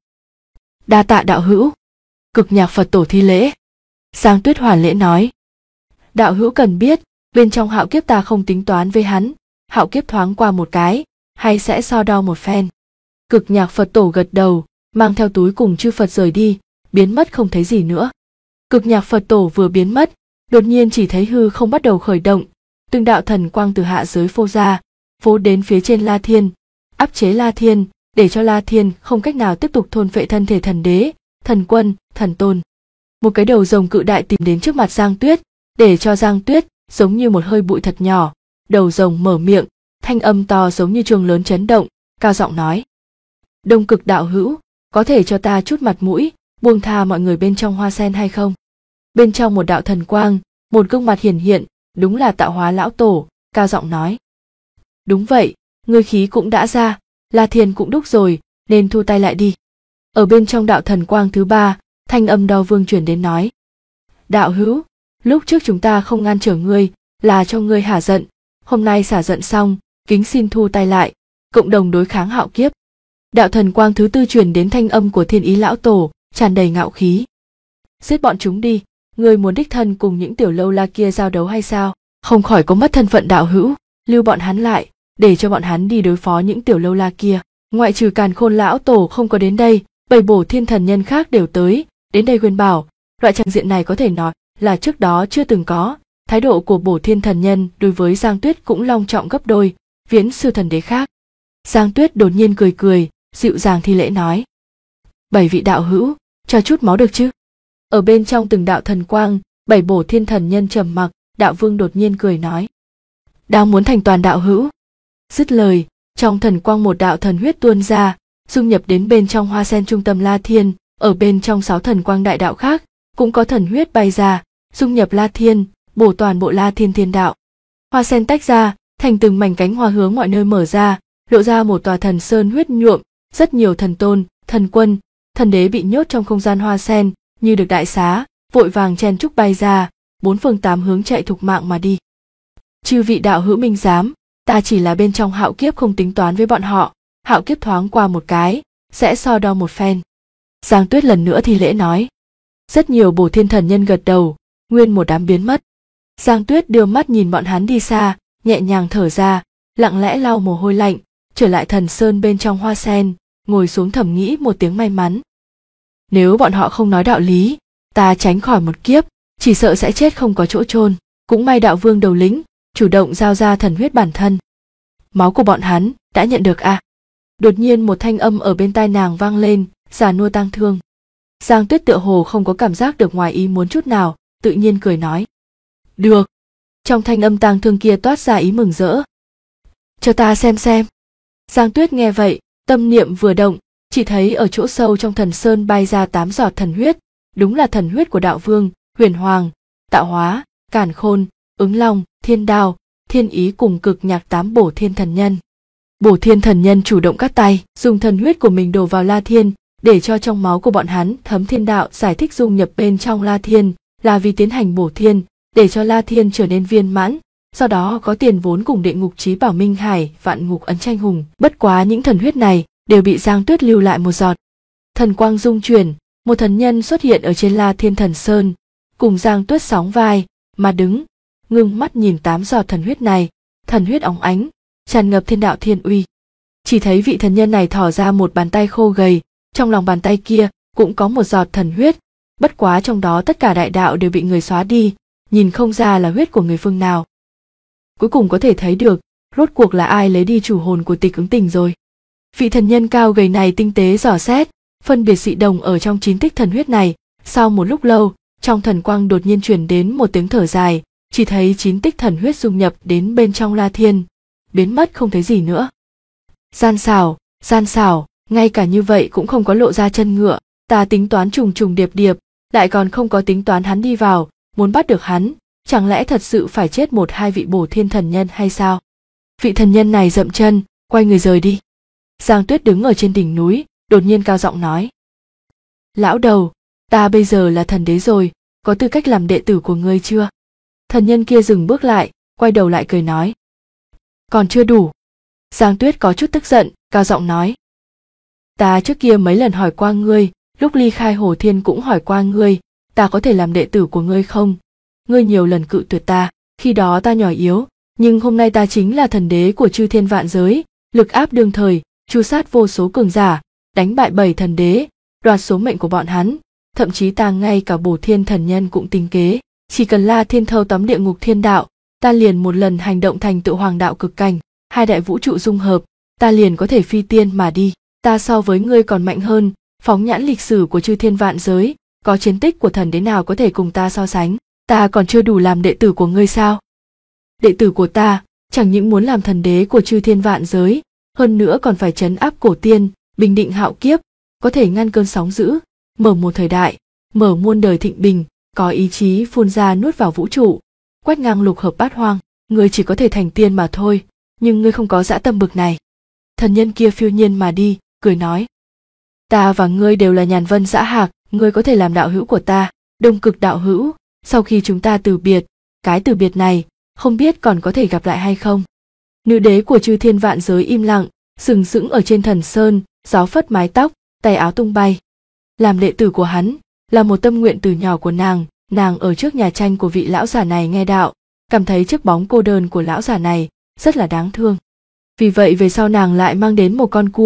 Đa tạ đạo hữu. Cực Nhạc Phật tổ thi lễ. Giang Tuyết hoàn lễ nói. Đạo hữu cần biết, bên trong hạo kiếp ta không tính toán với hắn, hạo kiếp thoáng qua một cái, hay sẽ so đo một phen. Cực Nhạc Phật tổ gật đầu, mang theo túi cùng chư Phật rời đi, biến mất không thấy gì nữa. Cực Nhạc Phật tổ vừa biến mất, đột nhiên chỉ thấy hư không bắt đầu khởi động, từng đạo thần quang từ hạ giới phô ra, phô đến phía trên La Thiên, áp chế La Thiên, để cho La Thiên không cách nào tiếp tục thôn phệ thân thể thần đế, thần quân, thần tôn. Một cái đầu rồng cự đại tìm đến trước mặt Giang Tuyết, để cho Giang Tuyết giống như một hơi bụi thật nhỏ. Đầu rồng mở miệng, thanh âm to giống như chuông lớn chấn động, cao giọng nói. Đông Cực đạo hữu, có thể cho ta chút mặt mũi, buông tha mọi người bên trong hoa sen hay không? Bên trong một đạo thần quang, một gương mặt hiển hiện, đúng là Tạo Hóa lão tổ, cao giọng nói. Đúng vậy, ngươi khí cũng đã ra, La Thiên cũng đúc rồi, nên thu tay lại đi. Ở bên trong đạo thần quang thứ 3, thanh âm Đo Vương truyền đến nói. Đạo hữu, lúc trước chúng ta không ngăn trở ngươi, là cho ngươi hả giận, hôm nay xả giận xong, kính xin thu tay lại, cộng đồng đối kháng hạo kiếp. Đạo thần quang thứ 4 truyền đến thanh âm của Thiên Ý lão tổ, tràn đầy ngạo khí. Giết bọn chúng đi, ngươi muốn đích thân cùng những tiểu lâu la kia giao đấu hay sao? Không khỏi có mất thân phận đạo hữu, lưu bọn hắn lại, để cho bọn hắn đi đối phó những tiểu lâu la kia. Ngoại trừ Càn Khôn lão tổ không có đến đây, 7 Bổ Thiên thần nhân khác đều tới, đến đây khuyên bảo, Loại tràng diện này có thể nói là trước đó chưa từng có. Thái độ của Bổ Thiên Thần Nhân đối với Giang Tuyết cũng long trọng gấp đôi, viễn siêu thần đế khác. Giang Tuyết đột nhiên cười cười, dịu dàng thi lễ nói: 7 vị đạo hữu, cho chút máu được chứ? Ở bên trong từng đạo thần quang, 7 Bổ Thiên Thần Nhân trầm mặc. Đạo Vương đột nhiên cười nói: đang muốn thành toàn đạo hữu. Dứt lời, trong thần quang một đạo thần huyết tuôn ra, dung nhập đến bên trong hoa sen trung tâm La Thiên. Ở bên trong 6 thần quang đại đạo khác cũng có thần huyết bay ra, dung nhập La Thiên, bổ toàn bộ La Thiên thiên đạo. Hoa sen tách ra, thành từng mảnh cánh hoa hướng mọi nơi mở ra, lộ ra một tòa thần sơn huyết nhuộm. Rất nhiều thần tôn, thần quân, thần đế bị nhốt trong không gian hoa sen, như được đại xá, vội vàng chen chúc bay ra, 4 phương 8 hướng chạy thục mạng mà đi. Chư vị đạo hữu minh giám, ta chỉ là bên trong hạo kiếp không tính toán với bọn họ, hạo kiếp thoáng qua một cái, sẽ so đo một phen. Giang Tuyết lần nữa thì lễ nói. Rất nhiều Bổ Thiên Thần Nhân gật đầu, nguyên một đám biến mất. Giang Tuyết đưa mắt nhìn bọn hắn đi xa, nhẹ nhàng thở ra, lặng lẽ lau mồ hôi lạnh, trở lại thần sơn bên trong hoa sen, ngồi xuống thầm nghĩ một tiếng may mắn. Nếu bọn họ không nói đạo lý, ta tránh khỏi một kiếp, chỉ sợ sẽ chết không có chỗ chôn. Cũng may Đạo Vương đầu lĩnh chủ động giao ra thần huyết bản thân. Máu của bọn hắn đã nhận được à? Đột nhiên một thanh âm ở bên tai nàng vang lên, già nua tang thương. Giang Tuyết tựa hồ không có cảm giác được ngoài ý muốn chút nào, tự nhiên cười nói: được. Trong thanh âm tang thương kia toát ra ý mừng rỡ. Cho ta xem. Giang Tuyết nghe vậy, tâm niệm vừa động, chỉ thấy ở chỗ sâu trong thần sơn bay ra 8 giọt thần huyết, đúng là thần huyết của Đạo Vương, Huyền Hoàng, Tạo Hóa, Càn Khôn, Ứng Long, Thiên Đao, Thiên Ý cùng Cực Nhạc 8 Bổ Thiên Thần Nhân. Bổ Thiên Thần Nhân chủ động cắt tay, dùng thần huyết của mình đổ vào La Thiên, để cho trong máu của bọn hắn thấm thiên đạo. Giải thích dung nhập bên trong La Thiên là vì tiến hành bổ thiên, để cho La Thiên trở nên viên mãn, sau đó có tiền vốn cùng Địa Ngục Chí Bảo Minh Hải, Vạn Ngục Ấn Tranh Hùng. Bất quá những thần huyết này đều bị Giang Tuyết lưu lại một giọt. Thần quang dung chuyển, một thần nhân xuất hiện ở trên La Thiên Thần Sơn, cùng Giang Tuyết sóng vai mà đứng, ngưng mắt nhìn 8 giọt thần huyết này. Thần huyết óng ánh, tràn ngập thiên đạo thiên uy. Chỉ thấy vị thần nhân này thò ra một bàn tay khô gầy, trong lòng bàn tay kia cũng có một giọt thần huyết, bất quá trong đó tất cả đại đạo đều bị người xóa đi, nhìn không ra là huyết của người phương nào. Cuối cùng có thể thấy được, rốt cuộc là ai lấy đi chủ hồn của Tịch Ứng Tình rồi. Vị thần nhân cao gầy này tinh tế dò xét, phân biệt dị đồng ở trong 9 tích thần huyết này. Sau một lúc lâu, trong thần quang đột nhiên truyền đến một tiếng thở dài, chỉ thấy 9 tích thần huyết dung nhập đến bên trong La Thiên, biến mất không thấy gì nữa. Gian xảo, ngay cả như vậy cũng không có lộ ra chân ngựa. Ta tính toán trùng trùng điệp điệp, lại còn không có tính toán hắn đi vào, muốn bắt được hắn, chẳng lẽ thật sự phải chết 1-2 vị Bổ Thiên Thần Nhân hay sao? Vị thần nhân này dậm chân, quay người rời đi. Giang Tuyết đứng ở trên đỉnh núi, đột nhiên cao giọng nói: lão đầu, ta bây giờ là thần đế rồi, có tư cách làm đệ tử của ngươi chưa? Thần nhân kia dừng bước lại, quay đầu lại cười nói: còn chưa đủ. Giang Tuyết có chút tức giận, cao giọng nói: ta trước kia mấy lần hỏi qua ngươi, lúc ly khai Hồ Thiên cũng hỏi qua ngươi, ta có thể làm đệ tử của ngươi không? Ngươi nhiều lần cự tuyệt ta, khi đó ta nhỏ yếu, nhưng hôm nay ta chính là thần đế của chư thiên vạn giới, lực áp đương thời, tru sát vô số cường giả, đánh bại 7 thần đế, đoạt số mệnh của bọn hắn, thậm chí ta ngay cả Bổ Thiên Thần Nhân cũng tính kế, chỉ cần La Thiên thâu tóm địa ngục thiên đạo, ta liền một lần hành động thành tựu hoàng đạo cực cảnh, 2 đại vũ trụ dung hợp, ta liền có thể phi tiên mà đi. Ta so với ngươi còn mạnh hơn, phóng nhãn lịch sử của chư thiên vạn giới, có chiến tích của thần đế nào có thể cùng ta so sánh? Ta còn chưa đủ làm đệ tử của ngươi sao? Đệ tử của ta chẳng những muốn làm thần đế của chư thiên vạn giới, hơn nữa còn phải trấn áp cổ tiên, bình định hạo kiếp, có thể ngăn cơn sóng dữ, mở một thời đại, mở muôn đời thịnh bình, có ý chí phun ra nuốt vào vũ trụ, quét ngang lục hợp bát hoang. Ngươi chỉ có thể thành tiên mà thôi, nhưng ngươi không có dã tâm bực này. Thần nhân kia phiêu nhiên mà đi, cười nói: ta và ngươi đều là nhàn vân dã hạc, ngươi có thể làm đạo hữu của ta, Đông Cực đạo hữu. Sau khi chúng ta từ biệt, cái từ biệt này không biết còn có thể gặp lại hay không. Nữ đế của chư thiên vạn giới im lặng, sừng sững ở trên thần sơn, gió phất mái tóc, tay áo tung bay. Làm đệ tử của hắn là một tâm nguyện từ nhỏ của nàng ở trước nhà tranh của vị lão giả này nghe đạo, cảm thấy chiếc bóng cô đơn của lão giả này rất là đáng thương. Vì vậy về sau nàng lại mang đến một con cua,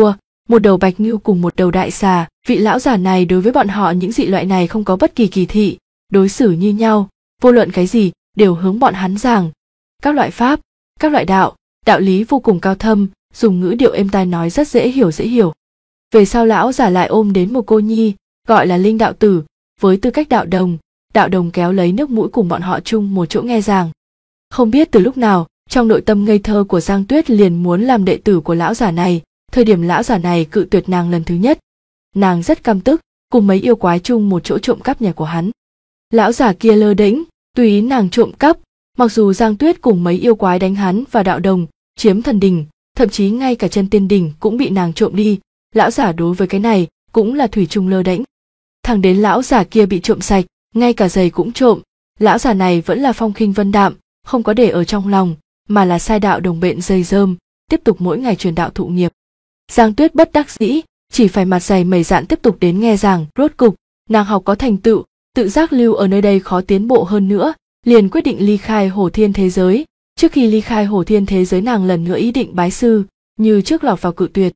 một đầu bạch ngưu cùng một đầu đại xà. Vị lão già này đối với bọn họ những dị loại này không có bất kỳ kỳ thị, đối xử như nhau, vô luận cái gì đều hướng bọn hắn giảng. Các loại pháp, các loại đạo lý vô cùng cao thâm, dùng ngữ điệu êm tai nói rất dễ hiểu. Về sau lão giả lại ôm đến một cô nhi, gọi là Linh đạo tử, với tư cách đạo đồng kéo lấy nước mũi cùng bọn họ chung một chỗ nghe giảng. Không biết từ lúc nào, trong nội tâm ngây thơ của Giang Tuyết liền muốn làm đệ tử của lão giả này. Thời điểm lão giả này cự tuyệt nàng lần thứ nhất, nàng rất căm tức, cùng mấy yêu quái chung một chỗ trộm cắp nhà của hắn. Lão giả kia lơ đễnh, tùy ý nàng trộm cắp, mặc dù Giang Tuyết cùng mấy yêu quái đánh hắn và đạo đồng, chiếm thần đỉnh, thậm chí ngay cả chân tiên đỉnh cũng bị nàng trộm đi, lão giả đối với cái này cũng là thủy chung lơ đễnh. Thẳng đến lão giả kia bị trộm sạch, ngay cả giày cũng trộm, lão giả này vẫn là phong khinh vân đạm, không có để ở trong lòng, mà là sai đạo đồng bệnh dây dơm, tiếp tục mỗi ngày truyền đạo thụ nghiệp. Giang Tuyết bất đắc dĩ, chỉ phải mặt dày mày dạn tiếp tục đến nghe giảng. Rốt cục nàng học có thành tựu, tự giác lưu ở nơi đây khó tiến bộ hơn nữa, liền quyết định ly khai Hồ Thiên thế giới. Trước khi ly khai Hồ Thiên thế giới, nàng lần nữa ý định bái sư, như trước lọt vào cự tuyệt.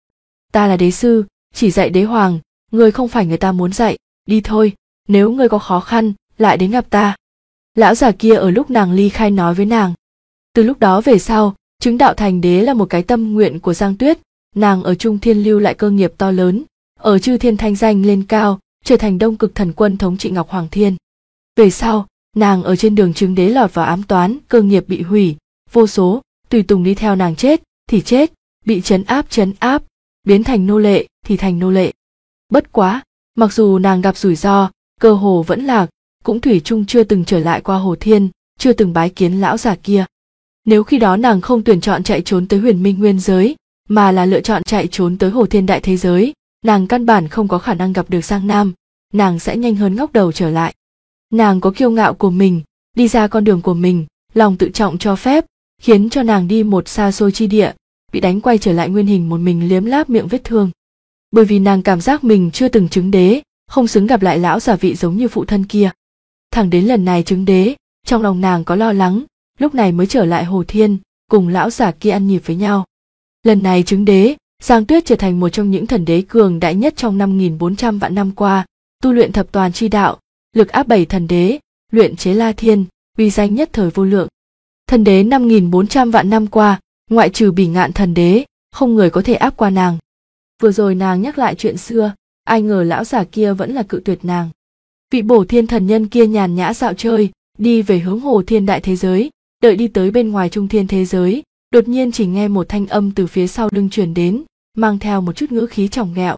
Ta là đế sư, chỉ dạy đế hoàng, ngươi không phải người ta muốn dạy, đi thôi, nếu ngươi có khó khăn lại đến gặp ta. Lão già kia ở lúc nàng ly khai nói với nàng. Từ lúc đó về sau, chứng đạo thành đế là một cái tâm nguyện của Giang Tuyết. Nàng ở Trung Thiên lưu lại cơ nghiệp to lớn, ở Chư Thiên thanh danh lên cao, trở thành Đông Cực Thần Quân thống trị Ngọc Hoàng Thiên. Về sau, nàng ở trên đường chứng đế lọt vào ám toán, cơ nghiệp bị hủy, vô số tùy tùng đi theo nàng chết thì chết, bị trấn áp, biến thành nô lệ thì thành nô lệ. Bất quá, mặc dù nàng gặp rủi ro, cơ hồ vẫn lạc, cũng thủy chung chưa từng trở lại qua Hồ Thiên, chưa từng bái kiến lão già kia. Nếu khi đó nàng không tuyển chọn chạy trốn tới Huyền Minh Nguyên giới, mà là lựa chọn chạy trốn tới Hồ Thiên đại thế giới, nàng căn bản không có khả năng gặp được Giang Nam, nàng sẽ nhanh hơn ngóc đầu trở lại. Nàng có kiêu ngạo của mình, đi ra con đường của mình, lòng tự trọng cho phép, khiến cho nàng đi một xa xôi chi địa, bị đánh quay trở lại nguyên hình một mình liếm láp miệng vết thương. Bởi vì nàng cảm giác mình chưa từng chứng đế, không xứng gặp lại lão giả vị giống như phụ thân kia. Thẳng đến lần này chứng đế, trong lòng nàng có lo lắng, lúc này mới trở lại Hồ Thiên, cùng lão giả kia ăn nhịp với nhau. Lần này chứng đế, Giang Tuyết trở thành một trong những thần đế cường đại nhất trong 5.400 vạn năm qua, tu luyện thập toàn chi đạo, lực áp 7 thần đế, luyện chế La Thiên, uy danh nhất thời vô lượng. Thần đế 5.400 vạn năm qua, ngoại trừ Bỉ Ngạn thần đế, không người có thể áp qua nàng. Vừa rồi nàng nhắc lại chuyện xưa, ai ngờ lão già kia vẫn là cự tuyệt nàng. Vị Bổ Thiên thần nhân kia nhàn nhã dạo chơi, đi về hướng Hồ Thiên đại thế giới, đợi đi tới bên ngoài Trung Thiên thế giới, đột nhiên chỉ nghe một thanh âm từ phía sau lưng truyền đến, mang theo một chút ngữ khí tròng ghẹo.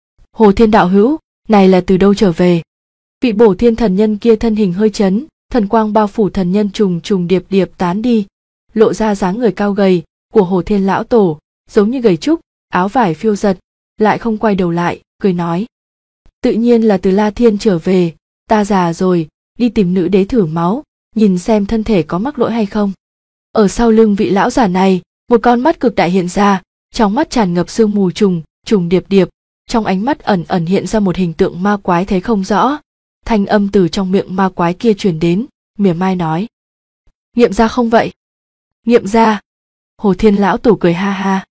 Hồ Thiên đạo hữu, này là từ đâu trở về? Vị Bổ Thiên thần nhân kia thân hình hơi chấn, thần quang bao phủ thần nhân trùng trùng điệp điệp tán đi, lộ ra dáng người cao gầy của Hồ Thiên lão tổ, giống như gầy trúc, áo vải phiêu giật, lại không quay đầu lại, cười nói: tự nhiên là từ La Thiên trở về, ta già rồi, đi tìm nữ đế thử máu, nhìn xem thân thể có mắc lỗi hay không. Ở sau lưng vị lão giả này, một con mắt cực đại hiện ra, trong mắt tràn ngập sương mù trùng trùng điệp điệp, trong ánh mắt ẩn ẩn hiện ra một hình tượng ma quái thấy không rõ. Thanh âm từ trong miệng ma quái kia truyền đến, mỉa mai nói: nghiệm ra không vậy? Nghiệm ra. Hồ Thiên lão tổ cười ha ha.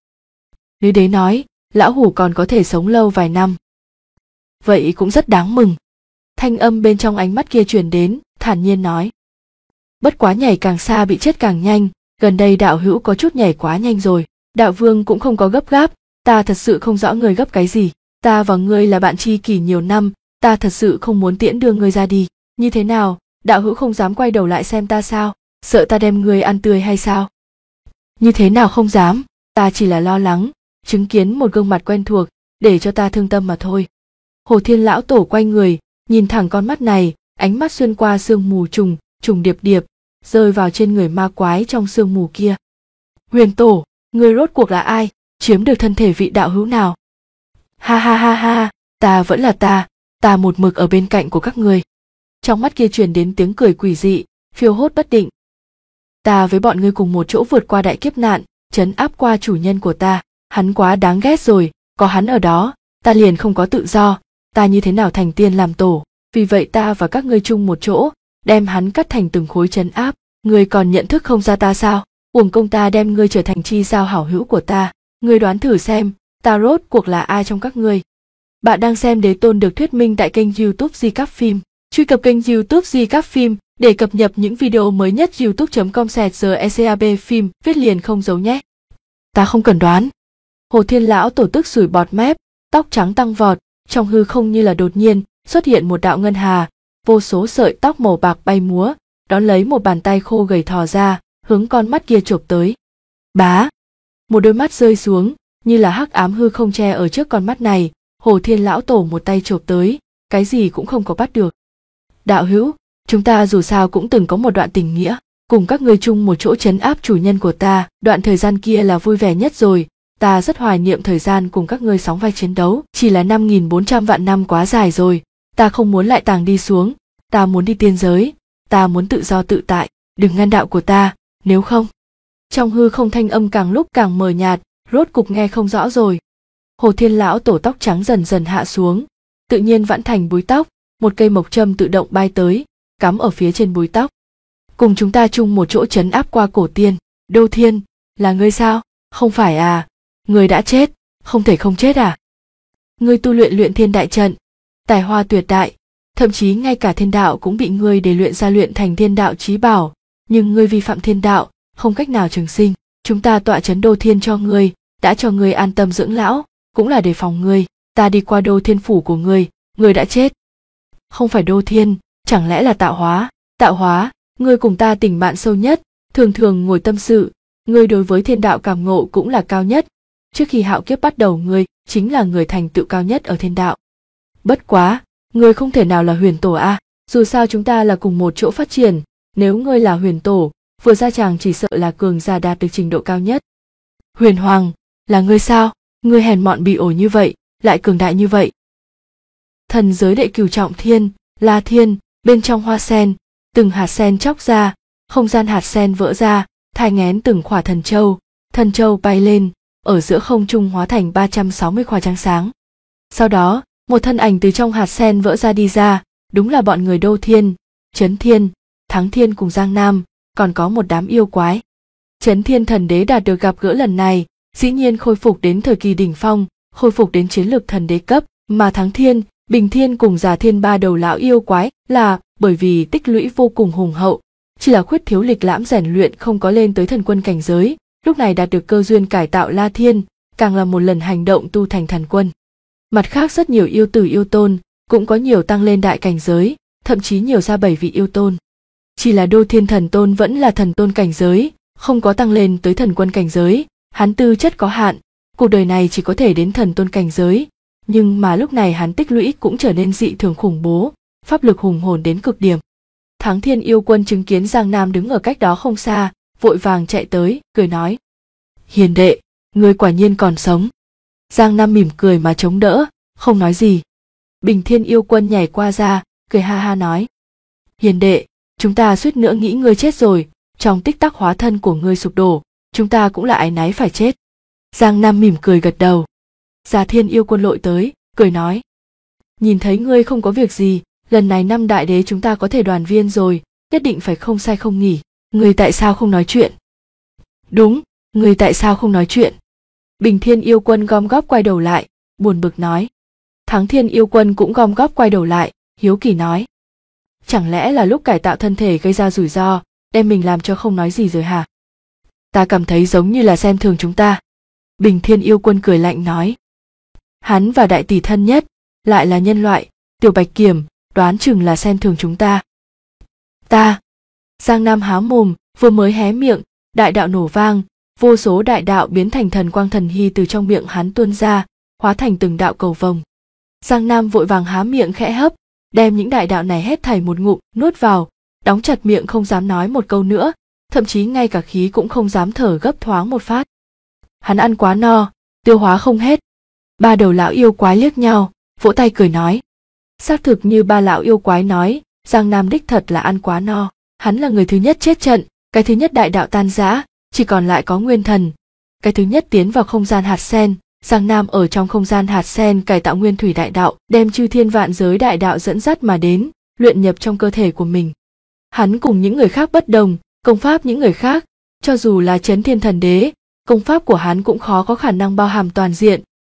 Nữ đế nói, lão hủ còn có thể sống lâu vài năm. Vậy cũng rất đáng mừng. Thanh âm bên trong ánh mắt kia truyền đến, thản nhiên nói: bất quá nhảy càng xa bị chết càng nhanh, gần đây đạo hữu có chút nhảy quá nhanh rồi. Đạo vương cũng không có gấp gáp, ta thật sự không rõ ngươi gấp cái gì. Ta và ngươi là bạn tri kỷ nhiều năm, ta thật sự không muốn tiễn đưa ngươi ra đi. Như thế nào, đạo hữu không dám quay đầu lại xem ta sao? Sợ ta đem ngươi ăn tươi hay sao? Như thế nào không dám, ta chỉ là lo lắng, chứng kiến một gương mặt quen thuộc, để cho ta thương tâm mà thôi. Hồ Thiên lão tổ quay người, nhìn thẳng con mắt này, ánh mắt xuyên qua sương mù trùng trùng điệp điệp, rơi vào trên người ma quái trong sương mù kia. Huyền tổ, ngươi rốt cuộc là ai, chiếm được thân thể vị đạo hữu nào? Ha ha ha ha, ta vẫn là ta một mực ở bên cạnh của các ngươi. Trong mắt kia truyền đến tiếng cười quỷ dị, phiêu hốt bất định. Ta với bọn ngươi cùng một chỗ vượt qua đại kiếp nạn, trấn áp qua chủ nhân của ta, hắn quá đáng ghét rồi, có hắn ở đó, ta liền không có tự do, ta như thế nào thành tiên làm tổ, vì vậy ta và các ngươi chung một chỗ, đem hắn cắt thành từng khối trấn áp, ngươi còn nhận thức không ra ta sao? Uổng công ta đem ngươi trở thành chi giao hảo hữu của ta, ngươi đoán thử xem, Ta rốt cuộc là ai trong các ngươi? Bạn đang xem Đế Tôn được thuyết minh tại kênh YouTube Di Các Phim. Truy cập kênh YouTube Di Các Phim để cập nhật những video mới nhất. youtube.com/GECAB phim viết liền không giấu nhé. Ta không cần đoán. Hồ Thiên lão tổ tức sủi bọt mép, tóc trắng tăng vọt, trong hư không như là đột nhiên xuất hiện một đạo ngân hà, vô số sợi tóc màu bạc bay múa, đón lấy một bàn tay khô gầy thò ra, hướng con mắt kia chộp tới. Bá, một đôi mắt rơi xuống, như là hắc ám hư không che ở trước con mắt này. Hồ Thiên lão tổ một tay chộp tới, cái gì cũng không có bắt được. Đạo hữu, chúng ta dù sao cũng từng có một đoạn tình nghĩa, cùng các ngươi chung một chỗ trấn áp chủ nhân của ta, đoạn thời gian kia là vui vẻ nhất rồi, ta rất hoài niệm thời gian cùng các ngươi sóng vai chiến đấu, chỉ là 5.400 vạn năm quá dài rồi, ta không muốn lại tàng đi xuống, ta muốn đi tiên giới, ta muốn tự do tự tại, đừng ngăn đạo của ta, nếu không. Trong hư không thanh âm càng lúc càng mờ nhạt, rốt cục nghe không rõ rồi. Hồ Thiên lão tổ tóc trắng dần dần hạ xuống, tự nhiên vãn thành búi tóc, một cây mộc châm tự động bay tới, cắm ở phía trên búi tóc. Cùng chúng ta chung một chỗ trấn áp qua cổ tiên, Đô Thiên, là ngươi sao? Không phải à, ngươi đã chết, không thể không chết à? Ngươi tu luyện thiên đại trận, tài hoa tuyệt đại, thậm chí ngay cả thiên đạo cũng bị ngươi để luyện ra luyện thành thiên đạo chí bảo, nhưng ngươi vi phạm thiên đạo, không cách nào trường sinh. Chúng ta tọa trấn Đô Thiên cho ngươi, đã cho ngươi an tâm dưỡng lão, cũng là để phòng ngươi. Ta đi qua Đô Thiên phủ của ngươi đã chết. Không phải Đô Thiên, chẳng lẽ là Tạo Hóa? Tạo Hóa, ngươi cùng ta tình bạn sâu nhất, thường thường ngồi tâm sự, ngươi đối với thiên đạo cảm ngộ cũng là cao nhất. Trước khi hạo kiếp bắt đầu ngươi chính là người thành tựu cao nhất ở thiên đạo. Bất quá, ngươi không thể nào là huyền tổ a, dù sao chúng ta là cùng một chỗ phát triển, nếu ngươi là huyền tổ, vừa ra chàng chỉ sợ là cường giả đạt được trình độ cao nhất. Huyền Hoàng, là ngươi sao? Ngươi hèn mọn bỉ ổi như vậy, lại cường đại như vậy. Thần giới đệ cửu trọng thiên, La Thiên, bên trong hoa sen, từng hạt sen chóc ra, không gian hạt sen vỡ ra, thai nghén từng khỏa thần châu bay lên, ở giữa không trung hóa thành 360 khỏa trắng sáng. Sau đó, một thân ảnh từ trong hạt sen vỡ ra đi ra, đúng là bọn người Đô Thiên, Chấn Thiên, Thắng Thiên cùng Giang Nam, còn có một đám yêu quái. Chấn Thiên thần đế đạt được gặp gỡ lần này, dĩ nhiên khôi phục đến thời kỳ đỉnh phong, khôi phục đến chiến lược thần đế cấp, mà Thắng Thiên, Bình Thiên cùng Già Thiên ba đầu lão yêu quái là bởi vì tích lũy vô cùng hùng hậu, chỉ là khuyết thiếu lịch lãm rèn luyện không có lên tới thần quân cảnh giới, lúc này đạt được cơ duyên cải tạo La Thiên, càng là một lần hành động tu thành thần quân. Mặt khác rất nhiều yêu tử yêu tôn, cũng có nhiều tăng lên đại cảnh giới, thậm chí nhiều ra 7 vị yêu tôn. Chỉ là Đô Thiên thần tôn vẫn là thần tôn cảnh giới, không có tăng lên tới thần quân cảnh giới, hắn tư chất có hạn, cuộc đời này chỉ có thể đến thần tôn cảnh giới, nhưng mà lúc này hắn tích lũy cũng trở nên dị thường khủng bố, pháp lực hùng hồn đến cực điểm. Thắng Thiên yêu quân chứng kiến Giang Nam đứng ở cách đó không xa, vội vàng chạy tới, cười nói: Hiền đệ, ngươi quả nhiên còn sống. Giang Nam mỉm cười mà chống đỡ, không nói gì. Bình Thiên yêu quân nhảy qua ra, cười ha ha nói: Hiền đệ, chúng ta suýt nữa nghĩ ngươi chết rồi, trong tích tắc hóa thân của ngươi sụp đổ, chúng ta cũng là áy náy phải chết. Giang Nam mỉm cười gật đầu. Già Thiên yêu quân lội tới, cười nói: Nhìn thấy ngươi không có việc gì, lần này năm đại đế chúng ta có thể đoàn viên rồi, nhất định phải không sai không nghỉ. Ngươi tại sao không nói chuyện? Đúng, ngươi tại sao không nói chuyện? Bình Thiên yêu quân gom góp quay đầu lại, buồn bực nói. Thắng Thiên yêu quân cũng gom góp quay đầu lại, hiếu kỳ nói: Chẳng lẽ là lúc cải tạo thân thể gây ra rủi ro, đem mình làm cho không nói gì rồi hả? Ta cảm thấy giống như là xem thường chúng ta. Bình Thiên yêu quân cười lạnh nói: Hắn và đại tỷ thân nhất, lại là nhân loại, Tiểu Bạch Kiểm, đoán chừng là xem thường chúng ta. Ta. Giang Nam há mồm, vừa mới hé miệng, đại đạo nổ vang, vô số đại đạo biến thành thần quang thần hy từ trong miệng hắn tuôn ra, hóa thành từng đạo cầu vồng. Giang Nam vội vàng há miệng khẽ hấp, đem những đại đạo này hết thảy một ngụm nuốt vào, đóng chặt miệng không dám nói một câu nữa, thậm chí ngay cả khí cũng không dám thở gấp thoáng một phát. Hắn ăn quá no, tiêu hóa không hết. Ba đầu lão yêu quái liếc nhau, vỗ tay cười nói. Xác thực như ba lão yêu quái nói, Giang Nam đích thật là ăn quá no. Hắn là người thứ nhất chết trận, cái thứ nhất đại đạo tan rã, chỉ còn lại có nguyên thần. Cái thứ nhất tiến vào không gian hạt sen, Giang Nam ở trong không gian hạt sen cải tạo nguyên thủy đại đạo, đem chư thiên vạn giới đại đạo dẫn dắt mà đến, luyện nhập trong cơ thể của mình. Hắn cùng những người khác bất đồng, công pháp những người khác, cho dù là Chấn Thiên thần đế, công pháp của hắn cũng khó có khả năng bao hàm toàn diện,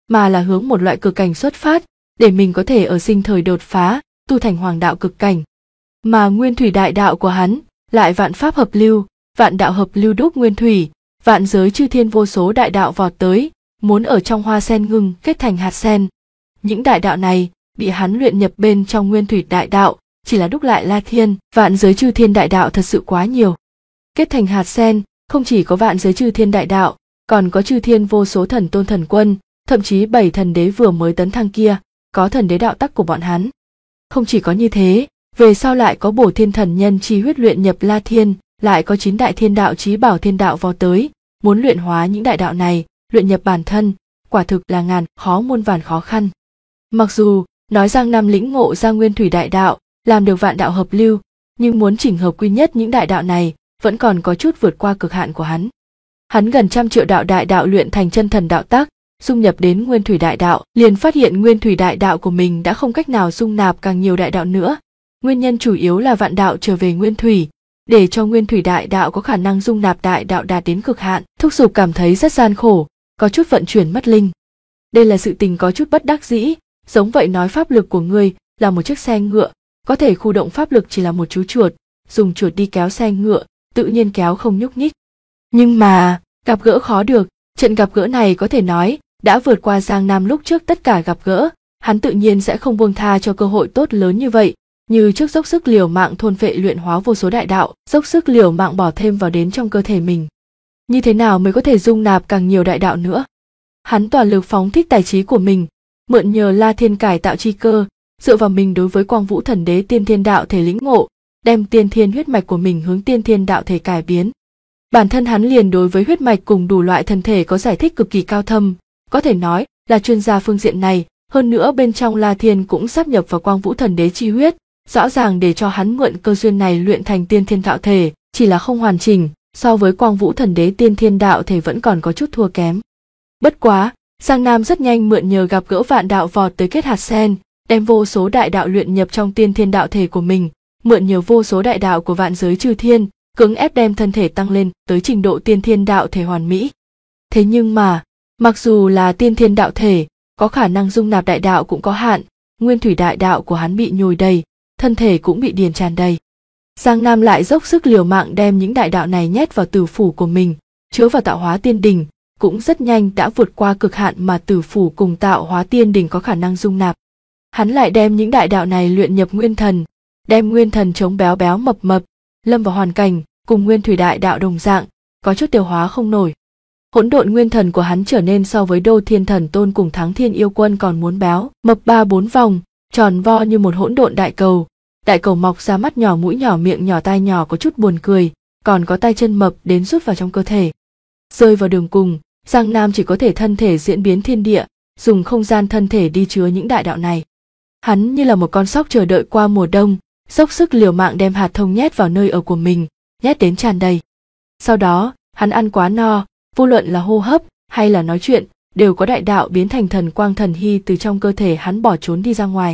mà là hướng một loại cực cảnh xuất phát, để mình có thể ở sinh thời đột phá, tu thành hoàng đạo cực cảnh. Mà nguyên thủy đại đạo của hắn lại vạn pháp hợp lưu, vạn đạo hợp lưu đúc nguyên thủy, vạn giới chư thiên vô số đại đạo vọt tới, muốn ở trong hoa sen ngưng kết thành hạt sen. Những đại đạo này bị hắn luyện nhập bên trong nguyên thủy đại đạo, chỉ là đúc lại La Thiên, vạn giới chư thiên đại đạo thật sự quá nhiều. Kết thành hạt sen, không chỉ có vạn giới chư thiên đại đạo, còn có chư thiên vô số thần tôn thần quân, thậm chí 7 thần đế vừa mới tấn thăng kia, có thần đế đạo tắc của bọn hắn. Không chỉ có như thế, về sau lại có bổ thiên thần nhân chi huyết luyện nhập La Thiên, lại có 9 đại thiên đạo chí bảo thiên đạo vò tới, muốn luyện hóa những đại đạo này, luyện nhập bản thân, quả thực là ngàn khó muôn vàn khó khăn. Mặc dù nói Giang Nam lĩnh ngộ ra nguyên thủy đại đạo, làm được vạn đạo hợp lưu, nhưng muốn chỉnh hợp quy nhất những đại đạo này, vẫn còn có chút vượt qua cực hạn của hắn. Hắn gần 100 triệu đạo đại đạo luyện thành chân thần đạo tác, dung nhập đến nguyên thủy đại đạo, liền phát hiện nguyên thủy đại đạo của mình đã không cách nào dung nạp càng nhiều đại đạo nữa. Nguyên nhân chủ yếu là vạn đạo trở về nguyên thủy, để cho nguyên thủy đại đạo có khả năng dung nạp đại đạo đạt đến cực hạn. Thúc Dục cảm thấy rất gian khổ, có chút vận chuyển mất linh. Đây là sự tình có chút bất đắc dĩ, giống vậy nói pháp lực của ngươi là một chiếc xe ngựa, có thể khu động pháp lực chỉ là một chú chuột, dùng chuột đi kéo xe ngựa, tự nhiên kéo không nhúc nhích. Nhưng mà, gặp gỡ khó được, trận gặp gỡ này có thể nói đã vượt qua Giang Nam lúc trước tất cả gặp gỡ, hắn tự nhiên sẽ không buông tha cho cơ hội tốt lớn như vậy, như trước dốc sức liều mạng thôn phệ luyện hóa vô số đại đạo, dốc sức liều mạng bỏ thêm vào đến trong cơ thể mình. Như thế nào mới có thể dung nạp càng nhiều đại đạo nữa? Hắn toàn lực phóng thích tài trí của mình, mượn nhờ La Thiên cải tạo chi cơ, dựa vào mình đối với Quang Vũ Thần Đế tiên thiên đạo thể lĩnh ngộ, đem tiên thiên huyết mạch của mình hướng tiên thiên đạo thể cải biến. Bản thân hắn liền đối với huyết mạch cùng đủ loại thân thể có giải thích cực kỳ cao thâm, có thể nói là chuyên gia phương diện này, hơn nữa bên trong La Thiên cũng sáp nhập vào Quang Vũ Thần Đế chi huyết, rõ ràng để cho hắn mượn cơ duyên này luyện thành tiên thiên đạo thể, chỉ là không hoàn chỉnh, so với Quang Vũ Thần Đế tiên thiên đạo thể vẫn còn có chút thua kém. Bất quá, Giang Nam rất nhanh mượn nhờ gặp gỡ vạn đạo vọt tới kết hạt sen, đem vô số đại đạo luyện nhập trong tiên thiên đạo thể của mình, mượn nhờ vô số đại đạo của vạn giới chư thiên, cưỡng ép đem thân thể tăng lên tới trình độ tiên thiên đạo thể hoàn mỹ. Thế nhưng mà, mặc dù là tiên thiên đạo thể, có khả năng dung nạp đại đạo cũng có hạn, nguyên thủy đại đạo của hắn bị nhồi đầy, thân thể cũng bị điền tràn đầy. Giang Nam lại dốc sức liều mạng đem những đại đạo này nhét vào tử phủ của mình, chứa vào tạo hóa tiên đỉnh, cũng rất nhanh đã vượt qua cực hạn mà tử phủ cùng tạo hóa tiên đỉnh có khả năng dung nạp. Hắn lại đem những đại đạo này luyện nhập nguyên thần, đem nguyên thần chống béo béo mập mập, lâm vào hoàn cảnh cùng nguyên thủy đại đạo đồng dạng, có chút tiêu hóa không nổi. Hỗn độn nguyên thần của hắn trở nên so với Đô Thiên Thần Tôn cùng Thắng Thiên Yêu Quân còn muốn béo, mập 3-4 vòng, tròn vo như một hỗn độn đại cầu. Đại cầu mọc ra mắt nhỏ, mũi nhỏ, miệng nhỏ, tai nhỏ, có chút buồn cười, còn có tay chân mập đến rút vào trong cơ thể. Rơi vào đường cùng, Giang Nam chỉ có thể thân thể diễn biến thiên địa, dùng không gian thân thể đi chứa những đại đạo này. Hắn như là một con sóc chờ đợi qua mùa đông, dốc sức liều mạng đem hạt thông nhét vào nơi ở của mình, nhét đến tràn đầy. Sau đó, hắn ăn quá no, vô luận là hô hấp hay là nói chuyện, đều có đại đạo biến thành thần quang thần hy từ trong cơ thể hắn bỏ trốn đi ra ngoài.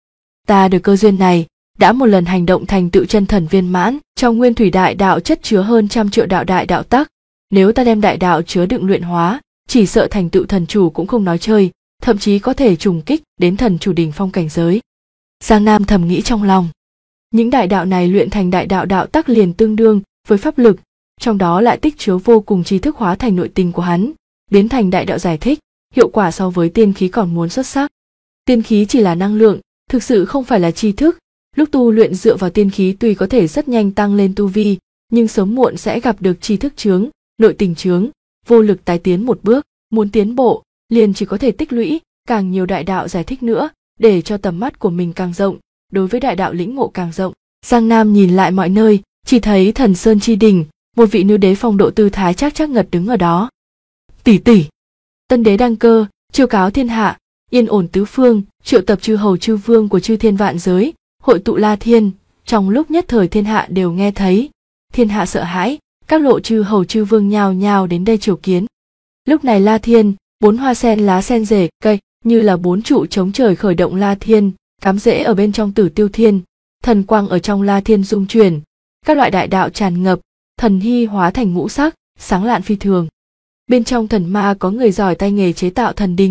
Ta được cơ duyên này, đã một lần hành động thành tựu chân thần viên mãn, trong nguyên thủy đại đạo chất chứa hơn 100 triệu đạo đại đạo tắc, nếu ta đem đại đạo chứa đựng luyện hóa, chỉ sợ thành tựu thần chủ cũng không nói chơi, thậm chí có thể trùng kích đến thần chủ đỉnh phong cảnh giới. Giang Nam thầm nghĩ trong lòng. Những đại đạo này luyện thành đại đạo đạo tắc liền tương đương với pháp lực, trong đó lại tích chứa vô cùng tri thức hóa thành nội tình của hắn, biến thành đại đạo giải thích, hiệu quả so với tiên khí còn muốn xuất sắc. Tiên khí chỉ là năng lượng, thực sự không phải là tri thức, lúc tu luyện dựa vào tiên khí tuy có thể rất nhanh tăng lên tu vi, nhưng sớm muộn sẽ gặp được tri thức chướng, nội tình chướng, vô lực tái tiến một bước, muốn tiến bộ, liền chỉ có thể tích lũy càng nhiều đại đạo giải thích nữa, để cho tầm mắt của mình càng rộng, đối với đại đạo lĩnh ngộ càng rộng. Giang Nam nhìn lại mọi nơi, chỉ thấy Thần Sơn chi đỉnh, một vị nữ đế phong độ tư thái chắc chắc ngật đứng ở đó. Tỷ tỷ, tân đế đăng cơ, chiêu cáo thiên hạ, yên ổn tứ phương, triệu tập chư hầu chư vương của chư thiên vạn giới, hội tụ La Thiên, trong lúc nhất thời thiên hạ đều nghe thấy, thiên hạ sợ hãi, các lộ chư hầu chư vương nhào nhào đến đây triều kiến. Lúc này La Thiên, 4 hoa sen lá sen rễ cây, như là 4 trụ chống trời khởi động La Thiên, cắm rễ ở bên trong Tử Tiêu Thiên, thần quang ở trong La Thiên dung chuyển, các loại đại đạo tràn ngập, thần hy hóa thành ngũ sắc, sáng lạn phi thường. Bên trong thần ma có người giỏi tay nghề chế tạo thần đình,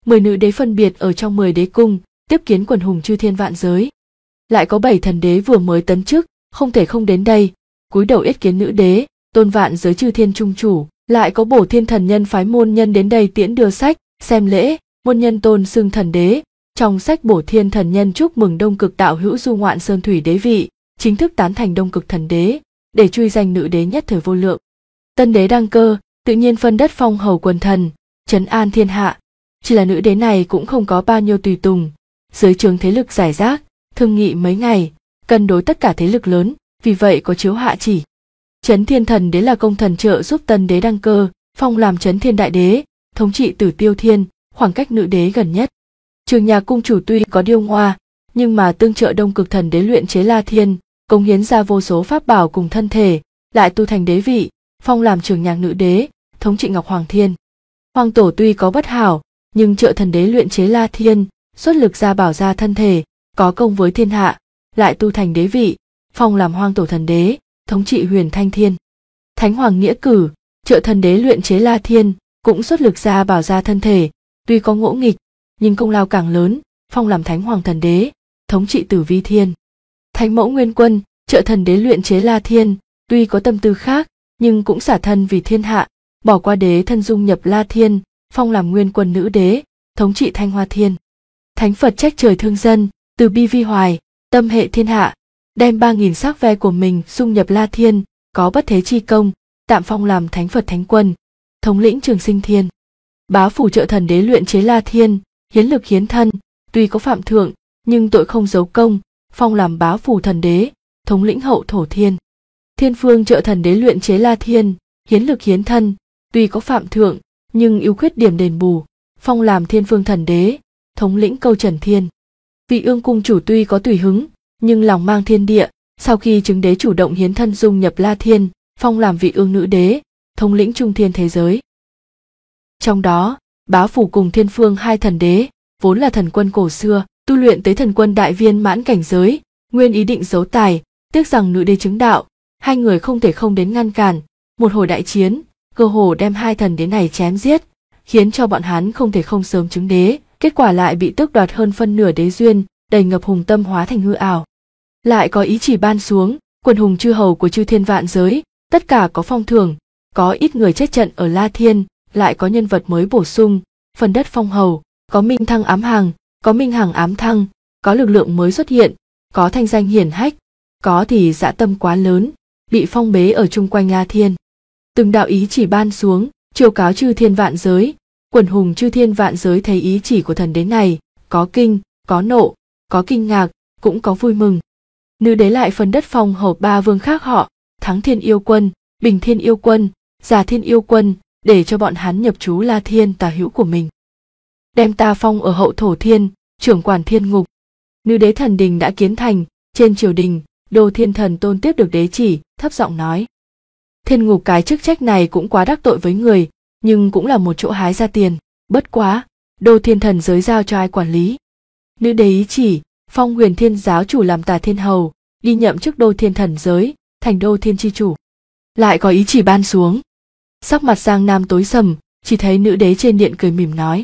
10 nữ đế phân biệt ở trong 10 đế cung, tiếp kiến quần hùng chư thiên vạn giới. Lại có 7 thần đế vừa mới tấn chức, không thể không đến đây, cúi đầu yết kiến nữ đế, tôn vạn giới chư thiên trung chủ. Lại có Bổ Thiên thần nhân phái môn nhân đến đây tiễn đưa sách, xem lễ, môn nhân tôn xưng thần đế. Trong sách Bổ Thiên thần nhân chúc mừng Đông Cực đạo hữu du ngoạn sơn thủy đế vị, chính thức tán thành Đông Cực thần đế, để truy danh nữ đế nhất thời vô lượng. Tân đế đăng cơ, tự nhiên phân đất phong hầu quần thần, trấn an thiên hạ. Chỉ là nữ đế này cũng không có bao nhiêu tùy tùng, dưới trướng thế lực rải rác, thương nghị mấy ngày, cân đối tất cả thế lực lớn, vì vậy có chiếu hạ chỉ. Trấn Thiên thần đế là công thần trợ giúp tân đế đăng cơ, phong làm Trấn Thiên đại đế, thống trị Tử Tiêu Thiên, khoảng cách nữ đế gần nhất. Trường Nhà cung chủ tuy có điêu ngoa, nhưng mà tương trợ Đông Cực thần đế luyện chế La Thiên, cống hiến ra vô số pháp bảo cùng thân thể, lại tu thành đế vị, phong làm Trường Nhạc nữ đế, thống trị Ngọc Hoàng Thiên. Hoàng tổ tuy có bất hảo, nhưng trợ thần đế luyện chế La Thiên, xuất lực ra bảo ra thân thể, có công với thiên hạ, lại tu thành đế vị, phong làm Hoàng tổ thần đế, thống trị Huyền Thanh Thiên. Thánh Hoàng nghĩa cử, trợ thần đế luyện chế La Thiên, cũng xuất lực ra bảo ra thân thể, tuy có ngỗ nghịch, nhưng công lao càng lớn, phong làm Thánh Hoàng thần đế, thống trị Tử Vi Thiên. Thánh Mẫu Nguyên Quân, trợ thần đế luyện chế La Thiên, tuy có tâm tư khác, nhưng cũng xả thân vì thiên hạ, bỏ qua đế thân dung nhập La Thiên, phong làm Nguyên Quân nữ đế, thống trị Thanh Hoa Thiên. Thánh Phật trách trời thương dân, từ bi vi hoài, tâm hệ thiên hạ, đem 3.000 sắc ve của mình dung nhập La Thiên, có bất thế chi công, tạm phong làm Thánh Phật Thánh Quân, thống lĩnh Trường Sinh Thiên. Bá phủ trợ thần đế luyện chế La Thiên, hiến lực hiến thân, tuy có phạm thượng, nhưng tội không giấu công, phong làm Bá phủ thần đế, thống lĩnh Hậu Thổ Thiên. Thiên Phương trợ thần đế luyện chế La Thiên, hiến lực hiến thân, tuy có phạm thượng, nhưng ưu khuyết điểm đền bù, phong làm Thiên Phương thần đế, thống lĩnh Câu Trần Thiên. Vị Ương cung chủ tuy có tùy hứng, nhưng lòng mang thiên địa, sau khi chứng đế chủ động hiến thân dung nhập La Thiên, phong làm Vị Ương nữ đế, thống lĩnh Trung Thiên thế giới. Trong đó, Bá phủ cùng Thiên Phương hai thần đế, vốn là thần quân cổ xưa, tu luyện tới thần quân đại viên mãn cảnh giới, nguyên ý định giấu tài, tiếc rằng nữ đế chứng đạo, hai người không thể không đến ngăn cản, một hồi đại chiến, cơ hồ đem hai thần đế này chém giết, khiến cho bọn hắn không thể không sớm chứng đế, kết quả lại bị tước đoạt hơn phân nửa đế duyên, đầy ngập hùng tâm hóa thành hư ảo. Lại có ý chỉ ban xuống, quần hùng chư hầu của chư thiên vạn giới, tất cả có phong thưởng, có ít người chết trận ở La Thiên, lại có nhân vật mới bổ sung, phần đất phong hầu, có minh thăng ám hàng, có minh hàng ám thăng, có lực lượng mới xuất hiện, có thanh danh hiển hách, có thì dã tâm quá lớn, bị phong bế ở chung quanh La Thiên. Từng đạo ý chỉ ban xuống, chiêu cáo chư thiên vạn giới, quần hùng chư thiên vạn giới thấy ý chỉ của thần đế này, có kinh, có nộ, có kinh ngạc, cũng có vui mừng. Nữ đế lại phân đất phong hầu 3 vương khác họ, Thắng Thiên yêu quân, Bình Thiên yêu quân, Già Thiên yêu quân, để cho bọn hắn nhập trú La Thiên tả hữu của mình. Đem ta phong ở Hậu Thổ Thiên, trưởng quản thiên ngục. Nữ đế thần đình đã kiến thành, trên triều đình, Đô Thiên thần tôn tiếp được đế chỉ, thấp giọng nói. Thiên ngục cái chức trách này cũng quá đắc tội với người, nhưng cũng là một chỗ hái ra tiền, bất quá, Đô Thiên thần giới giao cho ai quản lý. Nữ đế ý chỉ, phong Huyền Thiên giáo chủ làm Tả Thiên hầu, đi nhậm chức Đô Thiên thần giới, thành Đô Thiên chi chủ. Lại có ý chỉ ban xuống. Sắc mặt Giang Nam tối sầm, chỉ thấy nữ đế trên điện cười mỉm nói.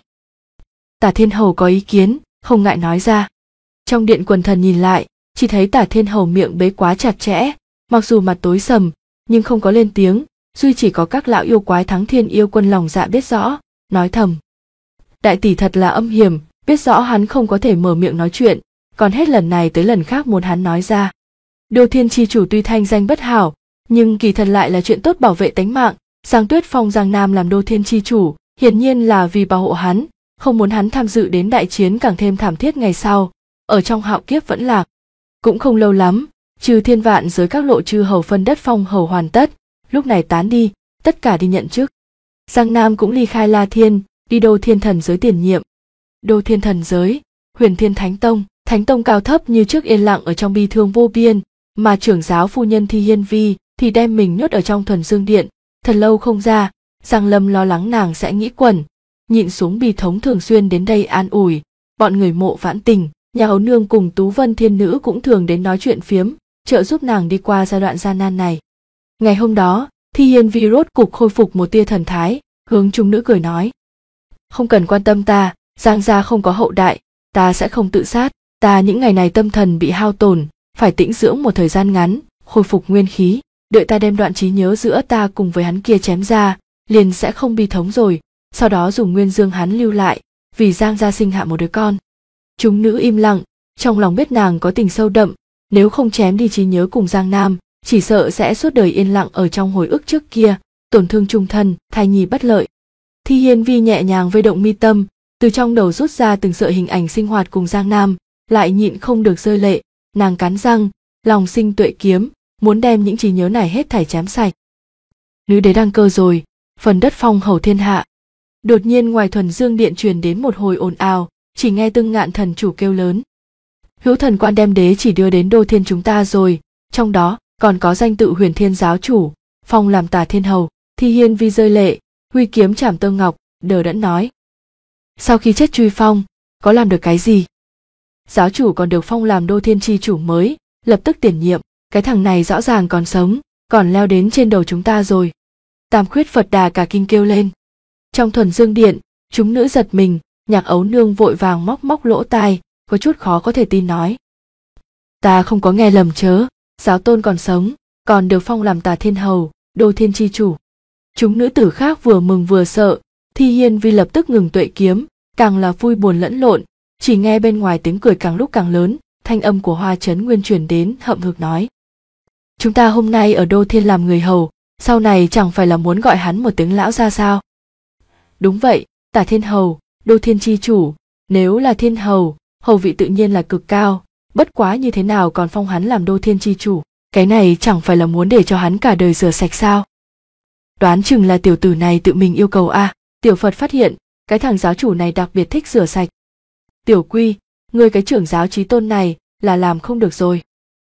Tả Thiên hầu có ý kiến, không ngại nói ra. Trong điện quần thần nhìn lại, chỉ thấy Tả Thiên hầu miệng bế quá chặt chẽ, mặc dù mặt tối sầm, nhưng không có lên tiếng, duy chỉ có các lão yêu quái Thắng Thiên yêu quân lòng dạ biết rõ, nói thầm. Đại tỷ thật là âm hiểm, biết rõ hắn không có thể mở miệng nói chuyện, còn hết lần này tới lần khác muốn hắn nói ra. Đô Thiên chi chủ tuy thanh danh bất hảo, nhưng kỳ thật lại là chuyện tốt bảo vệ tánh mạng. Giang Tuyết phong Giang Nam làm Đô Thiên chi chủ, hiển nhiên là vì bảo hộ hắn, không muốn hắn tham dự đến đại chiến càng thêm thảm thiết ngày sau, ở trong hạo kiếp vẫn lạc. Cũng không lâu lắm, trừ thiên vạn giới các lộ chư hầu phân đất phong hầu hoàn tất, lúc này tán đi, tất cả đi nhận chức. Giang Nam cũng ly khai La Thiên, đi Đô Thiên thần giới tiền nhiệm. Đô Thiên thần giới, Huyền Thiên Thánh Tông cao thấp như trước yên lặng ở trong bi thương vô biên, mà trưởng giáo phu nhân Thi Hiên Vi thì đem mình nhốt ở trong Thuần Dương Điện, thật lâu không ra. Giang Lâm lo lắng nàng sẽ nghĩ quẩn, nhịn xuống bi thống thường xuyên đến đây an ủi. Bọn người Mộ Vãn Tình, nhà hầu nương cùng Tú Vân Thiên Nữ cũng thường đến nói chuyện phiếm, trợ giúp nàng đi qua giai đoạn gian nan này. Ngày hôm đó, Thi Hiên Vi rốt cục khôi phục một tia thần thái, hướng chúng nữ cười nói. Không cần quan tâm ta, Giang gia không có hậu đại, ta sẽ không tự sát. Ta những ngày này tâm thần bị hao tổn, phải tĩnh dưỡng một thời gian ngắn, khôi phục nguyên khí. Đợi ta đem đoạn trí nhớ giữa ta cùng với hắn kia chém ra, liền sẽ không bi thống rồi. Sau đó dùng nguyên dương hắn lưu lại, vì Giang gia sinh hạ một đứa con. Chúng nữ im lặng, trong lòng biết nàng có tình sâu đậm, nếu không chém đi trí nhớ cùng Giang Nam, chỉ sợ sẽ suốt đời yên lặng ở trong hồi ức trước kia, tổn thương trung thân, thai nhi bất lợi. Thi Hiên Vi nhẹ nhàng vây động mi tâm, từ trong đầu rút ra từng sợi hình ảnh sinh hoạt cùng Giang Nam, lại nhịn không được rơi lệ, nàng cắn răng, lòng sinh tuệ kiếm, muốn đem những trí nhớ này hết thảy chém sạch. Nữ đế đăng cơ rồi, phần đất phong hầu thiên hạ. Đột nhiên ngoài Thuần Dương Điện truyền đến một hồi ồn ào, chỉ nghe Tương Ngạn thần chủ kêu lớn. Hữu Thần Quan đem đế chỉ đưa đến Đô Thiên chúng ta rồi, trong đó còn có danh tự Huyền Thiên giáo chủ, phong làm Tả Thiên hầu. Thi Hiên Vi rơi lệ, huy kiếm chảm Tơ Ngọc, đờ đẫn nói. Sau khi chết truy phong, có làm được cái gì? Giáo chủ còn được phong làm Đô Thiên chi chủ mới, lập tức tiền nhiệm, cái thằng này rõ ràng còn sống, còn leo đến trên đầu chúng ta rồi. Tam Khuyết Phật Đà cả kinh kêu lên. Trong Thuần Dương Điện, chúng nữ giật mình, Nhạc Ấu Nương vội vàng móc lỗ tai, có chút khó có thể tin nói. Ta không có nghe lầm chớ, giáo tôn còn sống, còn được phong làm Tả Thiên hầu, Đô Thiên chi chủ. Chúng nữ tử khác vừa mừng vừa sợ, Thi Hiên Vi lập tức ngừng tuệ kiếm, càng là vui buồn lẫn lộn, chỉ nghe bên ngoài tiếng cười càng lúc càng lớn, thanh âm của Hoa Chấn Nguyên truyền đến hậm hực nói. Chúng ta hôm nay ở Đô Thiên làm người hầu, sau này chẳng phải là muốn gọi hắn một tiếng lão ra sao? Đúng vậy, Tả Thiên hầu, Đô Thiên chi chủ, nếu là thiên hầu, hầu vị tự nhiên là cực cao, bất quá như thế nào còn phong hắn làm Đô Thiên chi chủ, cái này chẳng phải là muốn để cho hắn cả đời rửa sạch sao? Đoán chừng là tiểu tử này tự mình yêu cầu a. Tiểu Phật phát hiện, cái thằng giáo chủ này đặc biệt thích rửa sạch. Tiểu Quy, ngươi cái trưởng giáo chí tôn này là làm không được rồi.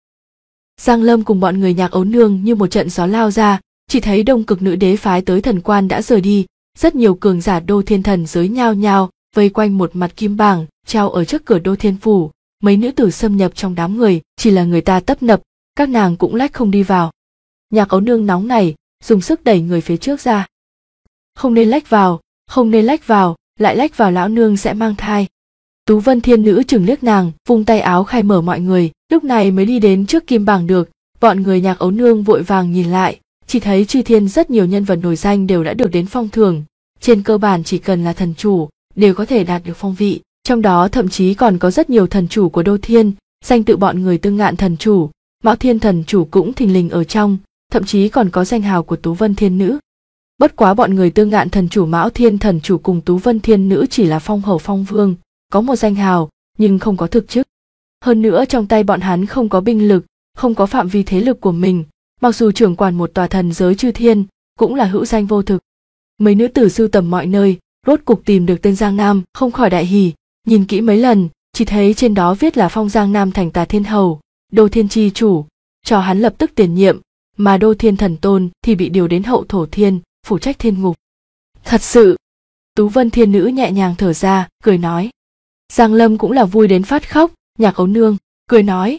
Giang Lâm cùng bọn người Nhạc Ấu Nương như một trận gió lao ra, chỉ thấy Đông Cực Nữ Đế phái tới thần quan đã rời đi, rất nhiều cường giả Đô Thiên thần giới nhao nhao vây quanh một mặt kim bảng treo ở trước cửa Đô Thiên phủ. Mấy nữ tử xâm nhập trong đám người, chỉ là người ta tấp nập, các nàng cũng lách không đi vào. Nhạc Ấu Nương nóng này, dùng sức đẩy người phía trước ra. Không nên lách vào, không nên lách vào, lại lách vào lão nương sẽ mang thai. Tú Vân Thiên Nữ chừng liếc nàng, vung tay áo khai mở mọi người, lúc này mới đi đến trước kim bảng được. Bọn người Nhạc Ấu Nương vội vàng nhìn lại, chỉ thấy Chư Thiên rất nhiều nhân vật nổi danh đều đã được đến phong thưởng. Trên cơ bản chỉ cần là thần chủ, đều có thể đạt được phong vị. Trong đó thậm chí còn có rất nhiều thần chủ của Đô Thiên, danh tự bọn người Tương Ngạn thần chủ, Mão Thiên thần chủ cũng thình lình ở trong, thậm chí còn có danh hào của Tú Vân Thiên Nữ. Bất quá bọn người Tương Ngạn thần chủ, Mão Thiên thần chủ cùng Tú Vân Thiên Nữ chỉ là phong hầu phong vương, có một danh hào nhưng không có thực chức. Hơn nữa trong tay bọn hắn không có binh lực, không có phạm vi thế lực của mình, mặc dù trưởng quản một tòa thần giới Chư Thiên, cũng là hữu danh vô thực. Mấy nữ tử sưu tầm mọi nơi, rốt cục tìm được tên Giang Nam, không khỏi đại hỉ, nhìn kỹ mấy lần, chỉ thấy trên đó viết là phong Giang Nam thành Tả Thiên hầu, Đô Thiên chi chủ, cho hắn lập tức tiền nhiệm, mà Đô Thiên thần tôn thì bị điều đến Hậu Thổ Thiên, phụ trách thiên ngục. Thật sự, Tú Vân Thiên Nữ nhẹ nhàng thở ra, cười nói. Giang Lâm cũng là vui đến phát khóc, Nhạc Ấu Nương cười nói.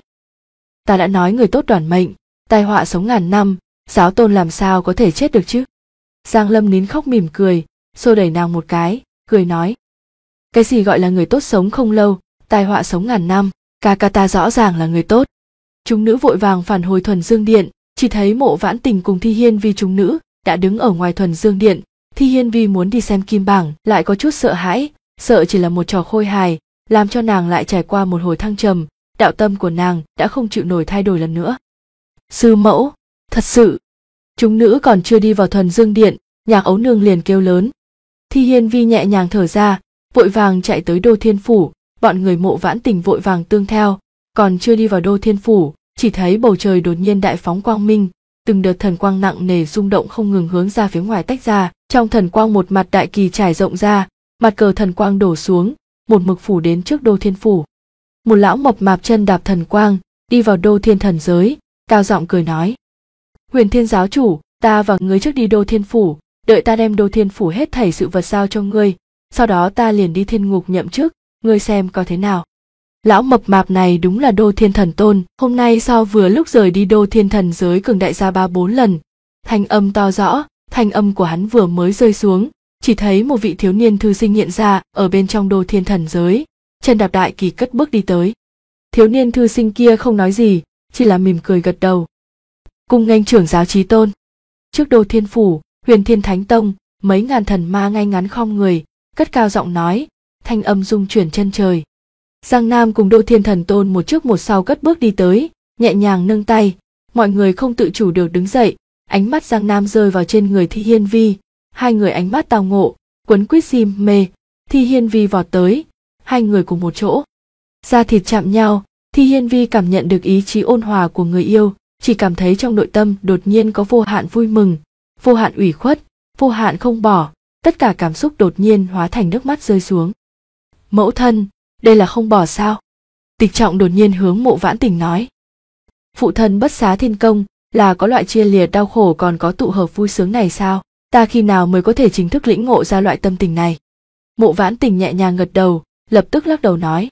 Ta đã nói người tốt đoản mệnh, tai họa sống ngàn năm, giáo tôn làm sao có thể chết được chứ? Giang Lâm nín khóc mỉm cười, xô đẩy nàng một cái, cười nói. Cái gì gọi là người tốt sống không lâu, tai họa sống ngàn năm, ca ca ta rõ ràng là người tốt. Chúng nữ vội vàng phản hồi Thuần Dương Điện, chỉ thấy Mộ Vãn Tình cùng Thi Hiên Vi chúng nữ đã đứng ở ngoài Thuần Dương Điện. Thi Hiên Vi muốn đi xem kim bảng, lại có chút sợ hãi, sợ chỉ là một trò khôi hài, làm cho nàng lại trải qua một hồi thăng trầm, đạo tâm của nàng đã không chịu nổi thay đổi lần nữa. Sư mẫu, thật sự. Chúng nữ còn chưa đi vào Thuần Dương Điện, Nhạc Ấu Nương liền kêu lớn. Thi Hiên Vi nhẹ nhàng thở ra, vội vàng chạy tới Đô Thiên phủ, bọn người Mộ Vãn Tình vội vàng tương theo, còn chưa đi vào Đô Thiên phủ, chỉ thấy bầu trời đột nhiên đại phóng quang minh, từng đợt thần quang nặng nề rung động không ngừng hướng ra phía ngoài tách ra, trong thần quang một mặt đại kỳ trải rộng ra, mặt cờ thần quang đổ xuống, một mực phủ đến trước Đô Thiên phủ. Một lão mập mạp chân đạp thần quang, đi vào Đô Thiên thần giới, cao giọng cười nói: Huyền Thiên giáo chủ, ta và ngươi trước đi Đô Thiên phủ, đợi ta đem Đô Thiên phủ hết thảy sự vật giao cho ngươi, sau đó ta liền đi thiên ngục nhậm chức, ngươi xem có thế nào. Lão mập mạp này đúng là Đô Thiên thần tôn, hôm nay so vừa lúc rời đi Đô Thiên thần giới cường đại ra 3-4 lần. Thanh âm to rõ, thanh âm của hắn vừa mới rơi xuống, chỉ thấy một vị thiếu niên thư sinh hiện ra ở bên trong Đô Thiên Thần giới, chân đạp đại kỳ cất bước đi tới. Thiếu niên thư sinh kia không nói gì, chỉ là mỉm cười gật đầu. Cung nghênh trưởng giáo chí tôn. Trước Đô Thiên phủ, Huyền Thiên Thánh Tông, mấy ngàn thần ma ngay ngắn khom người, cất cao giọng nói, thanh âm rung chuyển chân trời. Giang Nam cùng Đô Thiên Thần Tôn một trước một sau cất bước đi tới, nhẹ nhàng nâng tay, mọi người không tự chủ được đứng dậy, ánh mắt Giang Nam rơi vào trên người Thi Hiên Vi, hai người ánh mắt tao ngộ, quấn quýt si mê. Thi Hiên Vi vọt tới, hai người cùng một chỗ, da thịt chạm nhau. Thi Hiên Vi cảm nhận được ý chí ôn hòa của người yêu, chỉ cảm thấy trong nội tâm đột nhiên có vô hạn vui mừng, vô hạn ủy khuất, vô hạn không bỏ, tất cả cảm xúc đột nhiên hóa thành nước mắt rơi xuống. Mẫu thân, đây là không bỏ sao? Tịch Trọng đột nhiên hướng Mộ Vãn Tình nói. Phụ thân bất xá thiên công, là có loại chia liệt đau khổ còn có tụ hợp vui sướng này sao? Ta khi nào mới có thể chính thức lĩnh ngộ ra loại tâm tình này? Mộ Vãn Tình nhẹ nhàng gật đầu, lập tức lắc đầu nói.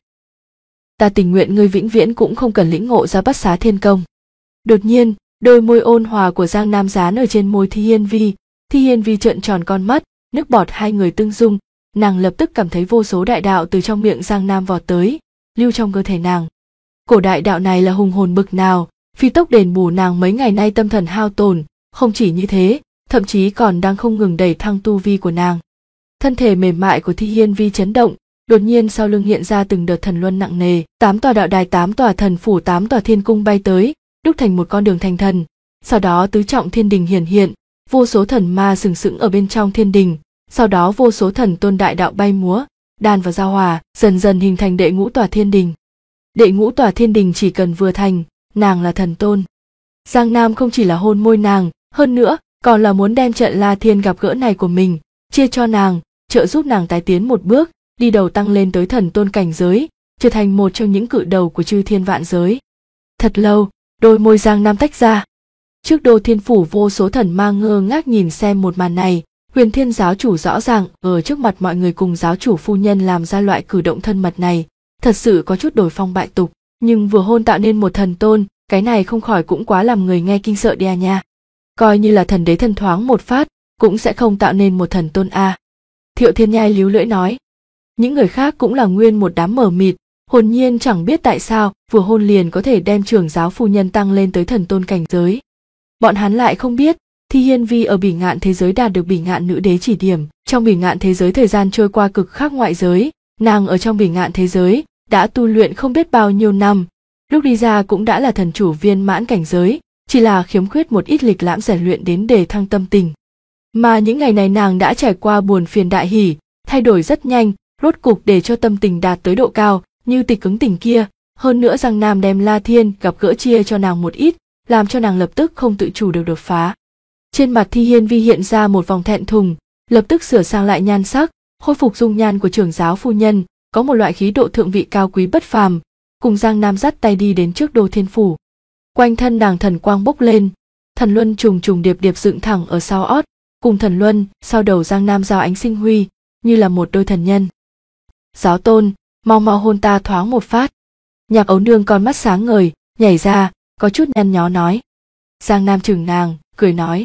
Ta tình nguyện ngươi vĩnh viễn cũng không cần lĩnh ngộ ra bất xá thiên công. Đột nhiên, đôi môi ôn hòa của Giang Nam dán ở trên môi Thi Hiên Vi. Thi Hiên Vi trợn tròn con mắt, nước bọt hai người tương dung, nàng lập tức cảm thấy vô số đại đạo từ trong miệng Giang Nam vọt tới, lưu trong cơ thể nàng. Cổ đại đạo này là hùng hồn bực nào, phi tốc đền bù nàng mấy ngày nay tâm thần hao tổn, không chỉ như thế, thậm chí còn đang không ngừng đẩy thăng tu vi của nàng. Thân thể mềm mại của Thi Hiên Vi chấn động, đột nhiên sau lưng hiện ra từng đợt thần luân nặng nề, 8 tòa đạo đài, 8 tòa thần phủ, 8 tòa thiên cung bay tới, đúc thành một con đường thành thần. Sau đó tứ trọng thiên đình hiển hiện, vô số thần ma sừng sững ở bên trong thiên đình, sau đó vô số thần tôn đại đạo bay múa, đan vào giao hòa, dần dần hình thành đệ ngũ tòa thiên đình. Đệ ngũ tòa thiên đình chỉ cần vừa thành, nàng là thần tôn. Giang Nam không chỉ là hôn môi nàng, hơn nữa còn là muốn đem trận La Thiên gặp gỡ này của mình chia cho nàng, trợ giúp nàng tái tiến một bước, đi đầu tăng lên tới thần tôn cảnh giới, trở thành một trong những cự đầu của chư thiên vạn giới. Thật lâu, đôi môi Giang Nam tách ra. Trước Đô Thiên phủ vô số thần ma ngơ ngác nhìn xem một màn này. Huyền Thiên giáo chủ rõ ràng ở trước mặt mọi người cùng giáo chủ phu nhân làm ra loại cử động thân mật này, thật sự có chút đổi phong bại tục, nhưng vừa hôn tạo nên một thần tôn, cái này không khỏi cũng quá làm người nghe kinh sợ đi à nha. Coi như là thần đế thần thoáng một phát, cũng sẽ không tạo nên một thần tôn a. Thiệu Thiên Nhai líu lưỡi nói. Những người khác cũng là nguyên một đám mờ mịt, hồn nhiên chẳng biết tại sao vừa hôn liền có thể đem trưởng giáo phu nhân tăng lên tới thần tôn cảnh giới. Bọn hắn lại không biết, Thi Hiên Vi ở Bỉ Ngạn thế giới đạt được Bỉ Ngạn nữ đế chỉ điểm, trong Bỉ Ngạn thế giới thời gian trôi qua cực khác ngoại giới, nàng ở trong Bỉ Ngạn thế giới đã tu luyện không biết bao nhiêu năm, lúc đi ra cũng đã là thần chủ viên mãn cảnh giới, chỉ là khiếm khuyết một ít lịch lãm rèn luyện đến để thăng tâm tình. Mà những ngày này nàng đã trải qua buồn phiền đại hỉ, thay đổi rất nhanh, rốt cục để cho tâm tình đạt tới độ cao, như Tịch Cứng Tình kia, hơn nữa Giang Nam đem La Thiên gặp gỡ chia cho nàng một ít, làm cho nàng lập tức không tự chủ được đột phá. Trên mặt Thi Hiên Vi hiện ra một vòng thẹn thùng, lập tức sửa sang lại nhan sắc, khôi phục dung nhan của trưởng giáo phu nhân, có một loại khí độ thượng vị cao quý bất phàm, cùng Giang Nam dắt tay đi đến trước Đô Thiên phủ. Quanh thân nàng thần quang bốc lên, thần luân trùng trùng điệp điệp dựng thẳng ở sau ót, cùng thần luân sau đầu Giang Nam giao ánh sinh huy, như là một đôi thần nhân. Giáo tôn, mau mau hôn ta thoáng một phát. Nhạc Ấu Nương con mắt sáng ngời, nhảy ra, có chút nhăn nhó nói. Giang Nam chừng nàng, cười nói.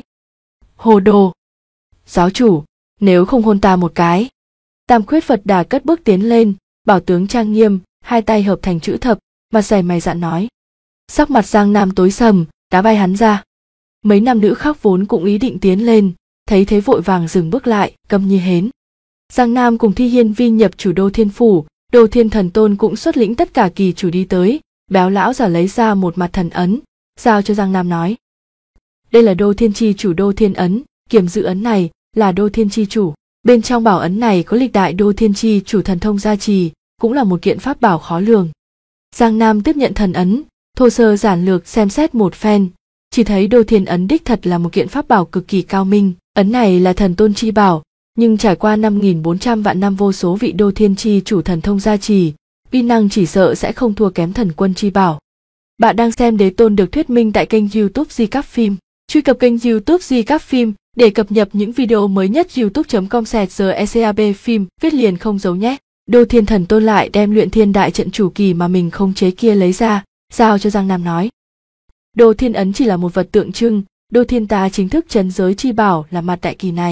Hồ đồ. Giáo chủ, nếu không hôn ta một cái. Tam Khuyết Phật Đà cất bước tiến lên, bảo tướng trang nghiêm, hai tay hợp thành chữ thập, mặt dày mày dạn nói. Sắc mặt Giang Nam tối sầm, đá bay hắn ra. Mấy nam nữ khác vốn cũng ý định tiến lên, thấy thế vội vàng dừng bước lại, câm như hến. Giang Nam cùng Thi Hiên Vi nhập chủ Đô Thiên phủ, Đô Thiên Thần Tôn cũng xuất lĩnh tất cả kỳ chủ đi tới, béo lão giả lấy ra một mặt thần ấn, giao cho Giang Nam nói. Đây là Đô Thiên chi chủ Đô Thiên ấn, kiểm dự ấn này là Đô Thiên chi chủ. Bên trong bảo ấn này có lịch đại Đô Thiên chi chủ thần thông gia trì, cũng là một kiện pháp bảo khó lường. Giang Nam tiếp nhận thần ấn, thô sơ giản lược xem xét một phen, chỉ thấy Đô Thiên ấn đích thật là một kiện pháp bảo cực kỳ cao minh. Ấn này là thần tôn chi bảo, nhưng trải qua 5.400 vạn năm vô số vị Đô Thiên chi chủ thần thông gia trì, uy năng chỉ sợ sẽ không thua kém thần quân chi bảo. Bạn đang xem Đế Tôn được thuyết minh tại kênh YouTube Di Các Phim. Truy cập kênh YouTube Di Các Phim để cập nhật những video mới nhất. youtube.com/GECAB phim viết liền không giấu nhé. Đô Thiên Thần Tôn lại đem luyện thiên đại trận chủ kỳ mà mình không chế kia lấy ra, giao cho Giang Nam nói. Đô Thiên ấn chỉ là một vật tượng trưng, Đô Thiên ta chính thức trấn giới chi bảo là mặt đại kỳ này.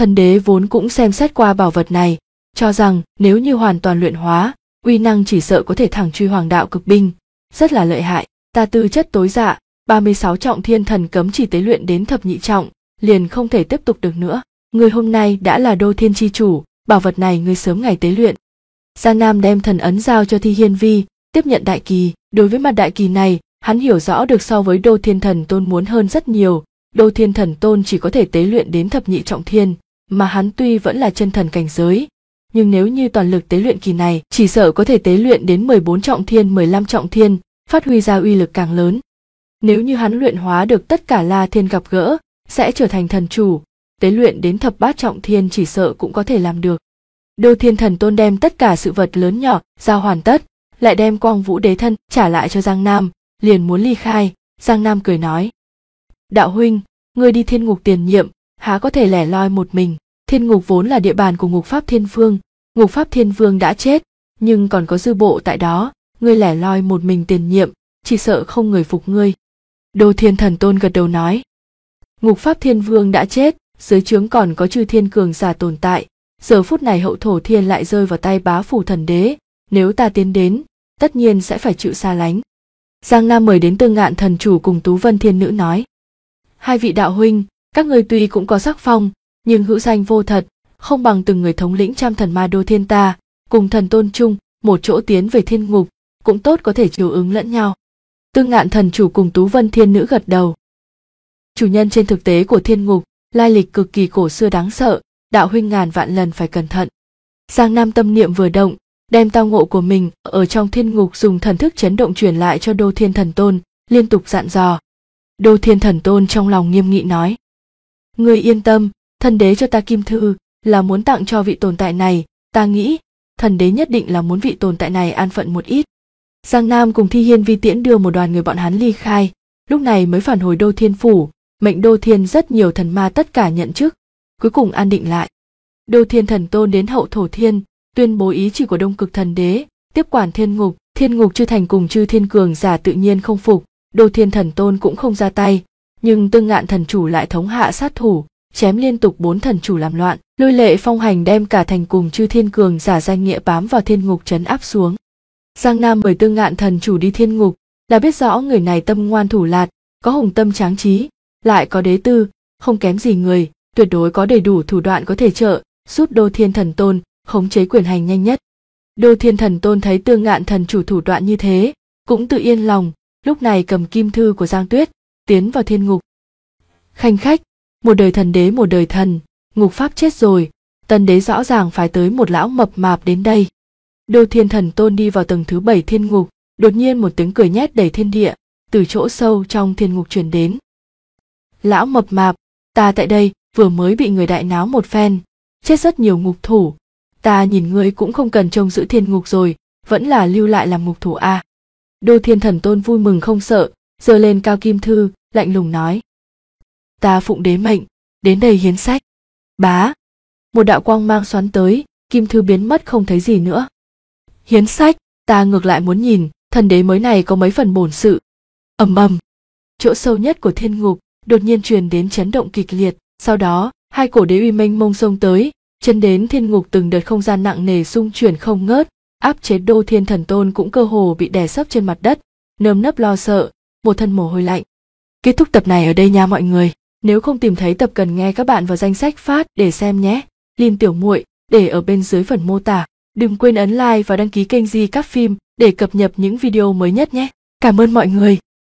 Thần đế vốn cũng xem xét qua bảo vật này, cho rằng nếu như hoàn toàn luyện hóa, uy năng chỉ sợ có thể thẳng truy hoàng đạo cực binh, rất là lợi hại. Ta tư chất tối dạ, 36 trọng thiên thần cấm chỉ tế luyện đến thập nhị trọng, liền không thể tiếp tục được nữa. Ngươi hôm nay đã là đô thiên chi chủ, bảo vật này ngươi sớm ngày tế luyện. Giang Nam đem thần ấn giao cho Thi Hiên Vi, tiếp nhận đại kỳ. Đối với mặt đại kỳ này, hắn hiểu rõ được so với Đô Thiên Thần Tôn muốn hơn rất nhiều. Đô Thiên Thần Tôn chỉ có thể tế luyện đến thập nhị trọng thiên, mà hắn tuy vẫn là chân thần cảnh giới, nhưng nếu như toàn lực tế luyện kỳ này, chỉ sợ có thể tế luyện đến 14 trọng thiên, 15 trọng thiên, phát huy ra uy lực càng lớn. Nếu như hắn luyện hóa được tất cả La Thiên gặp gỡ, sẽ trở thành thần chủ, tế luyện đến thập bát trọng thiên chỉ sợ cũng có thể làm được. Đô Thiên Thần Tôn đem tất cả sự vật lớn nhỏ giao hoàn tất, lại đem Quang Vũ Đế thân trả lại cho Giang Nam, liền muốn ly khai. Giang Nam cười nói: Đạo huynh, ngươi đi thiên ngục tiền nhiệm, há có thể lẻ loi một mình. Thiên ngục vốn là địa bàn của Ngục Pháp Thiên Vương, Ngục Pháp Thiên Vương đã chết, nhưng còn có dư bộ tại đó, ngươi lẻ loi một mình tiền nhiệm, chỉ sợ không người phục ngươi. Đô Thiên Thần Tôn gật đầu nói: Ngục Pháp Thiên Vương đã chết, dưới trướng còn có chư thiên cường giả tồn tại, giờ phút này Hậu Thổ Thiên lại rơi vào tay Bá Phủ Thần Đế, nếu ta tiến đến, tất nhiên sẽ phải chịu xa lánh. Giang Nam mời đến Tương Ngạn Thần Chủ cùng Tú Vân Thiên Nữ nói: Hai vị đạo huynh, các người tuy cũng có sắc phong, nhưng hữu danh vô thật, không bằng từng người thống lĩnh trăm thần ma đô thiên ta, cùng thần tôn chung, một chỗ tiến về thiên ngục, cũng tốt có thể chiều ứng lẫn nhau. Tương Ngạn Thần Chủ cùng Tú Vân Thiên Nữ gật đầu. Chủ nhân trên thực tế của thiên ngục, lai lịch cực kỳ cổ xưa đáng sợ, đạo huynh ngàn vạn lần phải cẩn thận. Giang Nam tâm niệm vừa động, đem tao ngộ của mình ở trong thiên ngục dùng thần thức chấn động truyền lại cho Đô Thiên Thần Tôn, liên tục dặn dò. Đô Thiên Thần Tôn trong lòng nghiêm nghị nói: Ngươi yên tâm, thần đế cho ta kim thư là muốn tặng cho vị tồn tại này, ta nghĩ thần đế nhất định là muốn vị tồn tại này an phận một ít. Giang Nam cùng Thi Hiên Vi tiễn đưa một đoàn người bọn hắn ly khai, lúc này mới phản hồi Đô Thiên phủ, mệnh Đô Thiên rất nhiều thần ma tất cả nhận chức, cuối cùng an định lại. Đô Thiên Thần Tôn đến Hậu Thổ Thiên, tuyên bố ý chỉ của Đông Cực Thần Đế, tiếp quản thiên ngục chư thành cùng chư thiên cường giả tự nhiên không phục, Đô Thiên Thần Tôn cũng không ra tay, nhưng Tương Ngạn Thần Chủ lại thống hạ sát thủ, chém liên tục 4 thần chủ làm loạn, Lôi Lệ Phong Hành đem cả thành cùng chư thiên cường giả danh nghĩa bám vào thiên ngục trấn áp xuống. Giang Nam mời Tương Ngạn Thần Chủ đi thiên ngục, là biết rõ người này tâm ngoan thủ lạt, có hùng tâm tráng trí, lại có đế tư, không kém gì người, tuyệt đối có đầy đủ thủ đoạn có thể trợ giúp Đô Thiên Thần Tôn khống chế quyền hành nhanh nhất. Đô Thiên Thần Tôn thấy Tương Ngạn Thần Chủ thủ đoạn như thế, cũng tự yên lòng, lúc này cầm kim thư của Giang Tuyết, tiến vào thiên ngục. Khanh khách, một đời thần đế một đời thần, ngục pháp chết rồi, tân đế rõ ràng phải tới một lão mập mạp đến đây. Đô Thiên Thần Tôn đi vào tầng thứ 7 thiên ngục, đột nhiên một tiếng cười nhét đầy thiên địa, từ chỗ sâu trong thiên ngục truyền đến. Lão mập mạp, ta tại đây vừa mới bị người đại náo một phen, chết rất nhiều ngục thủ, ta nhìn ngươi cũng không cần trông giữ thiên ngục rồi, vẫn là lưu lại làm ngục thủ a. Đô Thiên Thần Tôn vui mừng không sợ, giơ lên cao kim thư, lạnh lùng nói: Ta phụng đế mệnh, đến đây hiến sách. Bá, một đạo quang mang xoắn tới, kim thư biến mất không thấy gì nữa. Hiến sách, ta ngược lại muốn nhìn, thần đế mới này có mấy phần bổn sự. Ầm ầm, chỗ sâu nhất của thiên ngục đột nhiên truyền đến chấn động kịch liệt, sau đó hai cổ đế uy mênh mông xông tới, chân đến thiên ngục từng đợt không gian nặng nề xung chuyển không ngớt, áp chế Đô Thiên Thần Tôn cũng cơ hồ bị đè sấp trên mặt đất, nơm nớp lo sợ, một thân mồ hôi lạnh. Kết thúc tập này ở đây nha mọi người. Nếu không tìm thấy tập cần nghe các bạn vào danh sách phát để xem nhé. Link tiểu muội để ở bên dưới phần mô tả. Đừng quên ấn like và đăng ký kênh Di Các Phim để cập nhật những video mới nhất nhé. Cảm ơn mọi người.